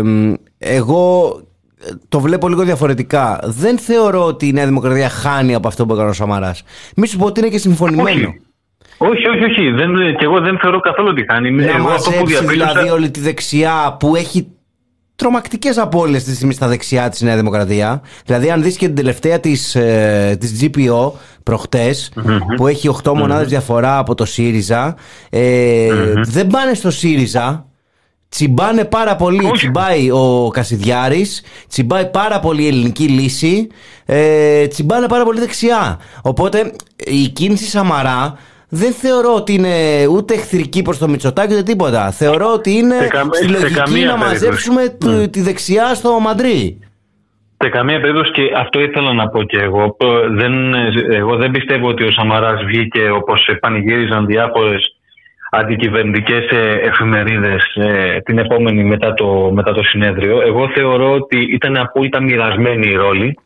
εγώ το βλέπω λίγο διαφορετικά. Δεν θεωρώ ότι η Νέα Δημοκρατία χάνει από αυτό που έκανε ο Σαμαράς. Μη σου πω ότι είναι και συμφωνημένο. Όχι, όχι, όχι. Δεν, και εγώ δεν θεωρώ καθόλου ότι χάνει. Να εγώ αυτό που διαπίστωσα... δηλαδή όλη τη δεξιά που έχει τρομακτικές απώλειες αυτή τη στιγμή στα δεξιά της Νέα Δημοκρατία. Δηλαδή αν δεις και την τελευταία της, ε, της τζι πι ο προχτές, mm-hmm. που έχει οκτώ mm-hmm. μονάδες διαφορά από το ΣΥΡΙΖΑ, ε, mm-hmm. δεν πάνε στο ΣΥΡΙΖΑ. Τσιμπάνε πάρα πολύ, όχι. Τσιμπάει ο Κασιδιάρης, τσιμπάει πάρα πολύ η Ελληνική Λύση, ε, τσιμπάνε πάρα πολύ δεξιά. Οπότε η κίνηση Σαμαρά δεν θεωρώ ότι είναι ούτε εχθρική προς το Μητσοτάκη ούτε τίποτα. Θεωρώ ότι είναι στη λογική να μαζέψουμε mm. τη δεξιά στο Μαντρί. Σε καμία περίπτωση, και αυτό ήθελα να πω και εγώ. Δεν, εγώ δεν πιστεύω ότι ο Σαμαράς βγήκε, όπως πανηγύριζαν διάφορες αντικυβερνητικές εφημερίδες την επόμενη μετά το, μετά το συνέδριο. Εγώ θεωρώ ότι ήταν απόλυτα μοιρασμένη η ρόλη.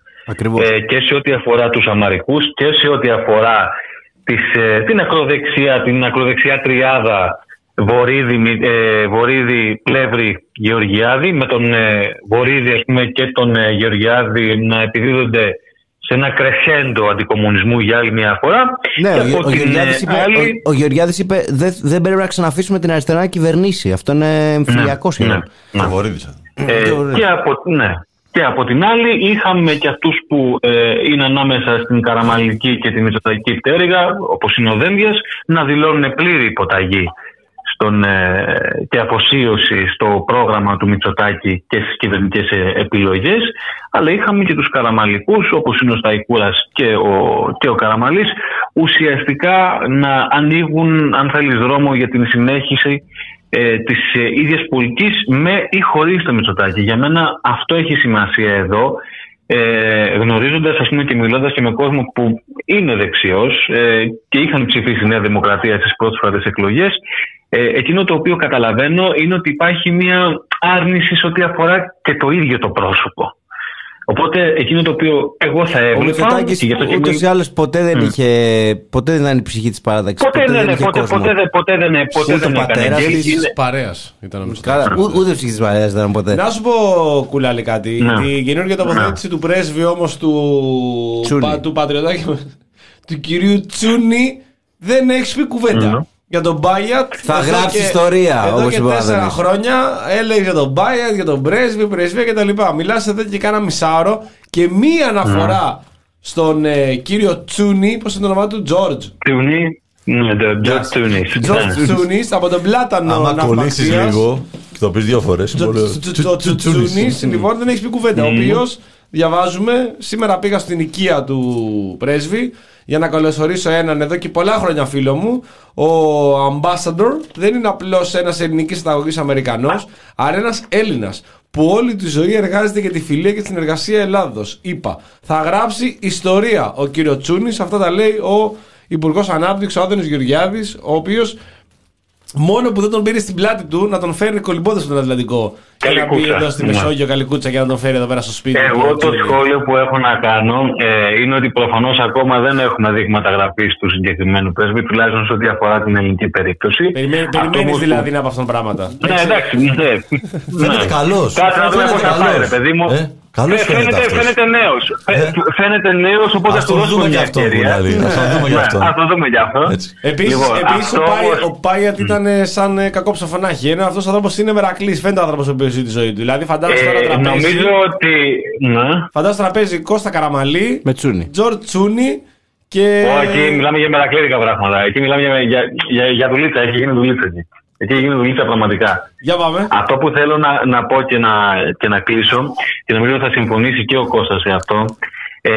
Ε, και σε ό,τι αφορά τους Σαμαρικούς και σε ό,τι αφορά τις, την ακροδεξιά, την ακροδεξιά τριάδα Βορίδη, ε, Βορίδη, Πλεύρη, Γεωργιάδη, με τον ε, Βορίδη ας πούμε, και τον ε, Γεωργιάδη να επιδίδονται σε ένα κρεσέντο αντικομουνισμού για άλλη μια φορά. Ναι, και ο, ο, Γεωργιάδης είπε, άλλη... ο, ο Γεωργιάδης είπε δεν, δεν πρέπει να ξαναφήσουμε την αριστερά να κυβερνήσει. Αυτό είναι εμφυλιακό σχεδόν. Ναι, ναι. Ε, και, από, ναι. και από την άλλη είχαμε και αυτούς που ε, είναι ανάμεσα στην Καραμανλική και την Μητσοτακική πτέρυγα, όπως είναι ο Δένδιας, να δηλώνουν πλήρη υποταγή στον, ε, και αφοσίωση στο πρόγραμμα του Μητσοτάκη και στις κυβερνητικές επιλογές. Αλλά είχαμε και τους Καραμανλικούς, όπως είναι ο Σταϊκούρας και ο, και ο Καραμανλής, ουσιαστικά να ανοίγουν, αν θέλεις, δρόμο για την συνέχιση ε, της ε, ίδιας πολιτικής με ή χωρίς το Μητσοτάκη. Για μένα αυτό έχει σημασία εδώ, ε, γνωρίζοντας, ας πούμε, και μιλώντας και με κόσμο που είναι δεξιός ε, και είχαν ψηφίσει Νέα Δημοκρατία στις πρόσφατες εκλογές. Ε, εκείνο το οποίο καταλαβαίνω είναι ότι υπάρχει μια άρνηση σε ό,τι αφορά και το ίδιο το πρόσωπο. Οπότε εκείνο το οποίο εγώ θα έβλεπα. Ο Μητσοτάκης ούτως ή άλλως ποτέ δεν είχε. Ποτέ δεν ήταν η ψυχή της παράταξης. Ποτέ, ποτέ, δεν, ποτέ, ποτέ, ποτέ δεν ποτέ δεν πατέρα της παρέας ήταν ο Μητσοτάκης. Ούτε ψυχή της παρέας ήταν ποτέ. Να σου πω, Κουλάλη, κάτι. Η καινούργια τοποθέτηση του πρέσβη όμως του Πατριωτάκη, του κυρίου Τσούνη, δεν έχει πει κουβέντα. Για τον Μπάγιατ θα γράψει και, ιστορία. Εδώ όπως και τέσσερα χρόνια έλεγε για τον Μπάγιατ, για τον πρέσβη, πρεσβεία κτλ. Μιλάς εδώ και κάνα μισάωρο και μία αναφορά mm. στον ε, κύριο Τσούνη, πώς είναι το όνομά του, Τζόρτζ. Τσούνη, ναι, Τζορτζ Τσούνη. Τζορτζ Τσούνη από τον Πλάτανο. Άμα κολλήσεις λίγο και το πεις δύο φορές. Τζορτζ Τσούνη, λοιπόν, δεν έχει πει κουβέντα. Ο οποίος, διαβάζουμε, σήμερα πήγα στην οικία του πρέσβη για να καλωσορίσω έναν εδώ και πολλά χρόνια φίλο μου. Ο Ambassador δεν είναι απλώς ένας ελληνικής καταγωγής Αμερικανός, αλλά ένας Έλληνας που όλη τη ζωή εργάζεται για τη φιλία και την εργασία Ελλάδος. Είπα, θα γράψει ιστορία ο κύριο Τσούνης. Αυτά τα λέει ο Υπουργός Ανάπτυξης, ο Άδωνης Γεωργιάδης, ο οποίος μόνο που δεν τον πήρε στην πλάτη του να τον φέρνει κολυμπώντας στον Ατλαντικό Ε, να μπει εδώ στη Μεσόγειο Καλικούτσα και να τον φέρει εδώ πέρα στο σπίτι. Εγώ το σχόλιο που έχω να κάνω ε, είναι ότι προφανώς ακόμα δεν έχουμε δείγματα γραφής του συγκεκριμένου πρέσβη, τουλάχιστον σε ό,τι αφορά την ελληνική περίπτωση. Περιμένεις δηλαδή να πάθουν πράγματα. Ναι, εντάξει. Φαίνεται καλός. Κάτσε να δούμε πώς θα πάει, ρε παιδί μου. Καλώς φαίνεται, φαίνεται νέος. Ε? Φαίνεται νέος, οπότε ας το δούμε για αυτό. Ας το δούμε για αυτό. Ας το δούμε για αυτό. Επίσης ο Πάιατ ήταν σαν κακό ψοφανάχη. Ενώ αυτός ο άνθρωπος είναι μερακλής. Φαίνεται ο άνθρωπος ο οποίος ζει τη ζωή του. Δηλαδή φαντάζομαι τώρα τραπέζι. Νομίζω ότι. Φαντάζομαι τραπέζι Κώστα Καραμαλή, με Τσούνι. Τζορτ Τσούνι και. Όχι, μιλάμε για μερακλήδικα πράγματα. Εκεί μιλάμε για δουλίτσα. Έχει γίνει δουλίτσα εκεί. Εκεί έγινε δουλίτσα πραγματικά. Για πάμε. Αυτό που θέλω να, να πω και να, και να κλείσω, και νομίζω ότι θα συμφωνήσει και ο Κώστας σε αυτό, ε,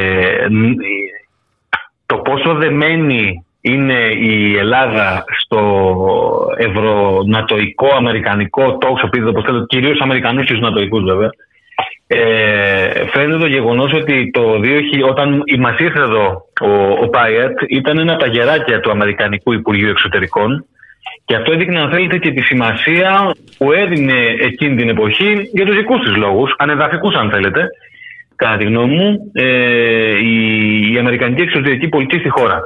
το πόσο δεμένη είναι η Ελλάδα στο ευρωνατοϊκό, αμερικανικό τόξο, επειδή το θέλω, κυρίως αμερικανούς και τους νατοϊκούς βέβαια, ε, φαίνεται το γεγονός ότι το δύο χιλιάδες, όταν μας ήρθε εδώ ο, ο Πάιατ, ήταν ένα από τα γεράκια του Αμερικανικού Υπουργείου Εξωτερικών. Και αυτό έδειχνε, αν θέλετε, και τη σημασία που έδινε εκείνη την εποχή για τους δικούς της λόγους, ανεδαφικούς αν θέλετε, κατά τη γνώμη μου, ε, η, η αμερικανική εξωτερική πολιτική στη χώρα.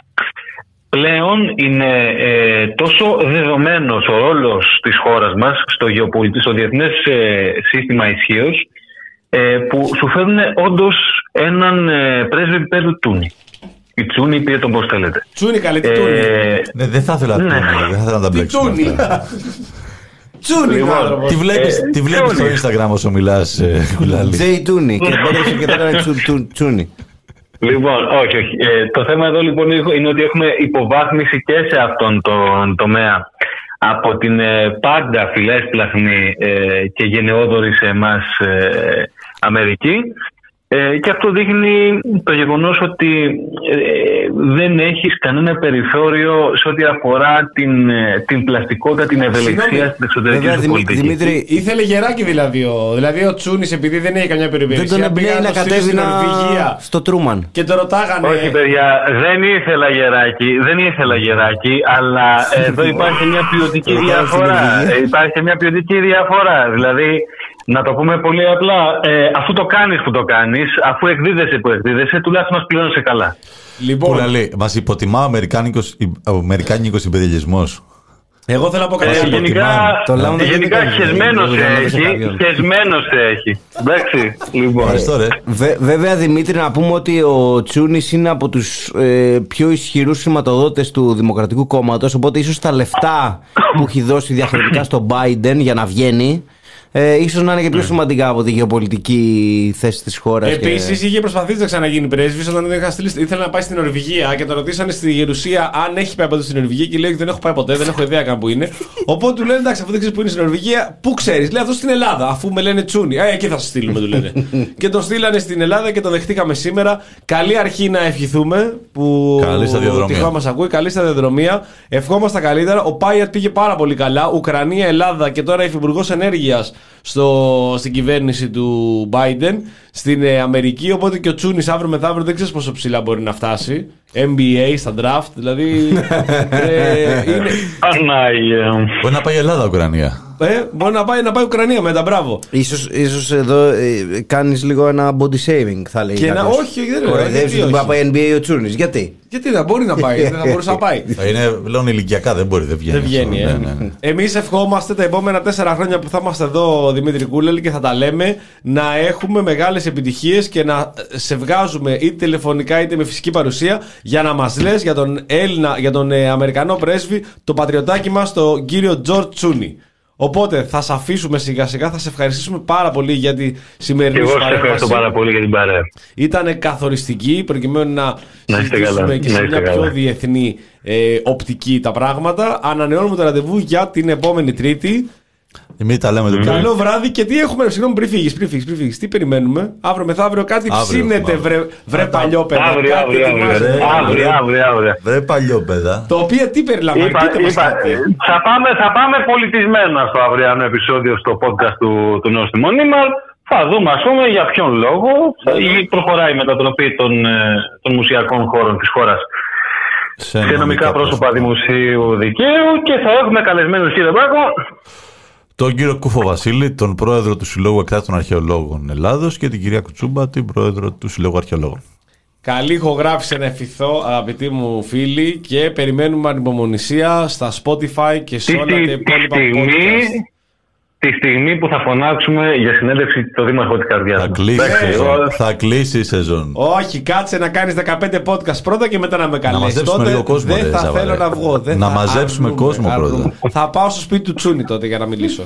Πλέον είναι ε, τόσο δεδομένος ο ρόλος της χώρας μας στο, στο διεθνές ε, σύστημα ισχύως, ε, που σου φέρνουν όντως έναν ε, πρέσβη επίπεδου Τσούνι. Η Τσούνι πήρε τον πώς θέλετε. Τσούνι καλέ, τι Τσούνι. Ναι, δεν θα ήθελα Τσούνι, δεν θα ήθελα να τα μπλέξουμε. Τσούνι, άνθρωπος. Τη βλέπεις στο Instagram όσο μιλάς, Κουλάλη. Τζέι Τούνι και μπόρεσε και τα έκανε Τσούνι. Λοιπόν, όχι, όχι. Το θέμα εδώ λοιπόν είναι ότι έχουμε υποβάθμιση και σε αυτόν τον τομέα από την πάντα φιλέσπλαχνη και γενναιόδορη σε εμάς Αμερική. Ε, και αυτό δείχνει το γεγονός ότι ε, δεν έχεις κανένα περιθώριο σε ό,τι αφορά την, την πλαστικότητα, την ευελιξία στην εξωτερική σου πολιτική. Δημήτρη, ήθελε γεράκι δηλαδή. Ο, δηλαδή ο Τσούνης, επειδή δεν έχει καμιά περιπέτεια, δεν τον εμπνέει να κατέβει στο Τρούμαν. Και το ρωτάγανε. Όχι, παιδιά, δεν ήθελα γεράκι, δεν ήθελα γεράκι, αλλά εδώ υπάρχει μια ποιοτική διαφορά. Υπάρχει μια ποιοτική διαφορά. Δηλαδή, να το πούμε πολύ απλά, ε, αφού το κάνεις που το κάνεις, αφού εκδίδεσαι που εκδίδεσαι, τουλάχιστον μας πληρώνεσαι καλά. Λοιπόν, Πουλαλή, μας υποτιμά ο αμερικάνικος, ο αμερικάνικος υπεριαλισμός. Εγώ θέλω να πω κάτι. Ε, γενικά, γενικά χεσμένος σε έχει. Χεσμένος σε έχει. Εντάξει, λοιπόν. Ευχαριστώ, ρε. Βε, βέβαια, Δημήτρη, να πούμε ότι ο Τσούνης είναι από τους ε, πιο ισχυρούς σηματοδότες του Δημοκρατικού Κόμματος, οπότε ίσως τα λεφτά που έχει δώσει διαχρονικά στον Biden για να βγαίνει, Ε, ίσως να είναι και πιο σημαντικά από τη γεωπολιτική θέση της χώρας. Επίσης, και... είχε προσπαθήσει να ξαναγίνει πρέσβης όταν δεν είχα στείλει. Ήθελε να πάει στην Νορβηγία και τον ρωτήσανε στη Γερουσία αν έχει πάει ποτέ στην Νορβηγία και λέει ότι δεν έχω πάει ποτέ, δεν έχω ιδέα καν που είναι. Οπότε του λένε εντάξει, αφού δεν ξέρει που είναι στην Νορβηγία, πού ξέρει. Λέει αυτό στην Ελλάδα, αφού με λένε Τσούνι. Ε, εκεί θα σα στείλουμε, του λένε. Και τον στείλανε στην Ελλάδα και τον δεχτήκαμε σήμερα. Καλή αρχή να ευχηθούμε που τη χώρα μας ακούει. Καλή σταδιοδρομία. Ευχόμαστε τα καλύτερα. Ο Πάιατ πήγε πάρα πολύ καλά. Ουκρανία, Ελλάδα και τώρα υφυπουργός ενέργειας στο, στην κυβέρνηση του Biden στην ε, Αμερική. Οπότε και ο Τσούνης αύριο μεθαύριο δεν ξέρεις πόσο ψηλά μπορεί να φτάσει. N B A στα draft, δηλαδή. ε, είναι... Μπορεί να πάει η Ελλάδα, Ουκρανία. Ε, μπορεί να πάει, να πάει Ουκρανία μετά, μπράβο. Ίσως, ίσως εδώ ε, κάνεις λίγο ένα body shaming, θα λέει. Και να, όχι, δεν είναι. Κοροϊδεύεις ότι μπορεί να πάει N B A ο Τσούνης. Γιατί? Γιατί δεν μπορεί να πάει, δεν θα μπορούσε να πάει. Είναι πλέον ηλικιακά, δεν μπορεί, δεν βγαίνει. Δεν βγαίνει, ε. ναι, ναι, ναι. Εμείς ευχόμαστε τα επόμενα τέσσερα χρόνια που θα είμαστε εδώ, Δημήτρη Κούλελη, και θα τα λέμε, να έχουμε μεγάλες επιτυχίες και να σε βγάζουμε είτε τηλεφωνικά είτε με φυσική παρουσία για να μας λες για τον Έλληνα, για τον ε, Αμερικανό πρέσβη, το πατριωτάκι μας, τον κύριο Τζορτ Τσούνι. Οπότε θα σε αφήσουμε σιγά σιγά, θα σε ευχαριστήσουμε πάρα πολύ για τη σημερινή σου παρέμβαση. Εγώ σε ευχαριστώ πάρα πολύ για την παρέα. Ήταν καθοριστική προκειμένου να, να συζητήσουμε και σε μια πιο διεθνή ε, οπτική τα πράγματα. Ανανεώνουμε το ραντεβού για την επόμενη Τρίτη. Εμείς τα λέμε. Mm. Καλό βράδυ και τι έχουμε, συγγνώμη, πριν φύγεις, πριν φύγεις, πριν φύγεις. Τι περιμένουμε, αύριο μεθαύριο κάτι ψήνεται, βρε, βρε παλιόπαιδα. Αύριο, αύριο, αύριο, αύριο. Βρε παλιόπαιδα. Το οποίο τι περιλαμβάνει, πείτε μας κάτι. Θα πάμε, θα πάμε πολιτισμένα στο αυριανό επεισόδιο στο podcast του, του Νόστιμο Νίμαρ. Θα δούμε, ας πούμε, για ποιον λόγο προχωράει η μετατροπή των, των μουσιακών χώρων της χώρας σε νομικά πρόσωπα δημοσίου δικαίου και θα έχουμε καλεσμένους, κύριε Μπάκο. τον κύριο Κούφο Βασίλη, τον πρόεδρο του Συλλόγου Εκτάκτων Αρχαιολόγων Ελλάδος και την κυρία Κουτσούμπα, την πρόεδρο του Συλλόγου Αρχαιολόγων. Καλή ηχογράφηση να ευχηθώ, αγαπητοί μου φίλοι, και περιμένουμε ανυπομονησία στα Spotify και σε όλα τα υπόλοιπα podcast. Τη στιγμή που θα φωνάξουμε για συνέντευξη το Δήμαρχο της Καρδιάς. Θα κλείσει, θα κλείσει η σεζόν. Όχι, κάτσε να κάνεις δεκαπέντε podcast πρώτα και μετά να με καλέσεις. Να μαζέψουμε λίγο κόσμο. Δεν θα ρε, θέλω να βγω. Δεν να θα μαζέψουμε αρνούμε, κόσμο αρνούμε. πρώτα. Θα πάω στο σπίτι του Τσούνη τότε για να μιλήσω.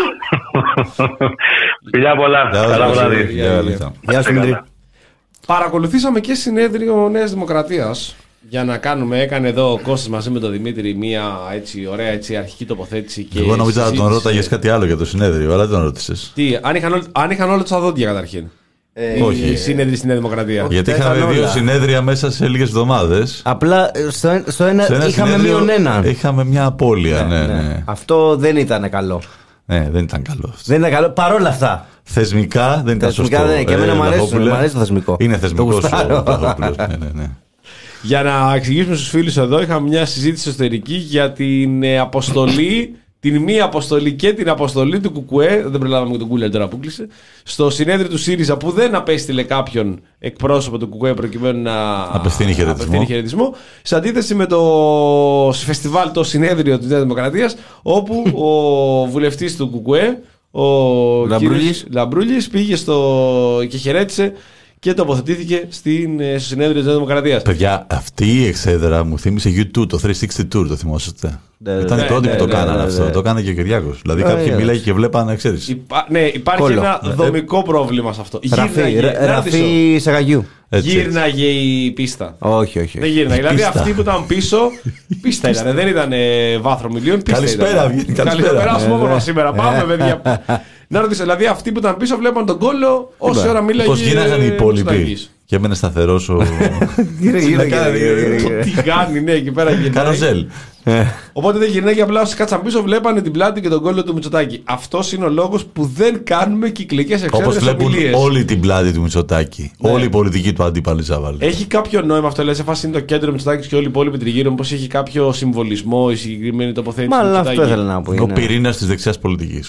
Φιλιά πολλά. Καλά βράδυ. Γεια σου Δημήτρη. Παρακολουθήσαμε και συνέδριο Νέας Δημοκρατίας. Για να κάνουμε, έκανε εδώ ο Κώστας μαζί με τον Δημήτρη μια έτσι ωραία έτσι, αρχική τοποθέτηση. Και εγώ νομίζω να τον ρώταγες κάτι άλλο για το συνέδριο, αλλά δεν τον ρώτησες. Τι, αν είχαν, αν είχαν όλα τα δόντια καταρχήν. Ε, όχι. Οι συνέδροι στη Νέα Δημοκρατία. Γιατί είχαμε δύο συνέδρια μέσα σε λίγες εβδομάδες. Απλά στο, στο ένα, ένα είχαμε μείον έναν. Είχαμε μια απώλεια, ναι, ναι, ναι. ναι. Αυτό δεν ήταν καλό. Ναι, δεν ήταν καλό. Δεν ήταν καλό, παρόλα αυτά. Θεσμικά δεν ήταν θεσμικά, σωστό. Ναι, και εμένα ε, μου αρέσει, αρέσει το θεσμικό. Είναι θεσμικό ο Βλαχόπουλος. Ναι, ναι, ναι. Για να εξηγήσουμε στους φίλους εδώ, είχαμε μια συζήτηση εσωτερική για την ε, αποστολή, την μη αποστολή και την αποστολή του Κουκουέ. Δεν προλάβαμε και τον Κούλερ τώρα που κλείσε. Στο συνέδριο του ΣΥΡΙΖΑ που δεν απέστειλε κάποιον εκπρόσωπο του Κουκουέ προκειμένου να απευθύνει χαιρετισμό. χαιρετισμό. Σε αντίθεση με το φεστιβάλ, το συνέδριο της Νέας Δημοκρατίας, όπου ο βουλευτής του Κουκουέ, ο Λαμπρούλης. Λαμπρούλης, πήγε στο... και χαιρέτησε και τοποθετήθηκε στην, στο συνέδριο της Νέας Δημοκρατίας. Παιδιά, αυτή η εξέδρα μου θύμισε γιου τού, το τριακόσια εξήντα Tour, το θυμόσαστε. Ναι, ήταν ναι, οι πρώτοι ναι, που το ναι, κάνανε ναι, αυτό. ναι. Το έκανε και ο Κυριάκος. Δηλαδή ναι, κάποιοι ναι, μίλαγε και βλέπανε, ξέρεις. Υπά, ναι, υπάρχει Κόλλο. ένα δομικό πρόβλημα σε αυτό. Ραφή Σαγαγιού. Γύρναγε η πίστα. Όχι, όχι. Δεν γύρναγε. Δηλαδή αυτοί που ήταν πίσω, πίστα ήταν. Δεν ήταν βάθρο μιλίων. Καλησπέρα, καλησπέρα. Α πούμε σήμερα. Πάμε, παιδιά. Να ρωτήσω, δηλαδή αυτοί που ήταν πίσω βλέπαν τον κόλλο όση ώρα μίλαγε. Πώς γίναγαν οι υπόλοιποι. Και έμενε σταθερός ο. Τι κάνει, ναι, εκεί πέρα γυρνάει. Καροζέλ. Οπότε δεν γυρνάει και απλά όσοι κάτσαν πίσω βλέπανε την πλάτη και τον κόλλο του Μητσοτάκη. Αυτός είναι ο λόγος που δεν κάνουμε κυκλικές εξέδρες. Όπως βλέπουν όλη την πλάτη του Μητσοτάκη. Ναι. Όλη η πολιτική του αντίπαλη Ζάβαλ. Έχει κάποιο νόημα αυτό, λες, σε φάση είναι το κέντρο Μητσοτάκης και όλοι οι υπόλοιποι τριγύρω, μήπως έχει κάποιο συμβολισμό η συγκεκριμένη τοποθέτηση. Μάλλον αυτό ήθελα να πω. Ο πυρήνας της δεξιάς πολιτικής.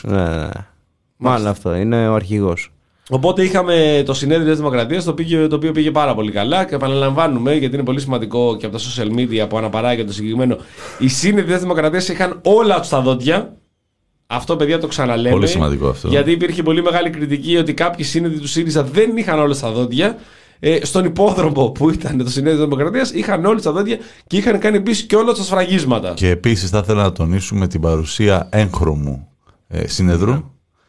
Μάλλον αυτό είναι ο αρχηγός. Οπότε είχαμε το συνέδριο της Δημοκρατίας, το, πήγε, το οποίο πήγε πάρα πολύ καλά και επαναλαμβάνουμε, γιατί είναι πολύ σημαντικό και από τα social media που αναπαράγεται το συγκεκριμένο. Οι σύνεδροι της Δημοκρατίας είχαν όλα τους τα δόντια. Αυτό, παιδιά, το ξαναλέμε. Πολύ σημαντικό αυτό. Γιατί υπήρχε πολύ μεγάλη κριτική ότι κάποιοι σύνεδροι του ΣΥΡΙΖΑ δεν είχαν όλα τα δόντια. Ε, στον υπόδρομο που ήταν το συνέδριο της Δημοκρατίας είχαν όλοι τα δόντια και είχαν κάνει επίσης και όλα τα σφραγίσματα. Και επίσης θα ήθελα να τονίσουμε την παρουσία έγχρωμου ε, συνεδρού. Yeah.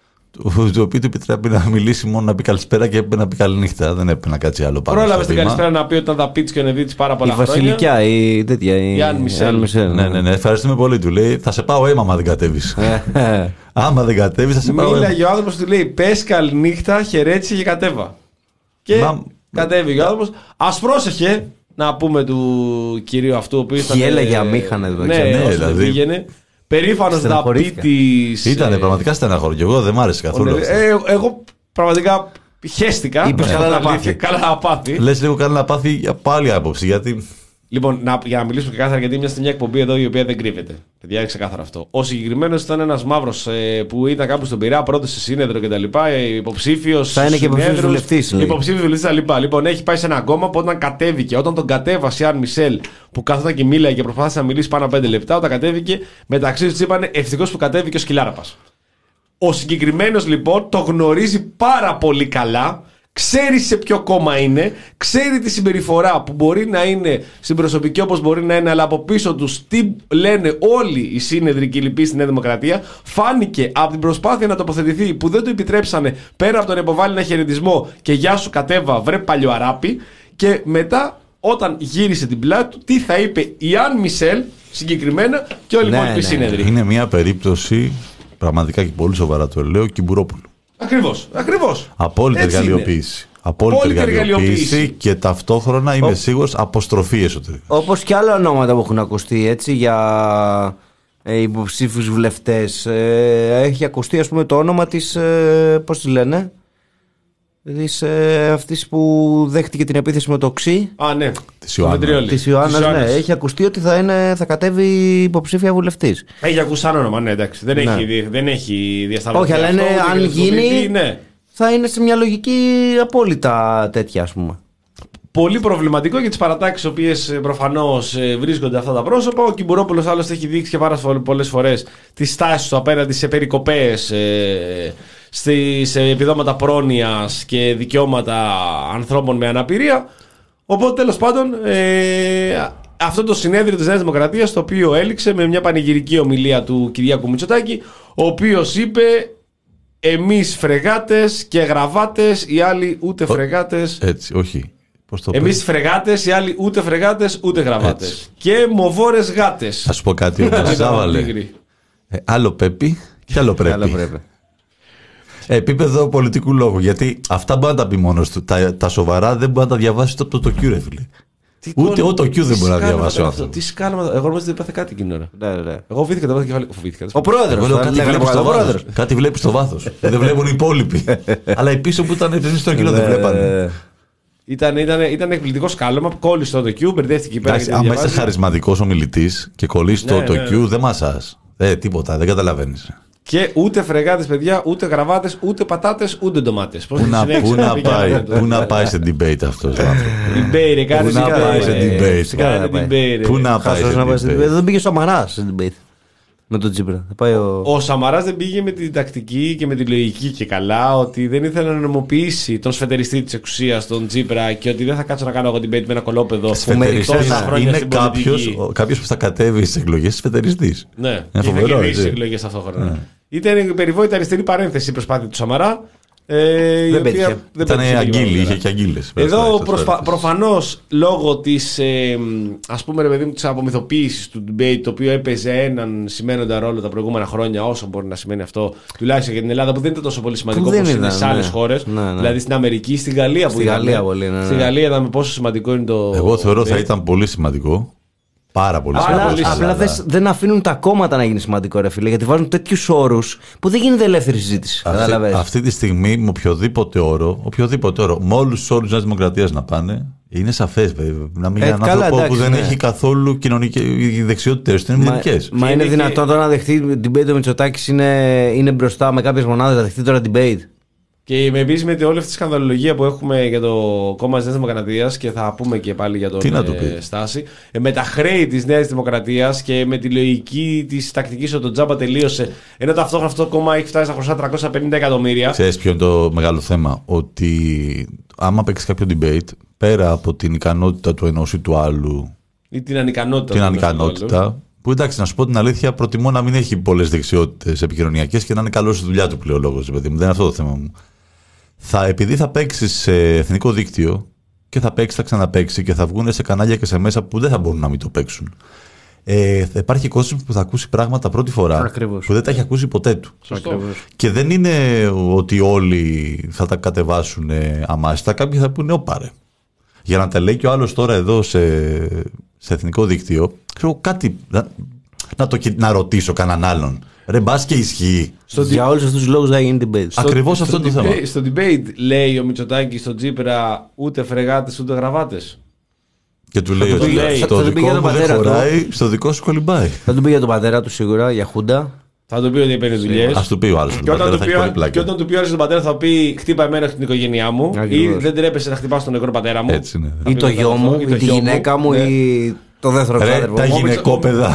Το οποίο του επιτρέπει να μιλήσει μόνο να πει καλησπέρα και έπρεπε να πει καληνύχτα. Δεν έπρεπε να κάτσει άλλο πάνω. Πρόλαβε την καλησπέρα να πει ότι ήταν δαπίτης και ο Νεδίτης πάρα πολλά η χρόνια. Η Βασιλικιά, η τέτοια. Η Αν Μισελ. Ναι, ναι, ναι. Ευχαριστούμε πολύ. Του λέει θα σε πάω αίμα άμα δεν κατέβεις. Άμα δεν κατέβεις θα σε πάω αίμα. Μίλαγε ο άνθρωπος, του λέει πες καληνύχτα, χαιρέτησε και κατέβα. Και Μα... κατέβηκε ο άνθρωπος. Ας πρόσεχε να πούμε του κυρίου αυτού ο οποίος ήταν. Και έλεγε αμήχανε εδώ. Ναι, ναι, δηλαδή. Πήγαινε. Περήφανος δαπίτης. Ήτανε πραγματικά στεναχώριο. Εγώ δεν μ' άρεσε καθόλου. Ε, εγώ πραγματικά χαίστηκα. Είπες καλά να πάθει. Καλά να πάθει. Λες λίγο καλά να πάθει από άλλη άποψη. Γιατί... Λοιπόν, να, για να μιλήσουμε και κάθαρα, γιατί είμαστε μια εκπομπή εδώ η οποία δεν κρύβεται. Παιδιά, είναι ξεκάθαρο αυτό. Ο συγκεκριμένος ήταν ένας μαύρος ε, που ήταν κάπου στον Πειραιά, πρώτος σε σύνεδρο κτλ. Υποψήφιος. Θα είναι και υποψήφιος βουλευτής. Υποψήφιος βουλευτής κτλ. Λοιπόν, έχει πάει σε ένα κόμμα που όταν κατέβηκε, όταν τον κατέβασε η Αν Μισελ, που καθόταν και μίλαγε και προσπάθησε να μιλήσει πάνω από πέντε λεπτά, όταν κατέβηκε, μεταξύ του είπανε ευτυχώς που κατέβηκε ο Σκυλάραπας. Ο συγκεκριμένος λοιπόν το γνωρίζει πάρα πολύ καλά. Ξέρει σε ποιο κόμμα είναι, ξέρει τη συμπεριφορά που μπορεί να είναι στην προσωπική όπως μπορεί να είναι, αλλά από πίσω τους τι λένε όλοι οι σύνεδροι και οι λοιποί στη Νέα Δημοκρατία. Φάνηκε από την προσπάθεια να τοποθετηθεί που δεν του επιτρέψανε πέρα από τον υποβάλλει ένα χαιρετισμό και γεια σου κατέβα βρε παλιοαράπη. Και μετά όταν γύρισε την πλάτη του, τι θα είπε η Αν Μισελ συγκεκριμένα και όλοι οι υπόλοιποι σύνεδροι. Είναι μια περίπτωση, πραγματικά και πολύ σοβαρά το λέω, Κυμπουρόπουλου. Ακριβώς, ακριβώς. Απόλυτη εργαλειοποίηση. Απόλυτη εργαλειοποίηση και ταυτόχρονα είμαι Ο... σίγουρος αποστροφή εσωτερικά. Όπως και άλλα ονόματα που έχουν ακουστεί έτσι για ε, υποψήφιους βουλευτές. Ε, έχει ακουστεί ας πούμε το όνομα της, ε, πώς τη λένε, Της, ε, αυτής που δέχτηκε την επίθεση με το ξύ. Α, ναι. Της Ιωάννας. Της Ιωάννας, ναι. Έχει ακουστεί ότι θα, είναι, θα κατέβει υποψήφια βουλευτής. Έχει ακούσει σαν όνομα, ναι, εντάξει. Δεν, ναι. Έχει, δεν έχει διασταυρωθεί. Όχι, αλλά είναι, αυτό, αν γίνει, ναι. θα είναι σε μια λογική απόλυτα τέτοια, ας πούμε. Πολύ προβληματικό για τις παρατάξεις οι οποίες προφανώς βρίσκονται αυτά τα πρόσωπα. Ο Κυμπουρόπουλος άλλωστε έχει δείξει και πάρα πολλές φορές τις στάσεις του απέναντι σε περικοπές, ε, σε επιδόματα πρόνοιας και δικαιώματα ανθρώπων με αναπηρία. Οπότε τέλος πάντων ε, αυτό το συνέδριο της Νέας Δημοκρατίας, το οποίο έληξε με μια πανηγυρική ομιλία του Κυριάκου Μητσοτάκη, ο οποίος είπε: εμείς φρεγάτες και γραβάτες, οι άλλοι ούτε φρεγάτες. Έτσι, όχι. Εμείς φρεγάτες, οι άλλοι ούτε φρεγάτες ούτε γραβάτες. Έτσι. Και μοβόρες γάτες. Θα σου πω κάτι όμως, Σάβαλε. ε, άλλο πρέπει και άλλο πρέπει. άλλο πρέπει. Επίπεδο πολιτικού λόγου. Γιατί αυτά μπορεί να τα πει μόνος του. Τα, τα σοβαρά δεν μπορεί να τα διαβάσει το, το, το Q, ρε φίλε. Ούτε ο το Q δεν μπορεί να διαβάσει ο άνθρωπος. Τι σκάλμα. Εγώ νομίζω ότι έπαθε κάτι εκείνη ώρα. Ναι, ναι. Εγώ φοβήθηκα το κεφάλι. Ο πρόεδρος. Κάτι βλέπει στο βάθος. Κάτι βλέπει στο βάθος. Δεν βλέπουν οι υπόλοιποι. Αλλά οι πίσω που ήταν στο κοινό δεν βλέπανε. Ήταν, ήταν, ήταν εκπληκτικό σκάλωμα. Κόλλησε το Q, μπερδεύτηκε πέρα. Αν είσαι χαρισματικός ομιλητής και κολλήσει το, ναι, το ναι, Q, ναι. δεν μασάς. Ε, τίποτα, δεν καταλαβαίνεις. Και ούτε φρεγάτες, παιδιά, ούτε γραβάτες, ούτε πατάτες, ούτε ντομάτες. Πού να, πού να, πάει, πού να πάει σε debate αυτός ο άνθρωπος. Debate, κάνει Πού να πάει σε debate. Πού να πάει σε debate. Δεν πήγε στο Σαμαράς σε debate. Με τον Τσίπρα. Πάει ο ο Σαμαράς δεν πήγε με την τακτική και με τη λογική και καλά ότι δεν ήθελε να νομοποιήσει τον σφετεριστή της εξουσίας, τον Τσίπρα, και ότι δεν θα κάτσω να κάνω εγώ debate με ένα κολόπεδο. Είναι κάποιος που θα κατέβει στις εκλογές σφετεριστής. Ναι, και θα κερδίσει τις εκλογές ταυτόχρονα. Ήταν περιβόητη αριστερή παρένθεση η προσπάθεια του Σαμαρά. Ε, δεν πέτυχε. Ήταν αγγίλη, είχε και αγγίλες. Εδώ προσπα... προφανώς λόγω της ε, ας πούμε ρε παιδί μου της απομυθοποίησης του debate, το οποίο έπαιζε έναν σημαίνοντα ρόλο τα προηγούμενα χρόνια, όσο μπορεί να σημαίνει αυτό, τουλάχιστον για την Ελλάδα, που δεν ήταν τόσο πολύ σημαντικό όπως είναι σε άλλες ναι. χώρες, ναι, ναι. δηλαδή στην Αμερική, στην Γαλλία. Στη Γαλλία, πολύ, ναι, ναι. Στη Γαλλία είδαμε πόσο σημαντικό είναι το. Εγώ θεωρώ debate. Θα ήταν πολύ σημαντικό. Πάρα πολύ σημαντικό. Απλά δε, δεν αφήνουν τα κόμματα να γίνει σημαντικό, ρε φίλε, γιατί βάζουν τέτοιους όρους που δεν γίνεται ελεύθερη συζήτηση. Αυτή, αυτή τη στιγμή, με οποιοδήποτε όρο, οποιοδήποτε όρο, με όλους τους όρους της Νέας Δημοκρατίας να πάνε, είναι σαφές, βέβαια. Να μην είναι έναν άνθρωπο εντάξει, που δεν ναι. έχει καθόλου κοινωνικές δεξιότητες, είναι μηδενικές. Μα, μα είναι, είναι δυνατόν και... τώρα να δεχτεί debate ο Μητσοτάκης, είναι, είναι μπροστά με κάποιες μονάδες, να δεχτεί τώρα debate. Και με επίσης με όλη αυτή τη σκανδαλολογία που έχουμε για το κόμμα της Νέας Δημοκρατίας, και θα πούμε και πάλι για τον ε, Στάση, ε, με τα χρέη της Νέας Δημοκρατίας και με τη λογική της τακτικής ότι το τζάμπα τελείωσε, ενώ ταυτόχρονα αυτό το κόμμα έχει φτάσει στα χρωστά τριακόσια πενήντα εκατομμύρια. Ξέρεις ποιο είναι το μεγάλο θέμα? Ότι άμα παίξει κάποιο debate, πέρα από την ικανότητα του ενός ή του άλλου, ή την ανικανότητα, την ανικανότητα που εντάξει, να σου πω την αλήθεια, προτιμώ να μην έχει πολλές δεξιότητες επικοινωνιακές και να είναι καλός στη δουλειά του πλέον λόγος. Δεν είναι αυτό το θέμα μου. Θα, επειδή θα παίξει σε εθνικό δίκτυο και θα παίξει, θα ξαναπαίξει και θα βγουν σε κανάλια και σε μέσα που δεν θα μπορούν να μην το παίξουν. Ε, θα υπάρχει κόσμο που θα ακούσει πράγματα πρώτη φορά. Ακριβώς. Που δεν τα έχει ακούσει ποτέ του. Και δεν είναι ότι όλοι θα τα κατεβάσουν αμάστα. Κάποιοι θα πούνε όπαρε. Για να τα λέει και ο άλλος τώρα εδώ σε, σε εθνικό δίκτυο, ξέρω κάτι να, να, το, να ρωτήσω κανέναν άλλον. Ρε μπας και ισχύει. Στο για όλους αυτούς τους λόγους θα γίνει debate. Ακριβώς αυτό το θέμα. Στο debate λέει ο Μητσοτάκης στον Τσίπρα ούτε φρεγάτες ούτε γραβάτες. Και του λέει ότι στο δικό μου δεν χωράει, στο δικό σου κολυμπάει. Θα του πει για τον πατέρα του σίγουρα, για χούντα. Θα του πει ότι παίρνει δουλειές. Ας του πει ο άλλος. Και όταν του πει ο άλλος τον πατέρα θα πει χτύπα εμένα στην οικογένειά μου, ή δεν τρέπεσαι να χτυπάς τον νεκρό πατέρα μου. Ή το γιο μου, ή τη γυναίκα μου, ή το δεύτερο ξάδερφο. Τα γυναικόπαιδα.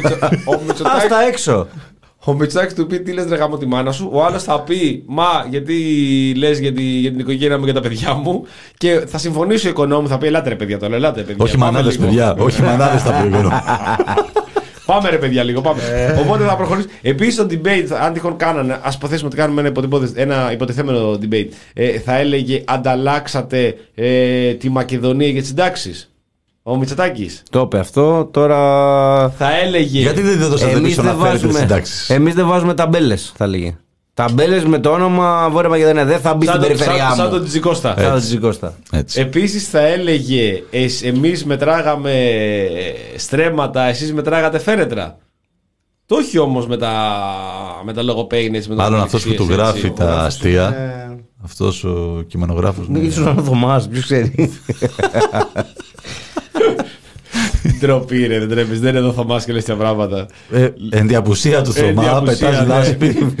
Ας τα έξω. Ο Μητσοτάκης του πει τι λες ρε γάμο τη μάνα σου. Ο άλλος θα πει μα γιατί λες για, τη, για την οικογένεια μου και τα παιδιά μου. Και θα συμφωνήσει ο οικονόμου, θα πει ελάτε ρε παιδιά τώρα, ελάτε παιδιά. Όχι μανάδες παιδιά, όχι μανάδες θα πει ο οικονόμου. Πάμε ρε παιδιά λίγο, πάμε. Οπότε θα προχωρήσει. Επίσης το debate, αν τυχόν κάνανε, ας υποθέσουμε ότι κάνουμε ένα, ένα υποτιθέμενο debate, ε, θα έλεγε ανταλλάξατε ε, τη Μακεδονία για τις συντάξεις. Ο Μητσοτάκης. Το είπε αυτό, τώρα. Θα έλεγε. Γιατί δεν δώσατε πίσω να φέρετε τις συντάξεις? Εμείς δεν βάζουμε ταμπέλες, θα λέγε. Ταμπέλες με το όνομα Βόρεια Μακεδονία. Δεν θα μπει στην περιφερειά μου. Σαν τον Τζικώστα. Σαν τον Τζικώστα. Επίσης θα έλεγε εμείς μετράγαμε στρέμματα, εσείς μετράγατε φέρετρα. Το όχι όμως με τα, με τα λογοπαίγνες. Μάλλον αυτός που του γράφει τα αστεία. αυτός ο κειμενογράφος. Ίσως να είναι ο Θωμάς, ποιος ξέρει. Ντροπή ρε, δεν τρέπεις, δεν είναι εδώ ο Θωμάς και λες τα πράγματα. Ε, εν τη απουσία του Θωμά, πετάς λάσπη.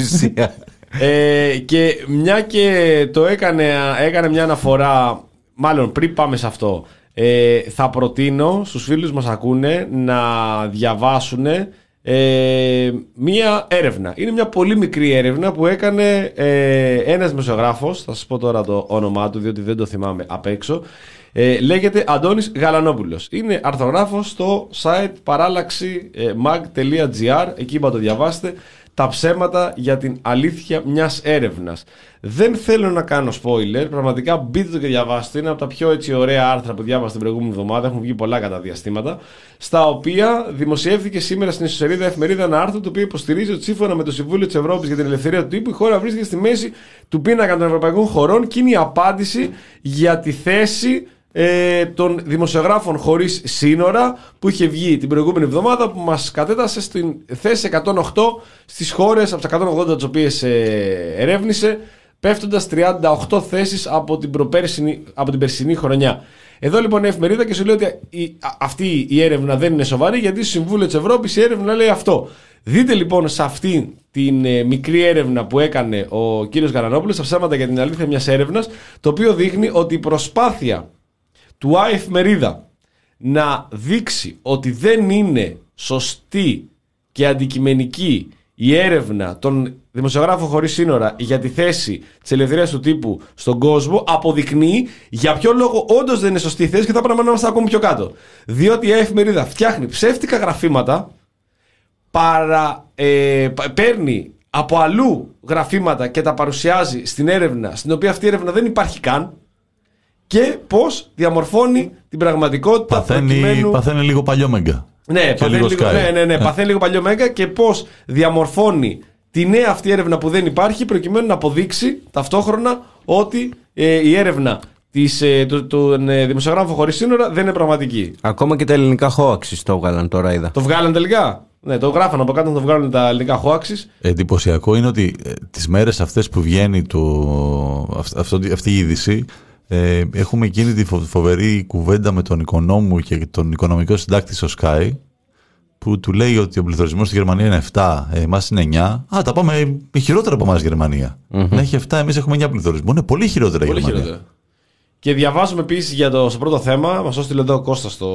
ε, και μια και το έκανε, έκανε μια αναφορά, μάλλον πριν πάμε σε αυτό, ε, θα προτείνω στους φίλους μας ακούνε να διαβάσουν ε, μια έρευνα. Είναι μια πολύ μικρή έρευνα που έκανε ε, ένας δημοσιογράφος, θα σας πω τώρα το όνομά του διότι δεν το θυμάμαι απ' έξω. Ε, λέγεται Αντώνης Γαλανόπουλος. Είναι αρθρογράφος στο site παράλλαξη mag τελεία gr. Εκεί είπα το διαβάστε. Τα ψέματα για την αλήθεια μιας έρευνας. Δεν θέλω να κάνω spoiler. Πραγματικά μπείτε το και διαβάστε. Είναι από τα πιο έτσι ωραία άρθρα που διάβασα την προηγούμενη εβδομάδα. Έχουν βγει πολλά κατά διαστήματα. Στα οποία δημοσιεύθηκε σήμερα στην ιστοσελίδα εφημερίδα ένα άρθρο το οποίο υποστηρίζει ότι σύμφωνα με το Συμβούλιο της Ευρώπης για την Ελευθερία του Τύπου η χώρα βρίσκεται στη μέση του πίνακα των ευρωπαϊκών χωρών και είναι η απάντηση για τη θέση Ε, των δημοσιογράφων χωρίς σύνορα που είχε βγει την προηγούμενη εβδομάδα, που μας κατέτασε στην θέση εκατόν οκτώ στις χώρες από τις εκατόν ογδόντα τις οποίες ε, ερεύνησε, πέφτοντας τριάντα οκτώ θέσεις από την, από την περσινή χρονιά. Εδώ λοιπόν η εφημερίδα και σου λέει ότι η, α, αυτή η έρευνα δεν είναι σοβαρή, γιατί στο Συμβούλιο της Ευρώπης η έρευνα λέει αυτό. Δείτε λοιπόν σε αυτή την ε, μικρή έρευνα που έκανε ο κύριος Γαλανόπουλος, τα ψέματα για την αλήθεια μιας έρευνας, το οποίο δείχνει ότι η προσπάθεια του ΆΕ εφημερίδα να δείξει ότι δεν είναι σωστή και αντικειμενική η έρευνα των δημοσιογράφων χωρίς σύνορα για τη θέση της ελευθερίας του τύπου στον κόσμο, αποδεικνύει για ποιο λόγο όντως δεν είναι σωστή η θέση και θα πρέπει να είμαστε ακόμη πιο κάτω. Διότι η ΆΕ εφημερίδα φτιάχνει ψεύτικα γραφήματα, παρα, ε, παίρνει από αλλού γραφήματα και τα παρουσιάζει στην έρευνα, στην οποία αυτή η έρευνα δεν υπάρχει καν, και πώς διαμορφώνει την πραγματικότητα. Παθαίνει, προκειμένου... παθαίνει λίγο παλιόμεγκα. Ναι, παθαίνει λίγο, λίγο, ναι, ναι, ναι, παθαίνει λίγο παλιόμεγκα και πώς διαμορφώνει τη νέα αυτή έρευνα που δεν υπάρχει προκειμένου να αποδείξει ταυτόχρονα ότι ε, η έρευνα της, ε, του, του, του ε, δημοσιογράφου χωρίς σύνορα δεν είναι πραγματική. Ακόμα και τα ελληνικά hoaxes το βγάλαν τώρα, είδα. Το βγάλαν τελικά. Ναι, το γράφαν από κάτω να το βγάλουν τα ελληνικά hoaxes. Εντυπωσιακό είναι ότι ε, τις μέρες αυτές που βγαίνει το, αυ, αυτό, αυτή η είδηση, Ε, έχουμε εκείνη τη φοβερή κουβέντα με τον οικονόμο και τον οικονομικό συντάκτη στο Sky, που του λέει ότι ο πληθωρισμός στη Γερμανία είναι επτά, ε, εμάς είναι εννιά. Α, τα πάμε χειρότερα από εμάς η Γερμανία. Mm-hmm. Να έχει επτά, εμείς έχουμε εννιά πληθωρισμό. Είναι πολύ χειρότερα η Γερμανία. Χειρότερα. Και διαβάζουμε επίσης για το στο πρώτο θέμα, μας έστειλε εδώ ο Κώστας στο.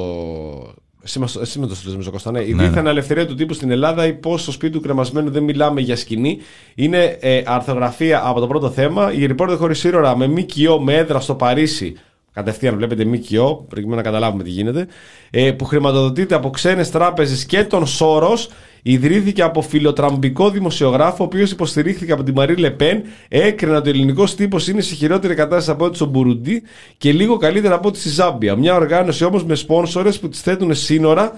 Εσύ, εσύ με το στείλες, Κώστα, ναι. Η ναι, δίθεν ναι. ελευθερία του τύπου στην Ελλάδα ή πώς στο σπίτι του κρεμασμένου δεν μιλάμε για σκηνή. Είναι ε, αρθογραφία από το πρώτο θέμα. Η Reporter χωρίς σύνορα με ΜΚΟ με έδρα στο Παρίσι. Κατευθείαν βλέπετε ΜΚΟ, προκειμένου να καταλάβουμε τι γίνεται. Ε, που χρηματοδοτείται από ξένες τράπεζες και τον Σόρος. Ιδρύθηκε από φιλοτραμπικό δημοσιογράφο, ο οποίος υποστηρίχθηκε από τη Μαρί Λεπέν. Έκρινε ότι ο ελληνικός τύπος είναι σε χειρότερη κατάσταση από ό,τι στο Μπουρουντί και λίγο καλύτερα από ό,τι στη Ζάμπια. Μια οργάνωση όμως με σπόνσορες που τις θέτουν σύνορα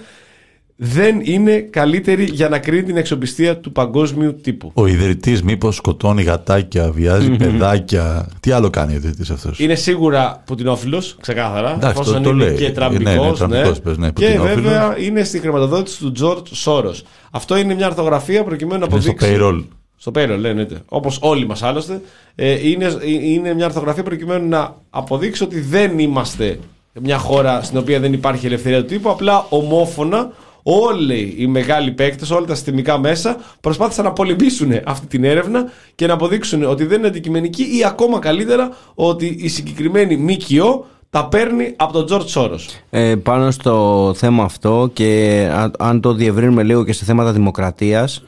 δεν είναι καλύτερη για να κρίνει την αξιοπιστία του παγκόσμιου τύπου. Ο ιδρυτής μήπως σκοτώνει γατάκια, βιάζει παιδάκια. Τι άλλο κάνει ο ιδρυτής αυτός? Είναι σίγουρα πουτινόφιλος, ξεκάθαρα. Εντάξει, το, το είναι λέει. Και τραμπικός. Ναι, ναι, τραμπικός, ναι. πες, ναι, και βέβαια είναι στη χρηματοδότηση του Τζορτζ Σόρος. Αυτό είναι μια αρθογραφία προκειμένου να αποδείξει. Στο payroll. Στο payroll, λένε. Όπως όλοι μας άλλωστε. Ε, είναι, είναι μια αρθογραφία προκειμένου να αποδείξει ότι δεν είμαστε μια χώρα στην οποία δεν υπάρχει ελευθερία του τύπου. Απλά ομόφωνα. Όλοι οι μεγάλοι παίκτες, όλα τα συστημικά μέσα προσπάθησαν να πολεμήσουν αυτή την έρευνα και να αποδείξουν ότι δεν είναι αντικειμενική ή ακόμα καλύτερα ότι η συγκεκριμένη ΜΚΟ τα παίρνει από τον Τζορτζ Σόρος. Ε, πάνω στο θέμα αυτό και αν το διευρύνουμε λίγο και σε θέματα δημοκρατίας,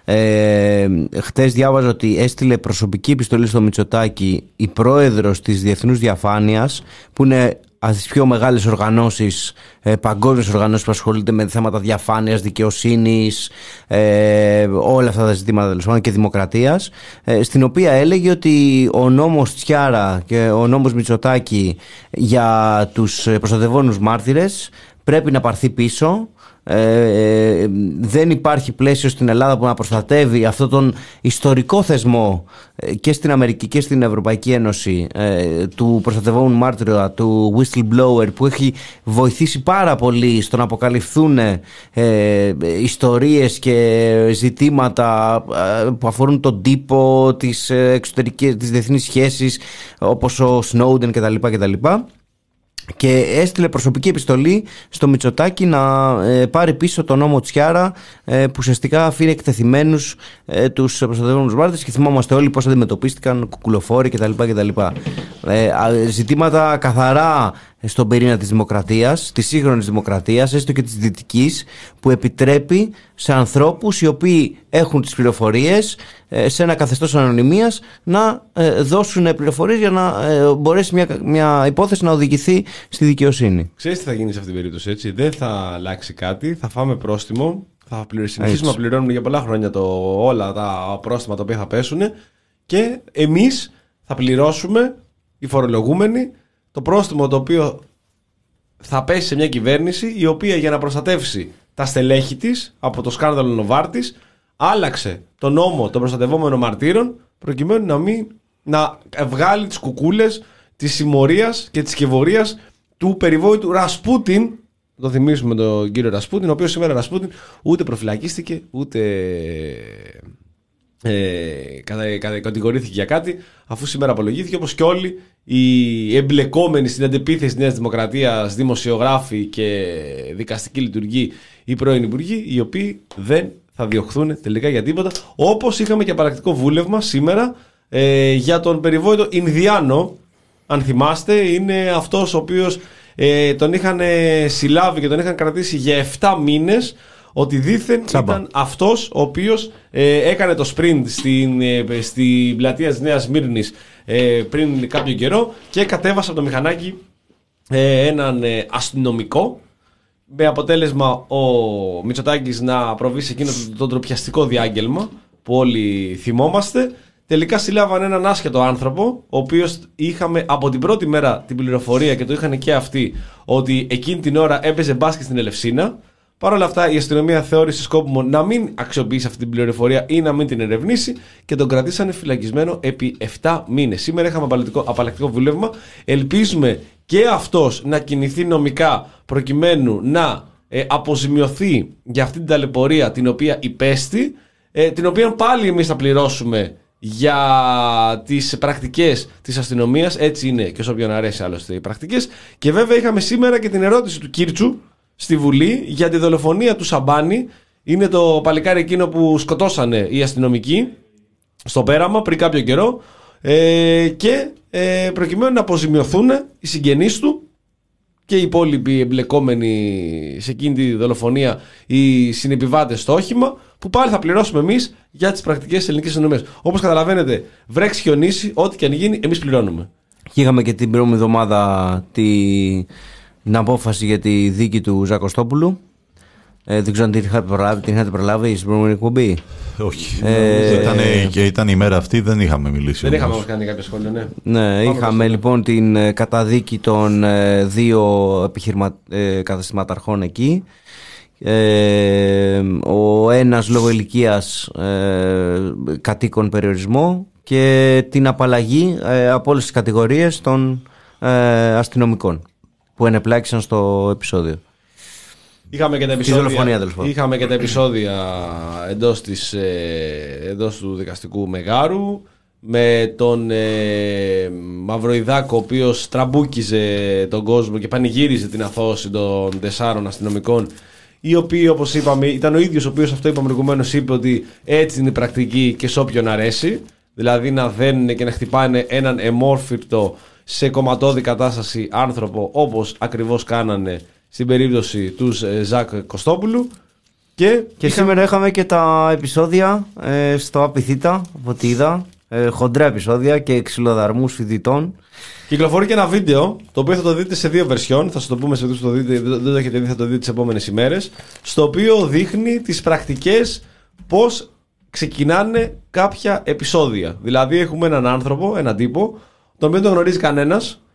ε, χτες διάβαζα ότι έστειλε προσωπική επιστολή στο Μητσοτάκη η πρόεδρος της Διεθνούς Διαφάνειας, που είναι από τις πιο μεγάλες οργανώσεις, ε, παγκόσμιες οργανώσεις που ασχολούνται με θέματα διαφάνειας, δικαιοσύνης, ε, όλα αυτά τα ζητήματα δηλαδή, και δημοκρατίας, ε, στην οποία έλεγε ότι ο νόμος Τσιάρα και ο νόμος Μητσοτάκη για τους προστατευόμενους μάρτυρες πρέπει να πάρθει πίσω. Ε, δεν υπάρχει πλαίσιο στην Ελλάδα που να προστατεύει αυτόν τον ιστορικό θεσμό και στην Αμερική και στην Ευρωπαϊκή Ένωση, ε, του προστατευόμενου μάρτυρα, του whistleblower, που έχει βοηθήσει πάρα πολύ στο να αποκαλυφθούν ε, ιστορίες και ζητήματα ε, που αφορούν τον τύπο, τις εξωτερικές, τις διεθνείς σχέσεις, όπως ο Snowden κτλ. κτλ. Και έστειλε προσωπική επιστολή στο Μητσοτάκη να ε, πάρει πίσω τον νόμο Τσιάρα, ε, που ουσιαστικά αφήνει εκτεθειμένους ε, τους προστατευόμενους μάρτυρες, και θυμόμαστε όλοι πώς αντιμετωπίστηκαν κουκουλοφόροι κτλ. κτλ. Ε, ζητήματα καθαρά στον πυρήνα της δημοκρατίας, της σύγχρονης δημοκρατίας, έστω και της δυτικής, που επιτρέπει σε ανθρώπους οι οποίοι έχουν τις πληροφορίες σε ένα καθεστώς ανωνυμίας να δώσουν πληροφορίες για να μπορέσει μια, μια υπόθεση να οδηγηθεί στη δικαιοσύνη. Ξέρεις τι θα γίνει σε αυτήν την περίπτωση, έτσι? Δεν θα αλλάξει κάτι, θα φάμε πρόστιμο, θα συνεχίσουμε να πληρώνουμε για πολλά χρόνια το, όλα τα πρόστιμα τα οποία θα πέσουν, και εμείς θα πληρώσουμε, οι φορολογούμενοι, το πρόστιμο το οποίο θα πέσει σε μια κυβέρνηση η οποία, για να προστατεύσει τα στελέχη της από το σκάνδαλο Νοβάρτης, άλλαξε τον νόμο των προστατευόμενων μαρτύρων προκειμένου να μην να βγάλει τις κουκούλες της συμμορίας και της σκευωρίας του περιβόητου Ρασπούτιν. Το θυμίσουμε τον κύριο Ρασπούτιν, ο οποίος σήμερα Ρασπούτιν ούτε προφυλακίστηκε ούτε ε, κατηγορήθηκε για κάτι, αφού σήμερα απολογήθηκε, όπως και όλοι οι εμπλεκόμενοι στην αντεπίθεση της Νέας Δημοκρατίας, δημοσιογράφοι και δικαστική λειτουργοί, οι πρώην υπουργοί, οι οποίοι δεν θα διωχθούν τελικά για τίποτα. Όπως είχαμε και παρακτικό βούλευμα σήμερα ε, για τον περιβόητο Ινδιάνο, αν θυμάστε, είναι αυτός ο οποίος ε, τον είχαν συλλάβει και τον είχαν κρατήσει για επτά μήνες, ότι δήθεν Τσάμπα. Ήταν αυτός ο οποίος ε, έκανε το sprint στην, ε, στην πλατεία της Νέας Σμύρνης ε, πριν κάποιο καιρό, και κατέβασε από το μηχανάκι ε, έναν ε, αστυνομικό, με αποτέλεσμα ο Μητσοτάκης να προβεί σε εκείνο το, το τροπιαστικό διάγγελμα που όλοι θυμόμαστε. Τελικά συλλάβαν έναν άσχετο άνθρωπο, ο οποίος είχαμε από την πρώτη μέρα την πληροφορία, και το είχαν και αυτοί, ότι εκείνη την ώρα έπαιζε μπάσκετ στην Ελευσίνα. Παρ' όλα αυτά η αστυνομία θεώρησε σκόπιμο να μην αξιοποιήσει αυτή την πληροφορία ή να μην την ερευνήσει, και τον κρατήσανε φυλακισμένο επί επτά μήνες. Σήμερα είχαμε απαλλακτικό βούλευμα. Ελπίζουμε και αυτός να κινηθεί νομικά προκειμένου να ε, αποζημιωθεί για αυτή την ταλαιπωρία την οποία υπέστη, ε, την οποία πάλι εμείς θα πληρώσουμε για τις πρακτικές της αστυνομίας. Έτσι είναι και σε όποιον αρέσει άλλωστε οι πρακτικές. Και βέβαια είχαμε σήμερα και την ερώτηση του Κίρτσου στη Βουλή για τη δολοφονία του Σαμπάνη. Είναι το παλικάρι εκείνο που σκοτώσανε οι αστυνομικοί στο Πέραμα πριν κάποιο καιρό, ε, και ε, προκειμένου να αποζημιωθούν οι συγγενείς του και οι υπόλοιποι εμπλεκόμενοι σε εκείνη τη δολοφονία, οι συνεπιβάτες στο όχημα, που πάλι θα πληρώσουμε εμείς για τις πρακτικές της ελληνικής αστυνομίας. Όπως καταλαβαίνετε, βρέξει, χιονίσει, ό,τι και αν γίνει, εμείς πληρώνουμε. Και είχαμε και την προηγούμενη εβδομάδα τη... την απόφαση για τη δίκη του Ζακ Κωστόπουλου. Ε, δεν ξέρω αν την είχατε προλάβει, την είχατε προλάβει στην προηγούμενη εκπομπή. Όχι. Ε, ήταν, και ήταν η μέρα αυτή, δεν είχαμε μιλήσει. Δεν όμως. είχαμε όμως κάνει κάποιο σχόλιο, ναι. Ναι, είχαμε λοιπόν την καταδίκη των ε, δύο επιχειρημα... ε, καταστηματαρχών εκεί. Ε, ο ένας λόγω ηλικίας ε, κατοίκων περιορισμό, και την απαλλαγή ε, από όλες τις κατηγορίες των ε, αστυνομικών που ενεπλάκησαν στο επεισόδιο. Είχαμε και τα επεισόδια, είχαμε και τα επεισόδια εντός, της, εντός του δικαστικού μεγάρου, με τον ε, Μαυροϊδάκο, ο οποίος τραμπούκιζε τον κόσμο και πανηγύριζε την αθώωση των τεσσάρων αστυνομικών, οι οποίοι, όπως είπαμε, ήταν ο ίδιος ο οποίος, αυτό είπαμε προηγουμένως, είπε ότι έτσι είναι η πρακτική και σε όποιον αρέσει, δηλαδή να δένουν και να χτυπάνε έναν εμόρφυρτο σε κομματώδη κατάσταση άνθρωπο, όπως ακριβώς κάνανε στην περίπτωση του Ζακ Κωστόπουλου. Και, και είχα... σήμερα είχαμε και τα επεισόδια ε, στο Απιθύτα, από ό,τι είδα, ε, χοντρά επεισόδια και ξυλοδαρμούς φοιτητών. Κυκλοφορεί και ένα βίντεο, το οποίο θα το δείτε σε δύο βερσιόν, θα σας το πούμε σε αυτό, δεν το έχετε δει, θα το δείτε τις επόμενες ημέρες, στο οποίο δείχνει τις πρακτικές πώς ξεκινάνε κάποια επεισόδια. Δηλαδή έχουμε έναν άνθρωπο, έναν τύπο, τον οποίο δεν γνωρίζει κανένας,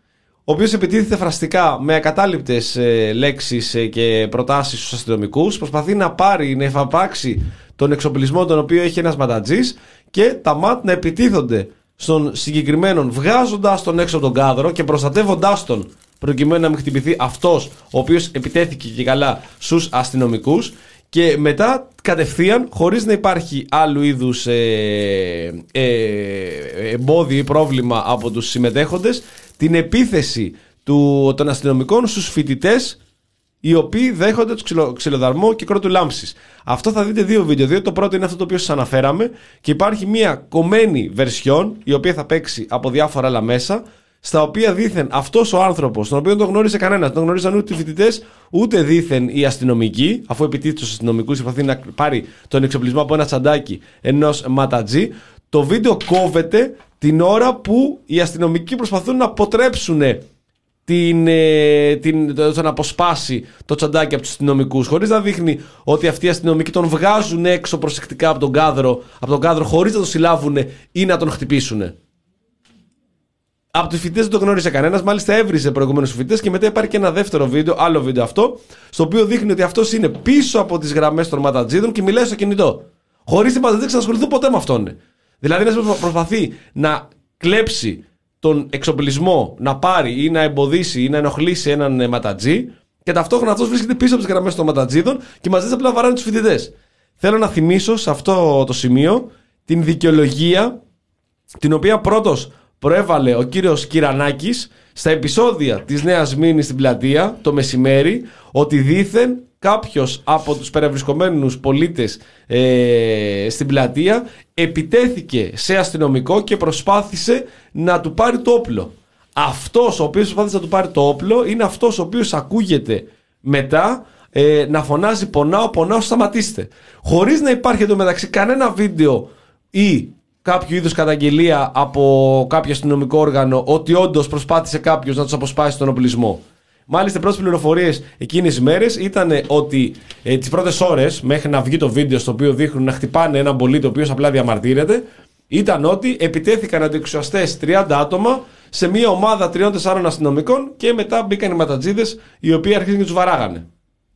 ο οποίος επιτίθεται φραστικά με ακατάληπτες ε, λέξεις ε, και προτάσεις στους αστυνομικούς, προσπαθεί να πάρει, να εφαπάξει τον εξοπλισμό τον οποίο έχει ένας ματατζής και τα ΜΑΤ να επιτίθονται στον συγκεκριμένον, βγάζοντας τον έξω από τον κάδρο και προστατεύοντάς τον προκειμένου να μην χτυπηθεί αυτός ο οποίος επιτέθηκε και καλά στους αστυνομικούς, και μετά κατευθείαν, χωρίς να υπάρχει άλλου είδους ε, ε, εμπόδιο ή πρόβλημα από τους συμμετέχοντες, την επίθεση του, των αστυνομικών στους φοιτητές οι οποίοι δέχονται το ξυλο, ξυλοδαρμό και κρότου λάμψης. Αυτό θα δείτε δύο βίντεο. Δύο, το πρώτο είναι αυτό το οποίο σας αναφέραμε και υπάρχει μια κομμένη βερσιόν η οποία θα παίξει από διάφορα άλλα μέσα, στα οποία δήθεν αυτός ο άνθρωπος, τον οποίο δεν τον γνώρισε κανένας, δεν τον γνώριζαν ούτε οι φοιτητές ούτε δήθεν οι αστυνομικοί, αφού επιτίθεται στους αστυνομικούς, προσπαθεί να πάρει τον εξοπλισμό από ένα τσαντάκι ενός ματατζή. Το βίντεο κόβεται την ώρα που οι αστυνομικοί προσπαθούν να αποτρέψουν την, την, το, το να αποσπάσει το τσαντάκι από τους αστυνομικούς, χωρίς να δείχνει ότι αυτοί οι αστυνομικοί τον βγάζουν έξω προσεκτικά από τον κάδρο, από τον κάδρο χωρίς να τον συλλάβουν ή να τον χτυπήσουν. Από τους φοιτητές δεν το γνώρισε κανένας, μάλιστα έβριζε προηγουμένως τους φοιτητές, και μετά υπάρχει και ένα δεύτερο βίντεο, άλλο βίντεο αυτό, στο οποίο δείχνει ότι αυτός είναι πίσω από τις γραμμές των ματατζίδων και μιλάει στο κινητό. Χωρίς οι ματατζίδες να ασχοληθούν ποτέ με αυτόν. Δηλαδή, ένας προσπαθεί να κλέψει τον εξοπλισμό, να πάρει ή να εμποδίσει ή να ενοχλήσει έναν ματατζή, και ταυτόχρονα αυτός βρίσκεται πίσω από τις γραμμές των ματατζίδων και μαζί απλά βαράνε τους φοιτητές. Θέλω να θυμίσω σε αυτό το σημείο την δικαιολογία την οποία πρώτος προέβαλε ο κύριος Κυρανάκης στα επεισόδια της Νέας Μήνης στην πλατεία το μεσημέρι, ότι δήθεν κάποιος από τους περευρισκομένους πολίτες ε, στην πλατεία επιτέθηκε σε αστυνομικό και προσπάθησε να του πάρει το όπλο. Αυτός ο οποίος προσπάθησε να του πάρει το όπλο είναι αυτός ο οποίος ακούγεται μετά ε, να φωνάζει «Πονάω, πονάω, σταματήστε». Χωρίς να υπάρχει εντωμεταξύ κανένα βίντεο ή κάποιο είδους καταγγελία από κάποιο αστυνομικό όργανο ότι όντως προσπάθησε κάποιος να τους αποσπάσει τον οπλισμό. Μάλιστα, οι πρώτες πληροφορίες εκείνες τις μέρες ήταν ότι ε, τις πρώτες ώρες, μέχρι να βγει το βίντεο στο οποίο δείχνουν να χτυπάνε έναν πολίτη ο οποίος απλά διαμαρτύρεται, ήταν ότι επιτέθηκαν αντιεξουσιαστές τριάντα άτομα σε μια ομάδα τριών τεσσάρων αστυνομικών και μετά μπήκαν οι ματατζίδες οι οποίοι αρχίζουν και τους βαράγανε.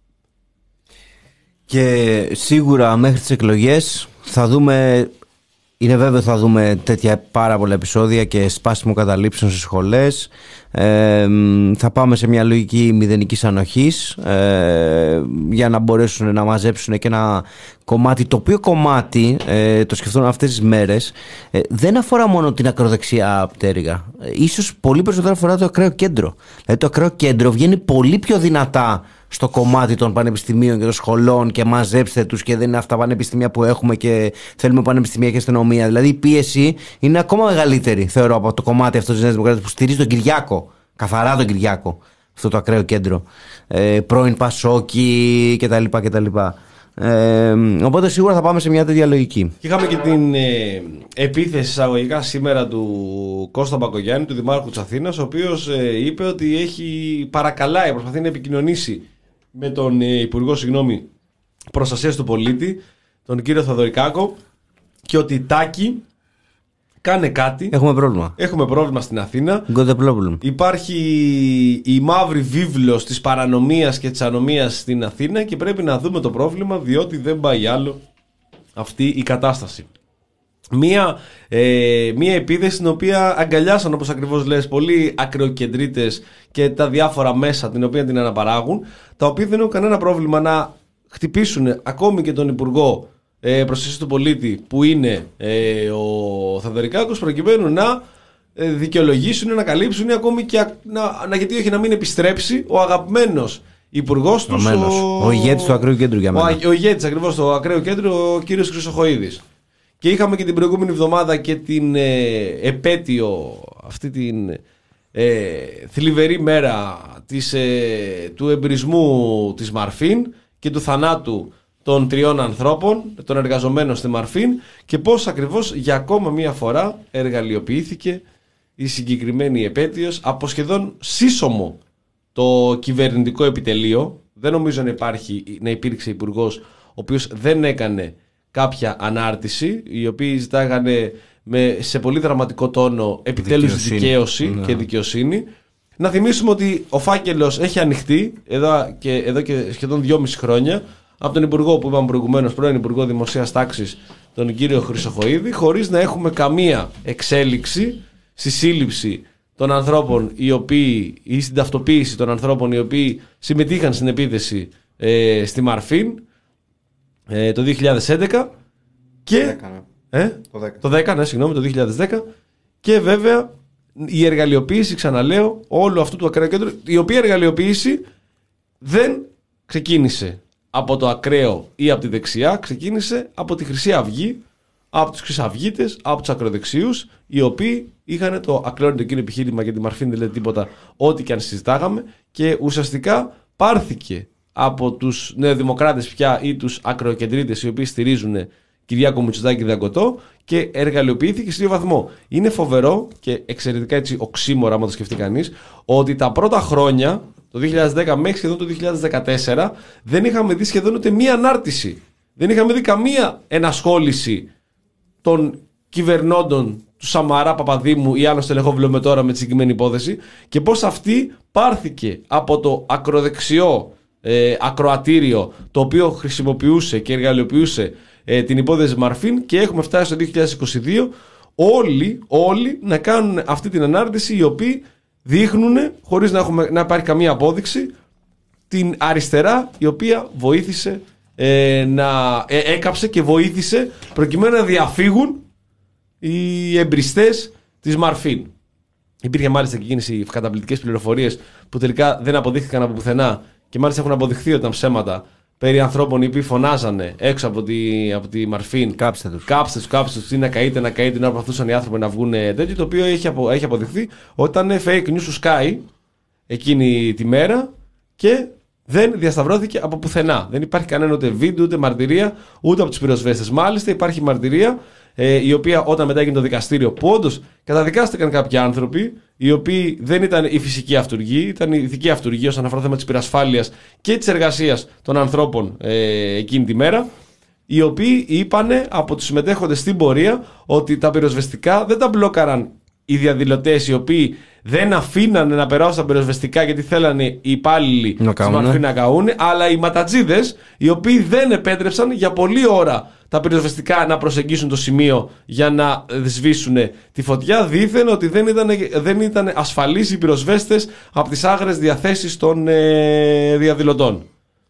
Και σίγουρα μέχρι τις εκλογές θα δούμε. Είναι βέβαιο θα δούμε τέτοια πάρα πολλά επεισόδια και σπάσιμο καταλήψεων στις σχολές. Ε, θα πάμε σε μια λογική μηδενικής ανοχής ε, για να μπορέσουν να μαζέψουν και ένα κομμάτι, το οποίο κομμάτι, ε, το σκεφτούν αυτές τις μέρες, ε, δεν αφορά μόνο την ακροδεξιά πτέρυγα. Ε, ίσως πολύ περισσότερο αφορά το ακραίο κέντρο. Δηλαδή το ακραίο κέντρο βγαίνει πολύ πιο δυνατά στο κομμάτι των πανεπιστημίων και των σχολών και μαζέψτε τους και δεν είναι αυτά πανεπιστήμια που έχουμε και θέλουμε πανεπιστημιακή αστυνομία. Δηλαδή η πίεση είναι ακόμα μεγαλύτερη, θεωρώ, από το κομμάτι αυτό της Νέας Δημοκρατίας που στηρίζει τον Κυριάκο, καθαρά τον Κυριάκο, αυτό το ακραίο κέντρο, ε, πρώην Πασόκη κτλ. κτλ. Ε, οπότε σίγουρα θα πάμε σε μια τέτοια λογική. Και είχαμε και την ε, επίθεση εισαγωγικά σήμερα του Κώστα Μπακογιάννη, του Δημάρχου της Αθήνας, ο οποίος ε, είπε ότι έχει παρακαλάει, προσπαθεί να επικοινωνήσει με τον ε, Υπουργό συγγνώμη, Προστασίας του Πολίτη, τον κύριο Θοδωρικάκο, και ότι Τάκη, κάνε κάτι. Έχουμε πρόβλημα. Έχουμε πρόβλημα στην Αθήνα. Got a problem. Υπάρχει η μαύρη βίβλος της παρανομίας και της ανομίας στην Αθήνα και πρέπει να δούμε το πρόβλημα, διότι δεν πάει άλλο αυτή η κατάσταση. Μία, ε, μία επίθεση στην οποία αγκαλιάσαν, όπως ακριβώς λες, πολλοί ακροκεντρίτες και τα διάφορα μέσα την οποία την αναπαράγουν, τα οποία δεν έχουν κανένα πρόβλημα να χτυπήσουν ακόμη και τον Υπουργό ε, Προστασίας του Πολίτη που είναι ε, ο Θαδωρικάκος, προκειμένου να ε, δικαιολογήσουν, να καλύψουν ή ακόμη και να, να, γιατί όχι να μην επιστρέψει ο αγαπημένος υπουργός τους, ο, ο, ο ηγέτης του ακραίου κέντρου για μένα. Ο, ο ηγέτης ακριβώς του ακραίου κέντρου, ο κύριος Χρυσοχοΐδης. Και είχαμε και την προηγούμενη εβδομάδα και την ε, επέτειο, αυτή την ε, θλιβερή μέρα της, ε, του εμπρισμού της Μαρφίν και του θανάτου των τριών ανθρώπων, των εργαζομένων στη Μαρφίν, και πώς ακριβώς για ακόμα μία φορά εργαλειοποιήθηκε η συγκεκριμένη επέτειος από σχεδόν σύσσωμο το κυβερνητικό επιτελείο. Δεν νομίζω να, υπάρχει, να υπήρξε υπουργός ο οποίος δεν έκανε κάποια ανάρτηση, οι οποίοι ζητάγανε με, σε πολύ δραματικό τόνο επιτέλους δικαίωση, δικαίωση ναι. και δικαιοσύνη. Να θυμίσουμε ότι ο φάκελος έχει ανοιχτεί εδώ και, εδώ και σχεδόν δυόμιση χρόνια από τον Υπουργό που είπαμε προηγουμένως, πρώην Υπουργό Δημοσίας Τάξης, τον κύριο Χρυσοχοΐδη, χωρίς να έχουμε καμία εξέλιξη στη σύλληψη των ανθρώπων οι οποίοι, ή στην ταυτοποίηση των ανθρώπων οι οποίοι συμμετείχαν στην επίθεση ε, στη Μαρφίν ε, το δύο χιλιάδες έντεκα και... Το δέκα, ναι. Ε? Το δέκα. Το δέκα, ναι, συγγνώμη, το δύο χιλιάδες δέκα. Και βέβαια η εργαλειοποίηση, ξαναλέω, όλου αυτού του ακραίου κέντρου, η οποία εργαλειοποίηση δεν ξεκίνησε από το ακραίο ή από τη δεξιά, ξεκίνησε από τη Χρυσή Αυγή, από τους Χρυσαυγίτες, από τους ακροδεξιούς, οι οποίοι είχαν το ακλόνητο εκείνο επιχείρημα για τη Μαρφίν, δεν λέει τίποτα, ό,τι και αν συζητάγαμε, και ουσιαστικά πάρθηκε από τους νεοδημοκράτες πια ή τους ακροκεντρίτες, οι οποίοι στηρίζουν Κυριάκο Μητσοτάκη Δαγκωτό, και εργαλειοποιήθηκε σε δύο βαθμό. Είναι φοβερό και εξαιρετικά έτσι οξύμορα, άμα το σκεφτεί κανείς, ότι τα πρώτα χρόνια, το δύο χιλιάδες δέκα μέχρι σχεδόν το δύο χιλιάδες δεκατέσσερα, δεν είχαμε δει σχεδόν ούτε μία ανάρτηση. Δεν είχαμε δει καμία ενασχόληση των κυβερνώντων του Σαμαρά, Παπαδήμου ή άλλων στελεχών, βλέπουμε τώρα με τη συγκεκριμένη υπόθεση, και πώς αυτή πάρθηκε από το ακροδεξιό ε, ακροατήριο, το οποίο χρησιμοποιούσε και εργαλειοποιούσε ε, την υπόθεση Μαρφίν, και έχουμε φτάσει στο δύο χιλιάδες είκοσι δύο όλοι, όλοι να κάνουν αυτή την ανάρτηση, οι οποίοι δείχνουν, χωρίς να, έχουμε, να υπάρχει καμία απόδειξη, την αριστερά η οποία βοήθησε ε, να ε, έκαψε και βοήθησε προκειμένου να διαφύγουν οι εμπριστές της Μαρφίν. Υπήρχε μάλιστα και εκείνες οι καταπληκτικές πληροφορίες που τελικά δεν αποδείχθηκαν από πουθενά, και μάλιστα έχουν αποδειχθεί ότι ήταν ψέματα, περί ανθρώπων οι οποίοι φωνάζανε έξω από τη, από τη Μαρφίν. Κάψτε τους. Κάψτε τους, κάψτε τους, τι να καείτε, να καείτε, να προσπαθούσαν οι άνθρωποι να βγουν τέτοιο, το οποίο έχει, απο, έχει αποδειχθεί ότι ήταν fake news του Sky εκείνη τη μέρα και δεν διασταυρώθηκε από πουθενά. Δεν υπάρχει κανένα ούτε βίντεο, ούτε μαρτυρία, ούτε από τους πυροσβέστες. Μάλιστα υπάρχει μαρτυρία, ε, η οποία όταν μετά έγινε το δικαστήριο, που όντως καταδικάστηκαν κάποιοι άνθρωποι, οι οποίοι δεν ήταν η φυσική αυτουργοί, ήταν η ηθική αυτουργοί όσον αφορά το θέμα της πυρασφάλειας και της εργασίας των ανθρώπων ε, εκείνη τη μέρα, οι οποίοι είπανε από τους συμμετέχοντες στην πορεία ότι τα πυροσβεστικά δεν τα μπλόκαραν οι διαδηλωτές, οι οποίοι δεν αφήνανε να περάσουν τα πυροσβεστικά γιατί θέλανε οι υπάλληλοι της Μαρφίν να καούνε, αλλά οι ματατζίδες, οι οποίοι δεν επέτρεψαν για πολλή ώρα τα πυροσβεστικά να προσεγγίσουν το σημείο για να σβήσουν τη φωτιά, δήθεν ότι δεν ήταν, δεν ήταν ασφαλείς οι πυροσβέστες από τις άγρες διαθέσεις των ε, διαδηλωτών.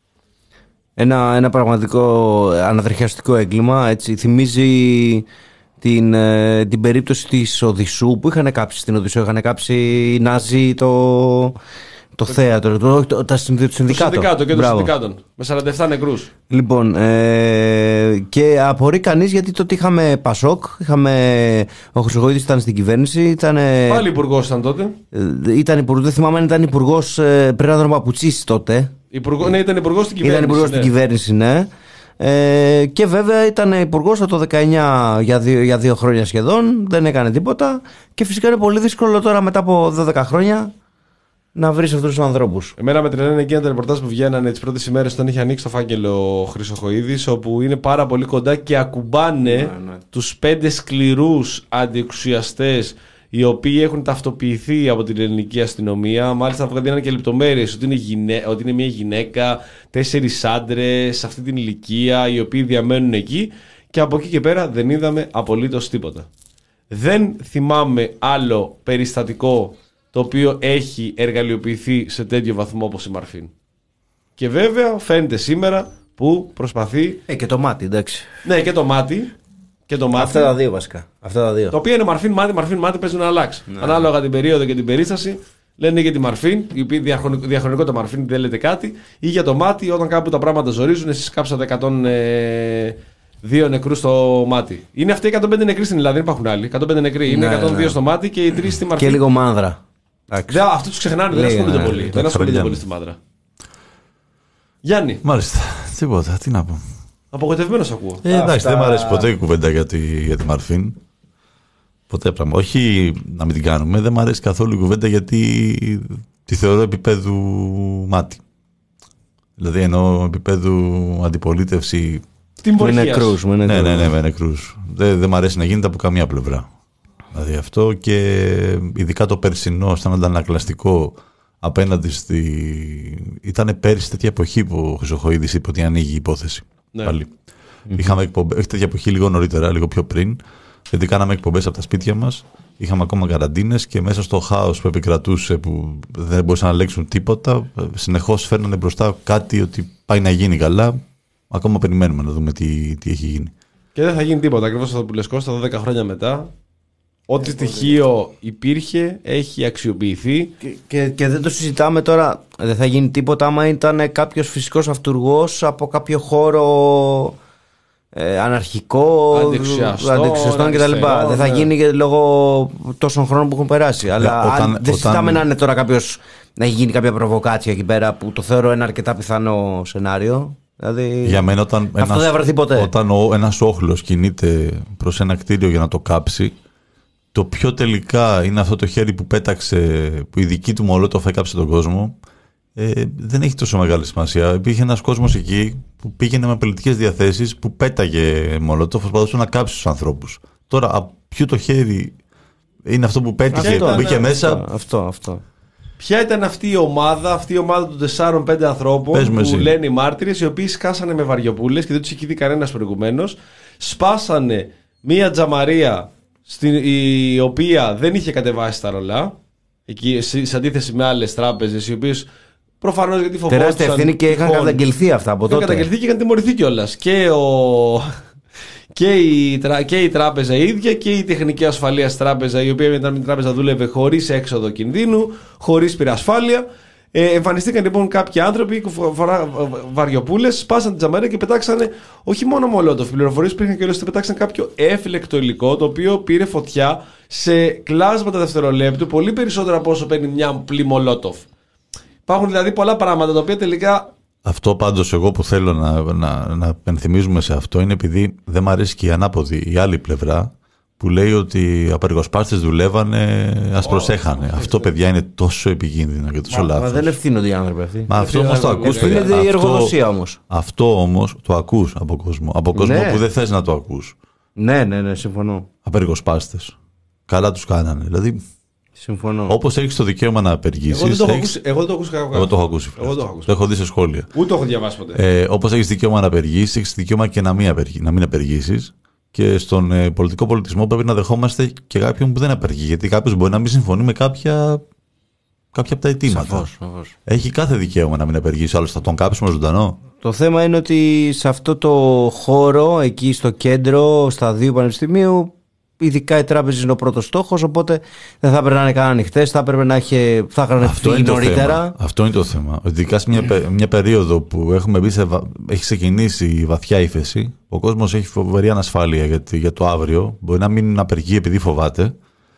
Ένα, ένα πραγματικό ανατριχιαστικό έγκλημα, έτσι, θυμίζει την, την περίπτωση της Οδυσσού, που είχαν κάψει στην Οδυσσού, είχαν κάψει οι Νάζοι το, το θέατρο, το, το, το συνδικάτο. Το συνδικάτο και των συνδικάτων, με σαράντα επτά νεκρούς. Λοιπόν, ε, και απορεί κανείς γιατί τότε είχαμε Πασόκ, είχαμε, ο Χρυσοχοΐδης ήταν στην κυβέρνηση. Ήταν, πάλι υπουργός ήταν τότε. Ήταν υπουργός, δεν θυμάμαι αν ήταν υπουργός, πρέπει να τον Παπουτσής τότε. Υπουργό, ναι, ήταν υπουργός στην κυβέρνηση. Ήταν υπουργός ναι. στην κυβέρνηση, ναι. Ε, και βέβαια ήταν υπουργός από το δεκαεννιά για δύο, για δύο χρόνια σχεδόν, δεν έκανε τίποτα, και φυσικά είναι πολύ δύσκολο τώρα μετά από δώδεκα χρόνια να βρεις αυτούς τους ανθρώπους. Εμένα με τρελαίνουν εκείνα τα ρεπορτάζ που βγαίνανε τις πρώτες ημέρες όταν είχε ανοίξει το φάκελο ο Χρυσοχοΐδης, όπου είναι πάρα πολύ κοντά και ακουμπάνε ναι, ναι. τους πέντε σκληρούς αντιεξουσιαστές, οι οποίοι έχουν ταυτοποιηθεί από την ελληνική αστυνομία. Μάλιστα βγαίνανε και λεπτομέρειες ότι είναι, γυναί... ότι είναι μια γυναίκα, τέσσερις άντρες σε αυτή την ηλικία, οι οποίοι διαμένουν εκεί, και από εκεί και πέρα δεν είδαμε απολύτως τίποτα. Δεν θυμάμαι άλλο περιστατικό το οποίο έχει εργαλειοποιηθεί σε τέτοιο βαθμό όπως η Μαρφίν. Και βέβαια φαίνεται σήμερα που προσπαθεί. Ε, και το μάτι, εντάξει. Ναι, και το μάτι. Και το μάτι. Αυτά τα δύο βασικά. Αυτά τα δύο. Το οποίο είναι Μαρφίν μάτι, Μαρφίν μάτι παίζουν να αλλάξει. Ναι. Ανάλογα την περίοδο και την περίσταση, λένε για τη Μαρφίν, η οποία διαχρονικό, διαχρονικό το Μαρφίν, δεν λέτε κάτι, ή για το μάτι, όταν κάπου τα πράγματα ζορίζουν, εσείς κάψατε εκατόν δύο νεκρούς στο μάτι. Είναι αυτοί οι εκατόν πέντε νεκροί στην Ελλάδα, δεν υπάρχουν άλλοι. εκατόν πέντε νεκροί. Είναι ναι, εκατόν δύο ναι. στο μάτι και οι τρεις στη Μαρφίν. Και λίγο μάνδρα. Δε, αυτούς τους ξεχνάνε, δεν ασχολούνται ναι, πολύ. Ναι, δεν ασχολούνται πολύ στη Μάνδρα. Γιάννη. Μάλιστα. Τίποτα, τι να πω. Απογοητευμένος ακούω. Ε, εντάξει, Αυτά... δεν μου αρέσει ποτέ η κουβέντα για τη, για τη Μαρφίν. Ποτέ πράγμα. Όχι να μην την κάνουμε, δεν μου αρέσει καθόλου η κουβέντα γιατί τη θεωρώ επίπεδου μάτι. Δηλαδή εννοώ επίπεδου αντιπολίτευση. Την με νεκρούς. Ναι, ναι, ναι, με νεκρούς. Δεν, δεν μου αρέσει να γίνεται από καμία πλευρά. Δηλαδή αυτό, και ειδικά το περσινό σαν αντανακλαστικό απέναντι στη... Ήταν πέρυσι τέτοια εποχή που ο Χρυσοχοΐδης είπε ότι ανοίγει η υπόθεση. Ναι. Πάλι. Mm-hmm. Είχαμε εκπομπές, τέτοια εποχή λίγο νωρίτερα, λίγο πιο πριν, γιατί κάναμε εκπομπές από τα σπίτια μας. Είχαμε ακόμα καραντίνες και μέσα στο χάος που επικρατούσε, που δεν μπορούσαν να λέξουν τίποτα, συνεχώς φέρνανε μπροστά κάτι ότι πάει να γίνει καλά. Ακόμα περιμένουμε να δούμε τι, τι έχει γίνει. Και δεν θα γίνει τίποτα. Ακριβώς αυτό που λες, Κώστα, δώδεκα χρόνια μετά. Ό,τι στοιχείο υπήρχε έχει αξιοποιηθεί. Και, και, και δεν το συζητάμε τώρα. Δεν θα γίνει τίποτα άμα ήταν κάποιος φυσικός αυτουργός από κάποιο χώρο ε, αναρχικό, αντεξουσιαστών κτλ. Δεν θα γίνει και λόγω τόσων χρόνων που έχουν περάσει. Αλλά όταν, αν, δεν όταν... συζητάμε να είναι τώρα κάποιος, να έχει γίνει κάποια προβοκάτσια εκεί πέρα, που το θεωρώ ένα αρκετά πιθανό σενάριο. Δηλαδή, για μένα, όταν αυτό ένας, δεν θα βρεθεί ποτέ. Όταν ο, ένας όχλος κινείται προς ένα κτίριο για να το κάψει, το πιο τελικά είναι αυτό το χέρι που πέταξε, που η δική του Μολότοφ έκαψε τον κόσμο, ε, δεν έχει τόσο μεγάλη σημασία. Υπήρχε ένας κόσμος εκεί που πήγαινε με πολιτικές διαθέσεις, που πέταγε Μολότοφ, προσπαθούσε να κάψει τους ανθρώπους. Τώρα, ποιο το χέρι είναι αυτό που πέτυχε, που μπήκε αυτό, μέσα. Αυτό, αυτό. Ποια ήταν αυτή η ομάδα, αυτή η ομάδα των τεσσάρων πέντε ανθρώπων που εσύ. Λένε οι μάρτυρες, οι οποίοι σκάσανε με βαριοπούλες και δεν τους είχε δει κανένας προηγουμένως, σπάσανε μία τζαμαρία στην, η οποία δεν είχε κατεβάσει τα ρολά, εκεί, σε αντίθεση με άλλες τράπεζες, οι οποίες προφανώς γιατί φοβόντουσαν. Τεράστια ευθύνη και είχαν καταγγελθεί αυτά από τότε. Είχαν καταγγελθεί και είχαν τιμωρηθεί κιόλας. Και, ο... και, η... και η τράπεζα η ίδια και η τεχνική ασφαλείας τράπεζα, η οποία ήταν μια τράπεζα δούλευε χωρίς έξοδο κινδύνου, χωρίς πυρασφάλεια. Ε, εμφανιστήκαν λοιπόν κάποιοι άνθρωποι, βαριοπούλες, σπάσαν την τζαμαρία και πετάξανε όχι μόνο Μολότοφ. Οι πληροφορίες που είχαν και όλες πετάξαν κάποιο έφλεκτο υλικό, το οποίο πήρε φωτιά σε κλάσματα δευτερολέπτου, πολύ περισσότερο από όσο παίρνει μια πλή Μολότοφ. Υπάρχουν δηλαδή πολλά πράγματα τα οποία τελικά. Αυτό πάντως εγώ που θέλω να, να, να πενθυμίζουμε σε αυτό είναι επειδή δεν μου αρέσει και η ανάποδη, η άλλη πλευρά, που λέει ότι οι απεργοσπάστες δουλεύανε, ας oh, προσέχανε. Oh, αυτό, παιδιά, είναι τόσο επικίνδυνο και τόσο λάθος. Μα δεν ευθύνονται οι άνθρωποι αυτοί. Μα αυτό όμως το ακούς. Ευθύνεται η εργοδοσία όμως. Αυτό όμως το ακούς από κόσμο. Από κόσμο ναι. που δεν θες να το ακούς. Ναι, ναι, ναι, συμφωνώ. Απεργοσπάστες. Καλά τους κάνανε. Δηλαδή, συμφωνώ. όπως έχεις το δικαίωμα να απεργήσεις. Εγώ δεν το έχω ακούσει. Εγώ το έχω ακούσει. Εγώ το έχω ακούσει. Το έχω δει σε σχόλια. Ούτε το έχω διαβάσει ποτέ. Ε, όπως έχεις δικαίωμα να απεργήσεις, έχεις δικαίωμα και να μην, απεργ... να μην απεργήσεις. Και στον ε, πολιτικό πολιτισμό πρέπει να δεχόμαστε και κάποιον που δεν απεργεί. Γιατί κάποιος μπορεί να μην συμφωνεί με κάποια, κάποια από τα αιτήματα. Σαφώς, σαφώς. Έχει κάθε δικαίωμα να μην απεργήσει, άλλος θα τον κάψουμε ζωντανό. Το θέμα είναι ότι σε αυτό το χώρο, εκεί στο κέντρο, στα δύο πανεπιστημίου, ειδικά οι τράπεζες είναι ο πρώτος στόχος, οπότε δεν θα έπρεπε να είναι καν ανοιχτές, θα έπρεπε να είχε, θα είχαν φύγει νωρίτερα. Αυτό είναι το θέμα. Ειδικά σε μια, μια περίοδο που έχουμε μπει σε, έχει ξεκινήσει η βαθιά ύφεση, ο κόσμος έχει φοβερή ανασφάλεια για, για το αύριο. Μπορεί να μην απεργεί επειδή φοβάται.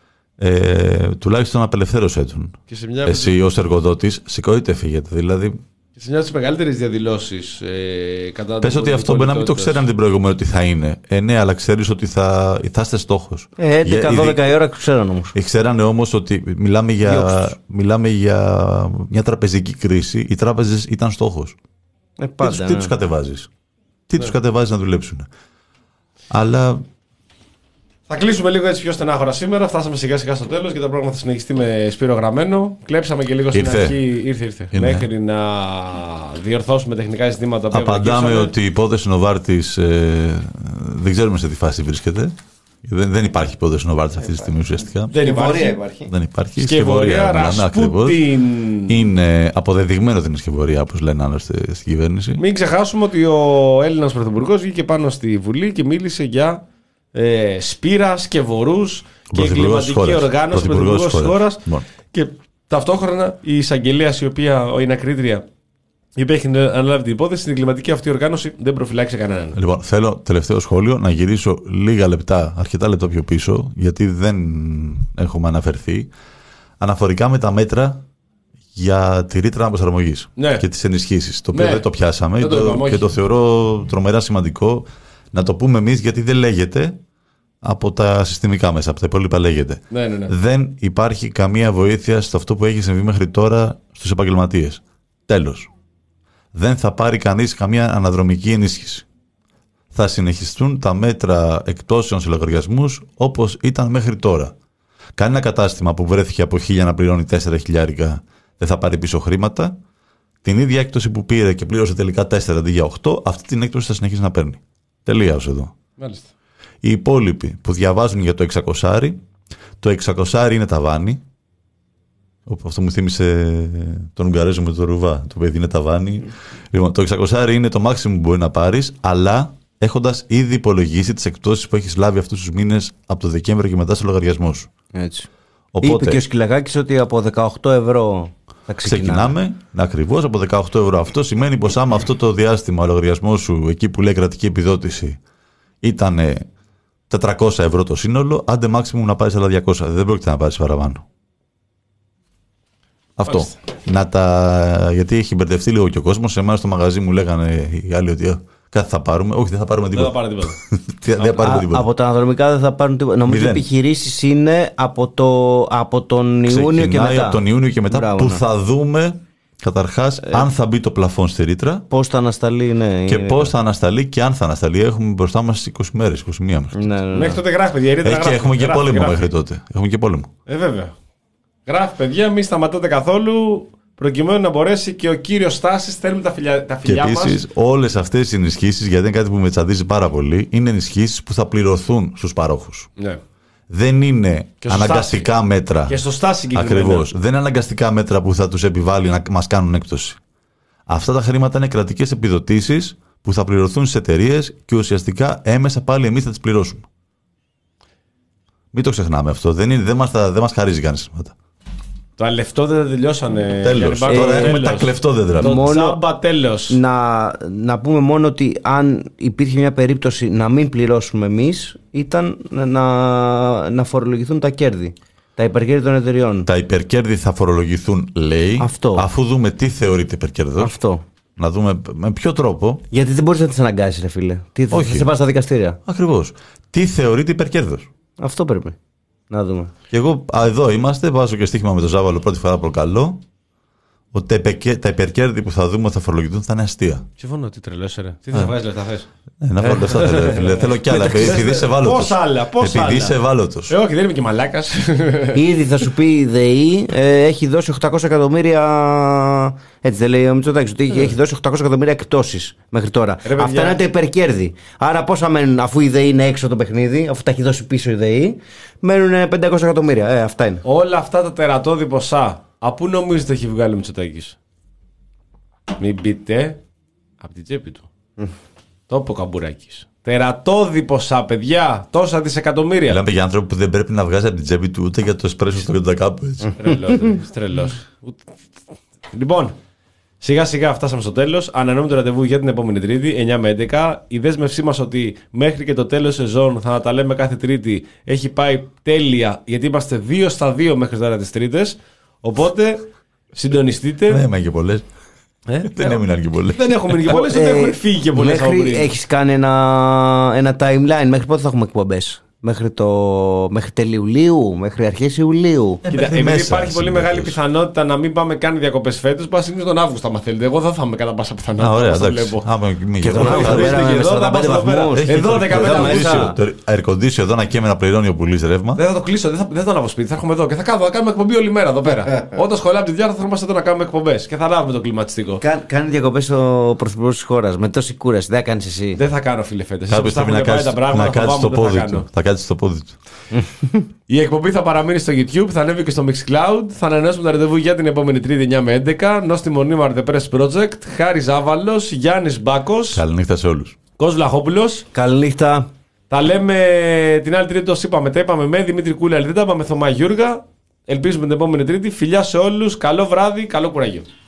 Ε, τουλάχιστον απελευθέρωσέ τον. Μια... Εσύ ως εργοδότης, σηκωείτε, φύγετε. Δηλαδή. Και σε μια από τις μεγαλύτερες διαδηλώσεις ε, κατά. Πες ότι αυτό μπορεί να μην το ξέραν την προηγούμενη ότι θα είναι. Ε, ναι, αλλά ξέρεις ότι θα, θα είστε στόχος. Ε, έντεκα δώδεκα η ώρα ξέραν όμως. Ξέρανε όμως ότι μιλάμε για, μιλάμε για μια τραπεζική κρίση. Οι τράπεζες ήταν στόχος. Ε, πάντα, τι ναι. τι τους κατεβάζεις. Τι ναι. τους κατεβάζεις να δουλέψουν. Αλλά. Θα κλείσουμε λίγο έτσι πιο στενάχωρα σήμερα. Φτάσαμε σιγά σιγά στο τέλος και το πρόγραμμα θα συνεχιστεί με Σπύρο Γραμμένο. Κλέψαμε και λίγο στην ήρθε. αρχή. Ήρθε, ήρθε. Είναι. Μέχρι να διορθώσουμε τεχνικά ζητήματα. Απαντάμε ότι η υπόθεση Νοβάρτης ε, δεν ξέρουμε σε τι φάση βρίσκεται. Δεν, δεν υπάρχει υπόθεση Νοβάρτης αυτή τη στιγμή ουσιαστικά. Δεν υπάρχει. υπάρχει. Δεν υπάρχει. Σκευωρία, Ρασπούτιν. Είναι αποδεδειγμένο ότι είναι σκευωρία, όπως λένε άλλωστε στην κυβέρνηση. Μην ξεχάσουμε ότι ο Έλληνας Πρωθυπουργός βγήκε πάνω στη Βουλή και μίλησε για. Ε, Σπύρα, Σκευωρούς και εγκληματική οργάνωση πρωθυπουργός της χώρας. Και ταυτόχρονα η εισαγγελέα, η οποία η ανακρίτρια, η οποία έχει αναλάβει την υπόθεση, στην εγκληματική αυτή οργάνωση δεν προφυλάξει κανέναν. Λοιπόν, θέλω τελευταίο σχόλιο να γυρίσω λίγα λεπτά, αρκετά λεπτά πιο πίσω, γιατί δεν έχουμε αναφερθεί, αναφορικά με τα μέτρα για τη ρήτρα αναπροσαρμογής ναι. και τις ενισχύσεις. Το οποίο ναι. δεν το πιάσαμε δεν το το, είπαμε, και το θεωρώ τρομερά σημαντικό. Να το πούμε εμείς, γιατί δεν λέγεται από τα συστημικά μέσα, από τα υπόλοιπα λέγεται. Ναι, ναι, ναι. Δεν υπάρχει καμία βοήθεια στο αυτό που έχει συμβεί μέχρι τώρα στους επαγγελματίες. Τέλος. Δεν θα πάρει κανείς καμία αναδρομική ενίσχυση. Θα συνεχιστούν τα μέτρα εκπτώσεων σε λογαριασμούς όπως ήταν μέχρι τώρα. Κάνει ένα κατάστημα που βρέθηκε από χίλια να πληρώνει τέσσερα χιλιάρικα, δεν θα πάρει πίσω χρήματα. Την ίδια έκπτωση που πήρε και πλήρωσε τελικά τέσσερα αντί για οκτώ, αυτή την έκπτωση θα συνεχίσει να παίρνει. Τελεία ως εδώ. Μάλιστα. Οι υπόλοιποι που διαβάζουν για το εξακόσια, το εξακόσια είναι ταβάνι. Αυτό μου θύμισε τον Ουγγαρέζο με το Ρουβά. Το παιδί είναι ταβάνι. Λοιπόν, το εξακόσια είναι το maximum που μπορεί να πάρεις, αλλά έχοντας ήδη υπολογίσει τις εκπτώσεις που έχεις λάβει αυτούς τους μήνες από το Δεκέμβριο και μετά στο λογαριασμό σου. Έτσι. Οπότε, είπε και ο Σκυλακάκης ότι από δεκαοκτώ ευρώ θα ξεκινάμε. Ξεκινάμε, ακριβώς από δεκαοκτώ ευρώ. Αυτό σημαίνει πως άμα αυτό το διάστημα ο λογαριασμός σου, εκεί που λέει κρατική επιδότηση, ήταν τετρακόσια ευρώ το σύνολο, άντε maximum να πάρεις άλλα διακόσια. Δεν πρόκειται να πάρεις παραπάνω. Αυτό. Να τα... Γιατί έχει μπερδευτεί λίγο και ο κόσμος. Σε εμάς στο μαγαζί μου λέγανε οι άλλοι ότι κάτι θα πάρουμε. Όχι, δεν θα πάρουμε τίποτα. Δεν θα πάρουμε τίποτα. δεν θα πάρουμε τίποτα. Από τα αναδρομικά δεν θα πάρουν τίποτα. Νομίζω ότι οι επιχειρήσεις είναι από, το... από τον Ιούνιο Ξεκινάει και μετά. Από τον Ιούνιο και μετά. Μπράβο, που ναι. θα δούμε καταρχάς ε... αν θα μπει το πλαφόν στη ρήτρα. Πώς θα ανασταλεί, ναι. Και είναι... πώς θα ανασταλεί και αν θα ανασταλεί. Έχουμε μπροστά μας είκοσι μέρες, είκοσι μία μέχρι. Ναι, ναι, ναι. Μέχρι τότε γράφει, παιδιά. Ε, και έχουμε και πόλεμο μέχρι τότε. Έχουμε και πόλεμο. Ε, βέβαια. Γράφει, παιδιά, μη σταματάτε καθόλου. Προκειμένου να μπορέσει και ο κύριος Στάσης, θέλουμε τα φιλιά, τα φιλιά μας. Και επίσης όλες αυτές οι ενισχύσεις, γιατί είναι κάτι που με τσαντίζει πάρα πολύ, είναι ενισχύσεις που θα πληρωθούν στους παρόχους. Ναι. Δεν είναι αναγκαστικά Στάση. μέτρα. Και στο Στάση συγκεκριμένα. Ακριβώς. Δεν είναι αναγκαστικά μέτρα που θα τους επιβάλλει να μας κάνουν έκπτωση. Αυτά τα χρήματα είναι κρατικές επιδοτήσεις που θα πληρωθούν στις εταιρείες και ουσιαστικά έμεσα πάλι εμείς θα τις πληρώσουμε. Μην το ξεχνάμε αυτό. Δεν, είναι, δεν, μας, δεν μας χαρίζει κανείς χρήματα. Τα λεφτόδεντρα τελειώσανε. Τέλος. Τώρα έχουμε τα κλεφτόδεντρα. Το Μόνο τσάμπα τέλος. Να, να πούμε μόνο ότι αν υπήρχε μια περίπτωση να μην πληρώσουμε εμείς, ήταν να, να φορολογηθούν τα κέρδη. Τα υπερκέρδη των εταιριών. Τα υπερκέρδη θα φορολογηθούν, λέει, Αυτό. αφού δούμε τι θεωρείται υπερκέρδος. Αυτό. Να δούμε με ποιο τρόπο. Γιατί δεν μπορείς να τις αναγκάσεις, ρε φίλε. Τι, θα, Όχι. θα σε πας στα δικαστήρια. Ακριβώς. Τι θεωρείται υπερκέρδος. Αυτό πρέπει να δούμε. Και εγώ α, εδώ είμαστε, βάζω και στοίχημα με το Ζάβαλο πρώτη φορά προκαλώ, ότι τα, υπερκέ, τα υπερκέρδη που θα δούμε θα φορολογηθούν θα είναι αστεία. Συμφωνώ, τι τρελός ρε. Τι θα βγάλεις λεφτά θες. Ε, να βάλω λεφτά θέλω, φίλε. Θέλω κι άλλα. Επειδή είσαι ευάλωτος. Πώς άλλα, πώς Επειδή άλλα. είσαι ευάλωτος. Ε, όχι, δεν είμαι και μαλάκας. Ήδη θα σου πει η ΔΕΗ ε, έχει δώσει οκτακόσια εκατομμύρια. Έτσι δεν λέει ο Μητσοτάκης, ότι έχει δώσει οκτακόσια εκατομμύρια εκπτώσεις μέχρι τώρα. Ρε, παιδιά. Αυτά είναι τα υπερκέρδη. Άρα πόσα μένουν, αφού η ΔΕΗ είναι έξω το παιχνίδι, αφού τα έχει δώσει πίσω η ΔΕΗ, μένουν πεντακόσια εκατομμύρια. Ε, αυτά είναι. Όλα αυτά τα τερατώδη ποσά, από πού νομίζετε έχει βγάλει ο Μητσοτάκης. Μην πείτε, από την τσέπη του. Το είπε ο Καμπουράκης. Τερατώδη ποσά, παιδιά, τόσα δισεκατομμύρια. Μιλάμε για άνθρωπο που δεν πρέπει να βγάζει από την τσέπη του ούτε για το εσπρέσο στο πενήντα κάπου έτσι. Τρελός, τρελός. Λοιπόν, σιγά σιγά φτάσαμε στο τέλος. Ανανεώνουμε το ραντεβού για την επόμενη Τρίτη, εννιά με έντεκα. Η δέσμευσή μας ότι μέχρι και το τέλος σεζόν θα τα λέμε κάθε Τρίτη έχει πάει τέλεια, γιατί είμαστε δύο στα δύο μέχρι τώρα τις Τρίτες. Οπότε συντονιστείτε. Δεν έμειναν και πολλές. Ε, Δεν έμειναν και πολλές. Δεν έχουμε μείνει και πολλές, δεν έχουν φύγει και πολλές από Μέχρι πριν. έχεις κάνει ένα, ένα timeline, μέχρι πότε θα έχουμε εκπομπές. Μέχρι, το, μέχρι τέλη Ιουλίου, μέχρι αρχές Ιουλίου. Κοίτα, μέχρι επειδή μέσα, υπάρχει πολύ συνήθως. μεγάλη πιθανότητα να μην πάμε καν διακοπές φέτος, πας είναι τον Αύγουστο, άμα θέλετε. Εγώ δεν θα είμαι κατά πάσα πιθανότητα. Α, ωραία, όπως το εντάξει. βλέπω. Άμα μη Και τον γελάω. Αύγουστο Έχει πέρα με εδώ, σαράντα πέντε θα πάω εδώ βαθμούς. πέρα. Εδώ δεκαπέντε το μέσα. air condition- Το air condition εδώ να καίμε να πληρώνει ο πουλής ρεύμα. Δεν θα το κλείσω, δεν θα, δεν θα ανάβω σπίτι, θα έρχομαι εδώ και θα, κάνω, θα κάνουμε εκπομπή όλη μέρα εδώ πέρα. Όταν σχολάμε από τη διάρκεια θα είμαστε εδώ να κάνουμε εκπομπές και θα λάβουμε το κλιματιστικό. Κα, κάνει διακοπές ο πρωθυπουργός της χώρας με τόση κούραση. Δεν θα κάνεις εσύ. Δεν θα κάνω, φίλε, φέτος. Κάποιος πρέπει να κάτσει να κάτσει στο πόδι του. Θα κάτσει στο πόδι του. Η εκπομπή θα παραμείνει στο YouTube, θα ανέβει και στο Mixcloud. Θα ανανεώσουμε το ραντεβού για την επόμενη Τρίτη εννιά με έντεκα. Νόστιμο Νίμαρ The Press Project. Χάρης Ζάβαλος, Γιάννης Μπάκος, Καληνύχτα σε όλους. Κος Βλαχόπουλος. Καληνύχτα. Τα λέμε την άλλη Τρίτη, όπως είπαμε. Τα είπαμε με Δημήτρη Κούλα, δεν τα είπαμε με Θωμά Γιούργα. Ελπίζουμε την επόμενη Τρίτη. Φιλιά σε όλους. Καλό βράδυ, καλό κουράγιο.